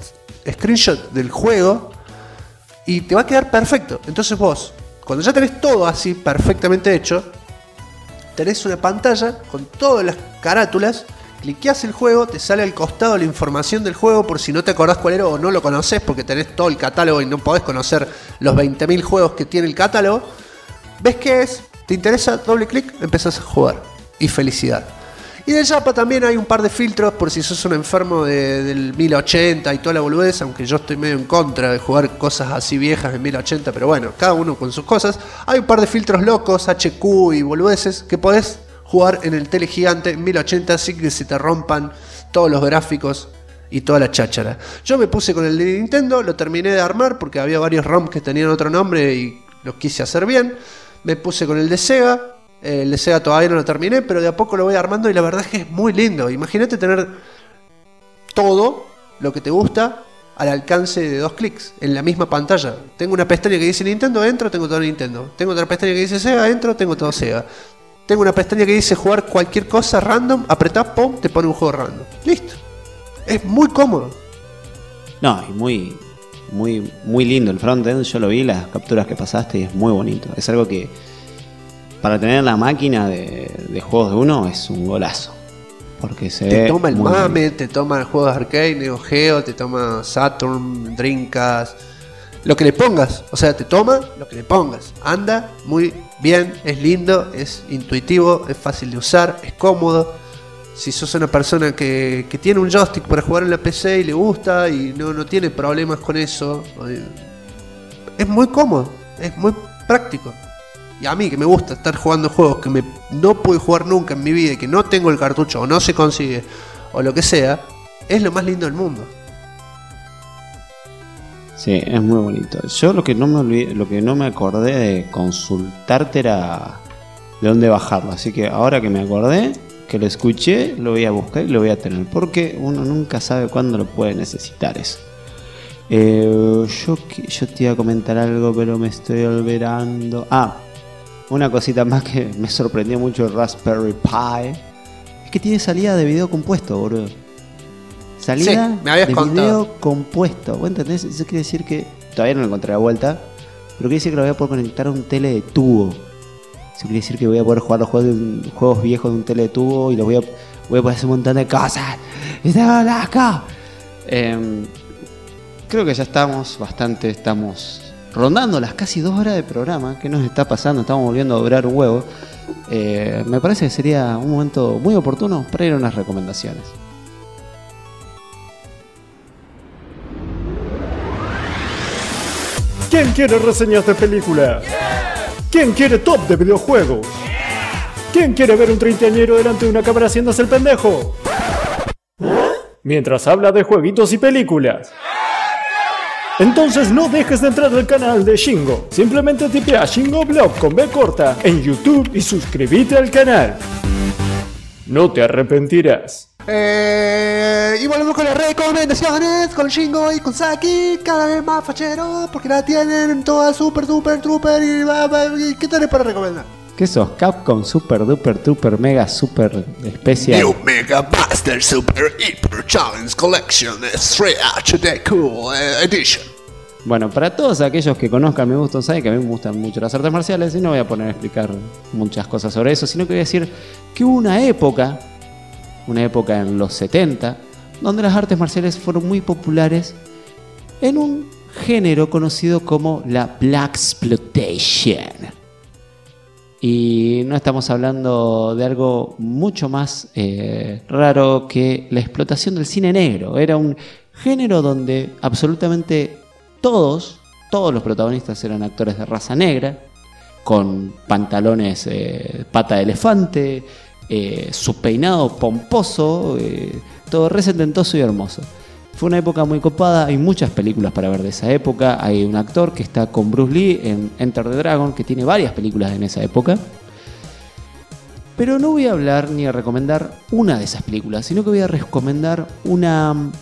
screenshot del juego y te va a quedar perfecto. Entonces vos, cuando ya tenés todo así perfectamente hecho, tenés una pantalla con todas las carátulas, cliqueás el juego, te sale al costado la información del juego por si no te acordás cuál era o no lo conocés porque tenés todo el catálogo y no podés conocer los 20.000 juegos que tiene el catálogo. ¿Ves qué es? ¿Te interesa? Doble clic, empezás a jugar. Y felicidad. Y de Japa también hay un par de filtros por si sos un enfermo del 1080 y toda la boludez, aunque yo estoy medio en contra de jugar cosas así viejas en 1080, pero bueno, cada uno con sus cosas. Hay un par de filtros locos, HQ y boludeces, que podés jugar en el tele gigante en 1080 sin que se te rompan todos los gráficos y toda la cháchara. Yo me puse con el de Nintendo, lo terminé de armar porque había varios ROMs que tenían otro nombre y los quise hacer bien. Me puse con el de Sega. El de Sega todavía no lo terminé, pero de a poco lo voy armando y la verdad es que es muy lindo. Imagínate tener todo lo que te gusta al alcance de 2 clics en la misma pantalla. Tengo una pestaña que dice Nintendo, entro, tengo todo Nintendo. Tengo otra pestaña que dice Sega, entro, tengo todo Sega. Tengo una pestaña que dice jugar cualquier cosa random, apretás, pum, te pone un juego random. Listo. Es muy cómodo. No, y muy lindo el frontend. Yo lo vi, las capturas que pasaste, y es muy bonito. Es algo que para tener la máquina de juegos de uno es un golazo. Porque se te ve toma el muy mame, bien. te toma el juego de arcade, Neo Geo, te toma Saturn, Dreamcast, lo que le pongas, o sea, te toma lo que le pongas. Anda muy bien, es lindo, es intuitivo, es fácil de usar, es cómodo. Si sos una persona que tiene un joystick para jugar en la PC y le gusta y no tiene problemas con eso, es muy cómodo, es muy práctico. Y a mí que me gusta estar jugando juegos que no pude jugar nunca en mi vida y que no tengo el cartucho o no se consigue o lo que sea, es lo más lindo del mundo. Sí, es muy bonito. Yo lo que no me acordé de consultarte era de dónde bajarlo. Así que ahora que me acordé, que lo escuché, lo voy a buscar y lo voy a tener. Porque uno nunca sabe cuándo lo puede necesitar eso. Yo te iba a comentar algo, pero me estoy olvidando. Una cosita más que me sorprendió mucho el Raspberry Pi. Es que tiene salida de video compuesto, boludo. Salida Sí, me habías de contado. video compuesto. ¿Vos entendés? Eso quiere decir que todavía no lo encontré a la vuelta, pero quiere decir que lo voy a poder conectar a un tele de tubo. Eso quiere decir que voy a poder jugar los juegos viejos de un tele de tubo y voy a poder hacer un montón de cosas. ¡Está acá! Creo que ya estamos rondando las casi 2 horas de programa. ¿Qué nos está pasando? Estamos volviendo a doblar un huevo. Me parece que sería un momento muy oportuno para ir a unas recomendaciones. ¿Quién quiere reseñas de películas? ¿Quién quiere top de videojuegos? ¿Quién quiere ver un treintañero delante de una cámara haciéndose el pendejo? Mientras habla de jueguitos y películas. Entonces no dejes de entrar al canal de Shingo. Simplemente tipea Shingo Blog con B corta en YouTube y suscríbete al canal. No te arrepentirás. Y volvemos con las recomendaciones, con Shingo y con Saki, cada vez más fachero, porque la tienen toda super duper trooper y ¿qué tenés para recomendar? ¿Qué sos? Capcom Super Duper Trooper Mega Super Especial. New Mega Buster Super Hyper Challenge Collection 3 HD Cool Edition. Bueno, para todos aquellos que conozcan mi gusto, saben que a mí me gustan mucho las artes marciales y no voy a poner a explicar muchas cosas sobre eso, sino que voy a decir que hubo una época en los 70, donde las artes marciales fueron muy populares en un género conocido como la Blaxploitation. Y no estamos hablando de algo mucho más raro que la explotación del cine negro. Era un género donde absolutamente todos los protagonistas eran actores de raza negra, con pantalones pata de elefante, su peinado pomposo, todo resententoso y hermoso. Fue una época muy copada, hay muchas películas para ver de esa época. Hay un actor que está con Bruce Lee en Enter the Dragon, que tiene varias películas en esa época. Pero no voy a hablar ni a recomendar una de esas películas, sino que voy a recomendar un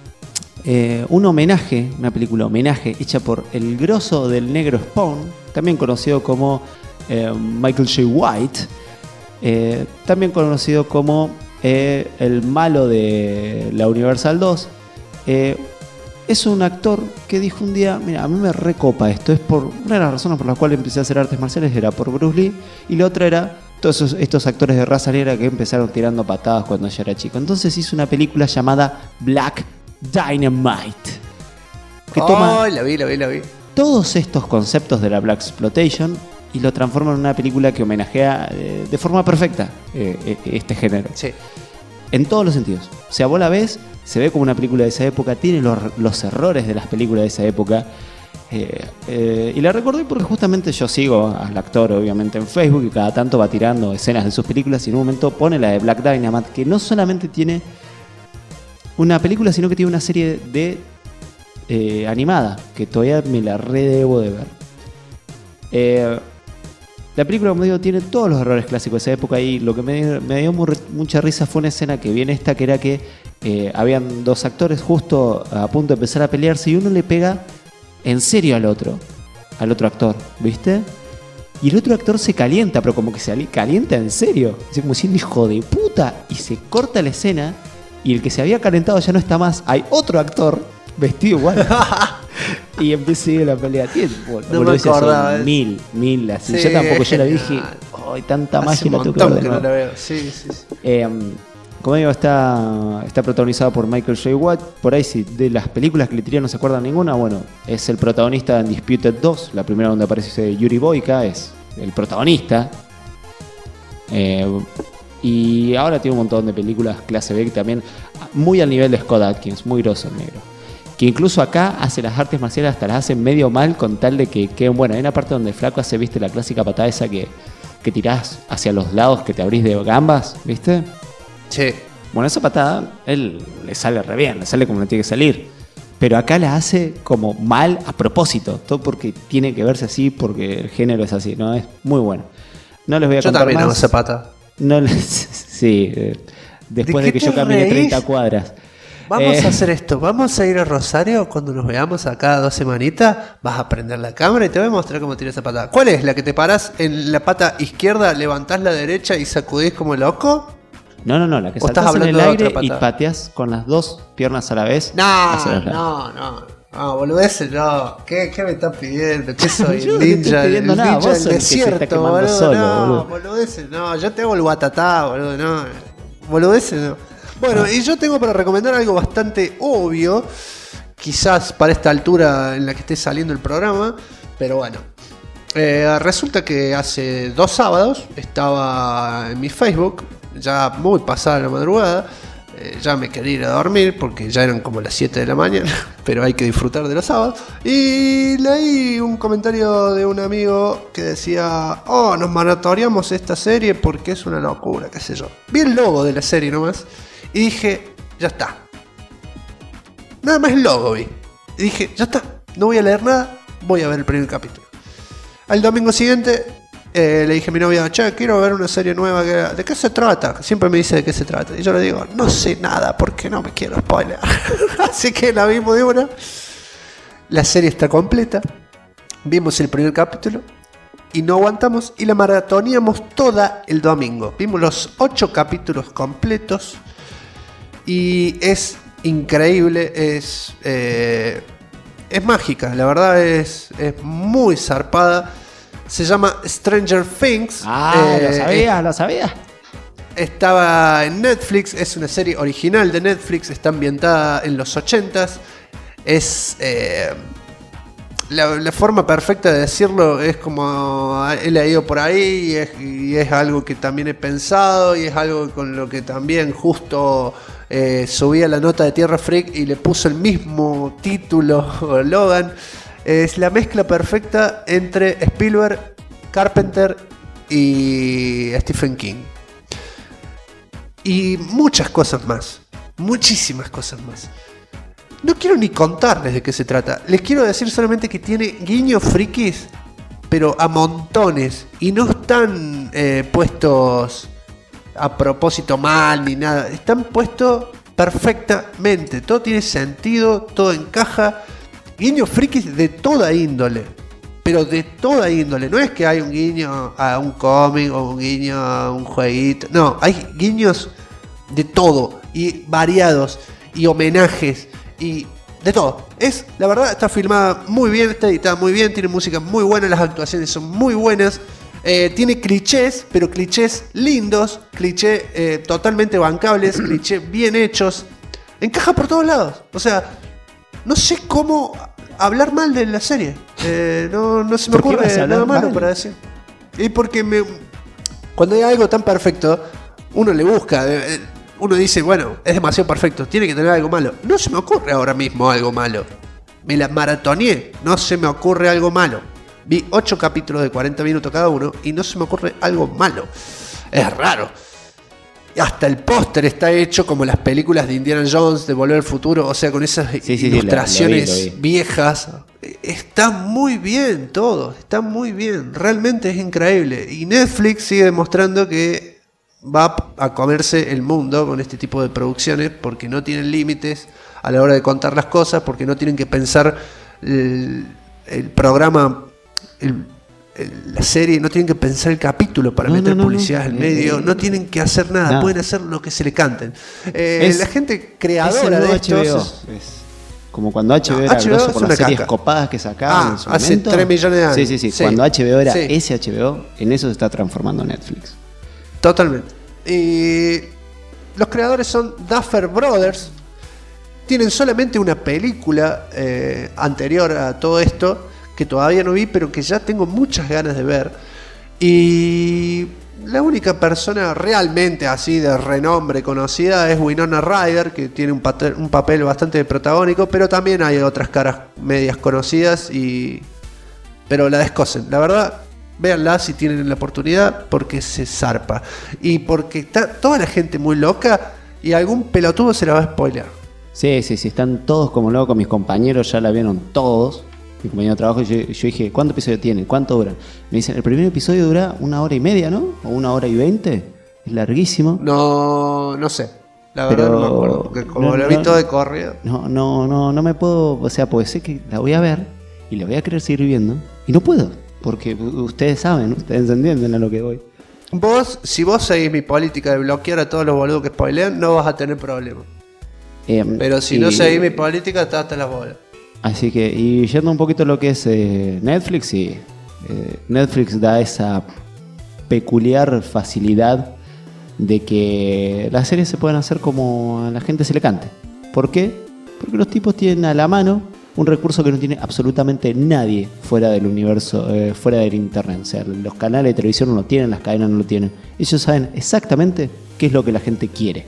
homenaje, una película homenaje hecha por el grosso del negro Spawn, también conocido como Michael J. White, también conocido como el malo de la Universal 2. es un actor que dijo un día, mira, a mí me recopa esto. Es por una de las razones por las cuales empecé a hacer artes marciales era por Bruce Lee, y la otra era todos estos actores de raza negra que empezaron tirando patadas cuando yo era chico. Entonces hizo una película llamada Black Dynamite, que toma la vi. todos estos conceptos de la Black Exploitation y lo transforma en una película que homenajea de forma perfecta este género. Sí. En todos los sentidos. O sea, vos la ves, se ve como una película de esa época, tiene los errores de las películas de esa época. Y la recordé porque justamente yo sigo al actor, obviamente, en Facebook, y cada tanto va tirando escenas de sus películas, y en un momento pone la de Black Dynamite, que no solamente tiene una película, sino que tiene una serie de animada, que todavía me la redebo de ver. La película, como digo, tiene todos los errores clásicos de esa época, y lo que me dio mucha risa fue una escena que viene esta, que era que habían dos actores justo a punto de empezar a pelearse, y uno le pega en serio al otro actor, ¿viste? Y el otro actor se calienta, pero como que se calienta en serio, así como siendo hijo de puta, y se corta la escena, y el que se había calentado ya no está más. Hay otro actor vestido igual. Y empieza a ir la pelea. No me acordaba. Mil así. Sí, Yo tampoco, yo la genial. dije, ¡ay, tanta Hace magia un la tengo que montón ver que de no nuevo! la veo. Sí. Como digo, está protagonizado por Michael J. White. Por ahí, si de las películas que le tiré no se acuerdan ninguna, bueno, es el protagonista en Disputed 2, la primera donde aparece Yuri Boyka, es el protagonista. Y ahora tiene un montón de películas clase B, que también muy al nivel de Scott Adkins, muy grosso el negro. Que incluso acá hace las artes marciales, hasta las hace medio mal, con tal de que bueno, hay una parte donde el flaco hace, viste, la clásica patada esa que tirás hacia los lados, que te abrís de gambas, ¿viste? Sí. Bueno, esa patada, él le sale re bien, le sale como le tiene que salir. Pero acá la hace como mal a propósito, todo porque tiene que verse así, porque el género es así, ¿no? Es muy bueno. No les voy a Yo contar también hago más. esa pata. No les, sí, después ¿De de que qué yo te camine reís? 30 cuadras. Vamos a hacer esto, vamos a ir a Rosario cuando nos veamos a cada 2 semanitas, vas a prender la cámara y te voy a mostrar cómo tiras esa patada. ¿Cuál es? ¿La que te parás en la pata izquierda, levantás la derecha y sacudís como loco? No, la que ¿O estás saltás en el hablando de aire otra y patada? pateas con las dos piernas a la vez. hacia los lados. No, boludeces, no. ¿Qué me estás pidiendo? ¿Qué soy? Yo no El te ninja, estoy pidiendo el nada, ninja vos del sos el que se está desierto, quemando boludo. solo, No, boludo. boludeces, no. Yo te hago el guatatá, boludo, no. Boludeces, no. Bueno, y yo tengo para recomendar algo bastante obvio, quizás para esta altura en la que esté saliendo el programa, pero bueno. Resulta que hace 2 sábados estaba en mi Facebook, ya muy pasada la madrugada, ya me quería ir a dormir porque ya eran como las 7 de la mañana, pero hay que disfrutar de los sábados, y leí un comentario de un amigo que decía, oh, nos maratoneamos esta serie porque es una locura, qué sé yo. Vi el logo de la serie nomás y dije, ya está. Nada más el logo vi. Y dije, ya está, no voy a leer nada, voy a ver el primer capítulo. Al domingo siguiente le dije a mi novia, che, quiero ver una serie nueva. ¿De qué se trata? Siempre me dice de qué se trata. Y yo le digo, no sé nada porque no me quiero spoiler. Así que la vimos de una. La serie está completa. Vimos el primer capítulo y no aguantamos y la maratoneamos toda el domingo. Vimos los 8 capítulos completos y es increíble, es mágica, la verdad es muy zarpada. Se llama Stranger Things. Lo sabía. Estaba en Netflix, es una serie original de Netflix, está ambientada en los 80s. Es la forma perfecta de decirlo, es como he leído por ahí y es algo que también he pensado y es algo con lo que también justo subí a la nota de Tierra Freak y le puso el mismo título Logan. Es la mezcla perfecta entre Spielberg, Carpenter y Stephen King. Y muchas cosas más. Muchísimas cosas más. No quiero ni contarles de qué se trata. Les quiero decir solamente que tiene guiños frikis, pero a montones. Y no están puestos a propósito mal ni nada. Están puestos perfectamente. Todo tiene sentido, todo encaja. Guiños frikis de toda índole. Pero de toda índole. No es que hay un guiño a un cómic o un guiño a un jueguito. No, hay guiños de todo. Y variados. Y homenajes. Y De todo. La verdad, está filmada muy bien, está editada muy bien, tiene música muy buena, las actuaciones son muy buenas. Tiene clichés, pero clichés lindos, clichés totalmente bancables, clichés bien hechos. Encaja por todos lados. O sea, no sé cómo hablar mal de la serie. No se me ocurre nada malo para decir. Y porque cuando hay algo tan perfecto, uno le busca. Uno dice, bueno, es demasiado perfecto, tiene que tener algo malo. No se me ocurre ahora mismo algo malo. Me la maratoneé, no se me ocurre algo malo. Vi 8 capítulos de 40 minutos cada uno y no se me ocurre algo malo. Es raro. Hasta el póster está hecho como las películas de Indiana Jones, de Volver al Futuro, o sea, con esas ilustraciones lo vi. Viejas. Está muy bien todo, está muy bien. Realmente es increíble. Y Netflix sigue demostrando que va a comerse el mundo con este tipo de producciones porque no tienen límites a la hora de contar las cosas, porque no tienen que pensar el programa, la serie, no tienen que pensar el capítulo para meter publicidad en medio, no tienen que hacer nada, pueden hacer lo que se le canten. La gente creadora de estos es como cuando HBO era grosso por las series copadas que sacaban en su hace momento. 3 millones de años. Sí. Cuando HBO era ese HBO, en eso se está transformando Netflix. Totalmente. Y los creadores son Duffer Brothers. Tienen solamente una película anterior a todo esto que todavía no vi, pero que ya tengo muchas ganas de ver. Y la única persona realmente así de renombre conocida es Winona Ryder, que tiene un papel bastante protagónico, pero también hay otras caras medias conocidas, pero la descosen. La verdad, véanla si tienen la oportunidad, porque se zarpa. Y porque está toda la gente muy loca y algún pelotudo se la va a spoilear. Sí, están todos como locos. Mis compañeros ya la vieron todos. Mi compañero de trabajo, yo dije, ¿cuántos episodios tiene? ¿Cuánto duran? Me dicen, el primer episodio dura 1 hora y media, ¿no? O 1 hora y 20. Es larguísimo. No sé. La verdad no me acuerdo. Porque como lo vi todo de corrido. No me puedo. O sea, porque sé que la voy a ver y la voy a querer seguir viendo. Y no puedo. Porque ustedes saben, ustedes entienden a lo que voy. Si vos seguís mi política de bloquear a todos los boludos que spoilean, no vas a tener problemas. Pero si no seguís mi política, estás hasta las bolas. Así que, y yendo un poquito a lo que es Netflix, sí. Netflix da esa peculiar facilidad de que las series se pueden hacer como a la gente se le cante. ¿Por qué? Porque los tipos tienen a la mano un recurso que no tiene absolutamente nadie fuera del universo, fuera del internet. O sea, los canales de televisión no lo tienen, las cadenas no lo tienen. Ellos saben exactamente qué es lo que la gente quiere.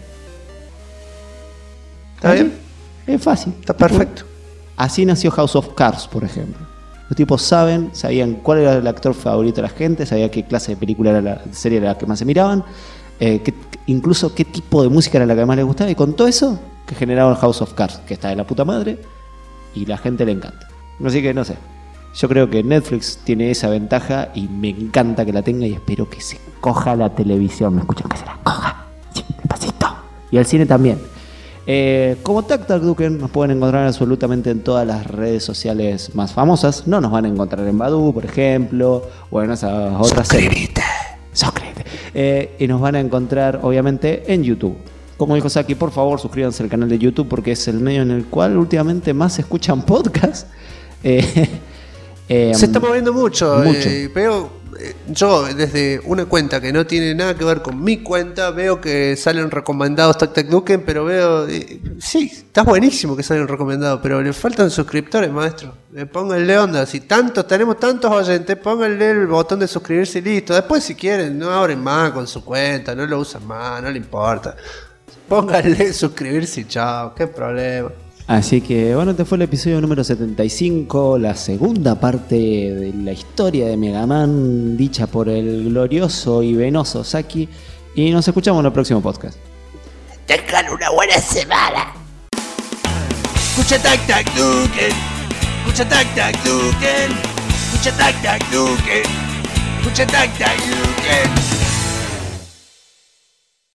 ¿Está bien? Es fácil. Está perfecto. Así nació House of Cards, por ejemplo. Los tipos sabían cuál era el actor favorito de la gente, sabían qué clase de película era la serie era la que más se miraban, incluso qué tipo de música era la que más les gustaba, y con todo eso que generaron House of Cards, que está de la puta madre y la gente le encanta. Así que no sé, yo creo que Netflix tiene esa ventaja y me encanta que la tenga y espero que se coja la televisión. ¿Me escuchan? Que se la coja, despacito. Y el cine también. Como Tac Tac Duken nos pueden encontrar absolutamente en todas las redes sociales más famosas. No nos van a encontrar en Badoo, por ejemplo, o en esas otras series. Suscríbete. Y nos van a encontrar obviamente en YouTube. Como dijo Saki, por favor suscríbanse al canal de YouTube porque es el medio en el cual últimamente más se escuchan podcasts. Se está moviendo mucho. Veo, yo desde una cuenta que no tiene nada que ver con mi cuenta, veo que salen recomendados Tac Tac Duken, pero veo, sí, está buenísimo que salen recomendados, pero le faltan suscriptores, maestro. Pónganle onda, si tenemos tantos oyentes, pónganle el botón de suscribirse y listo. Después si quieren, no abren más con su cuenta, no lo usan más, no le importa. Pónganle suscribirse y chao, qué problema. Así que bueno, este fue el episodio número 75, la segunda parte de la historia de Mega Man dicha por el glorioso y venoso Saki. Y nos escuchamos en el próximo podcast. Tengan una buena semana. Escucha Tac Tac Duken. Escucha Tac Tac Duken. Escucha Tac Tac Duken. Escucha Tac Tac Duken.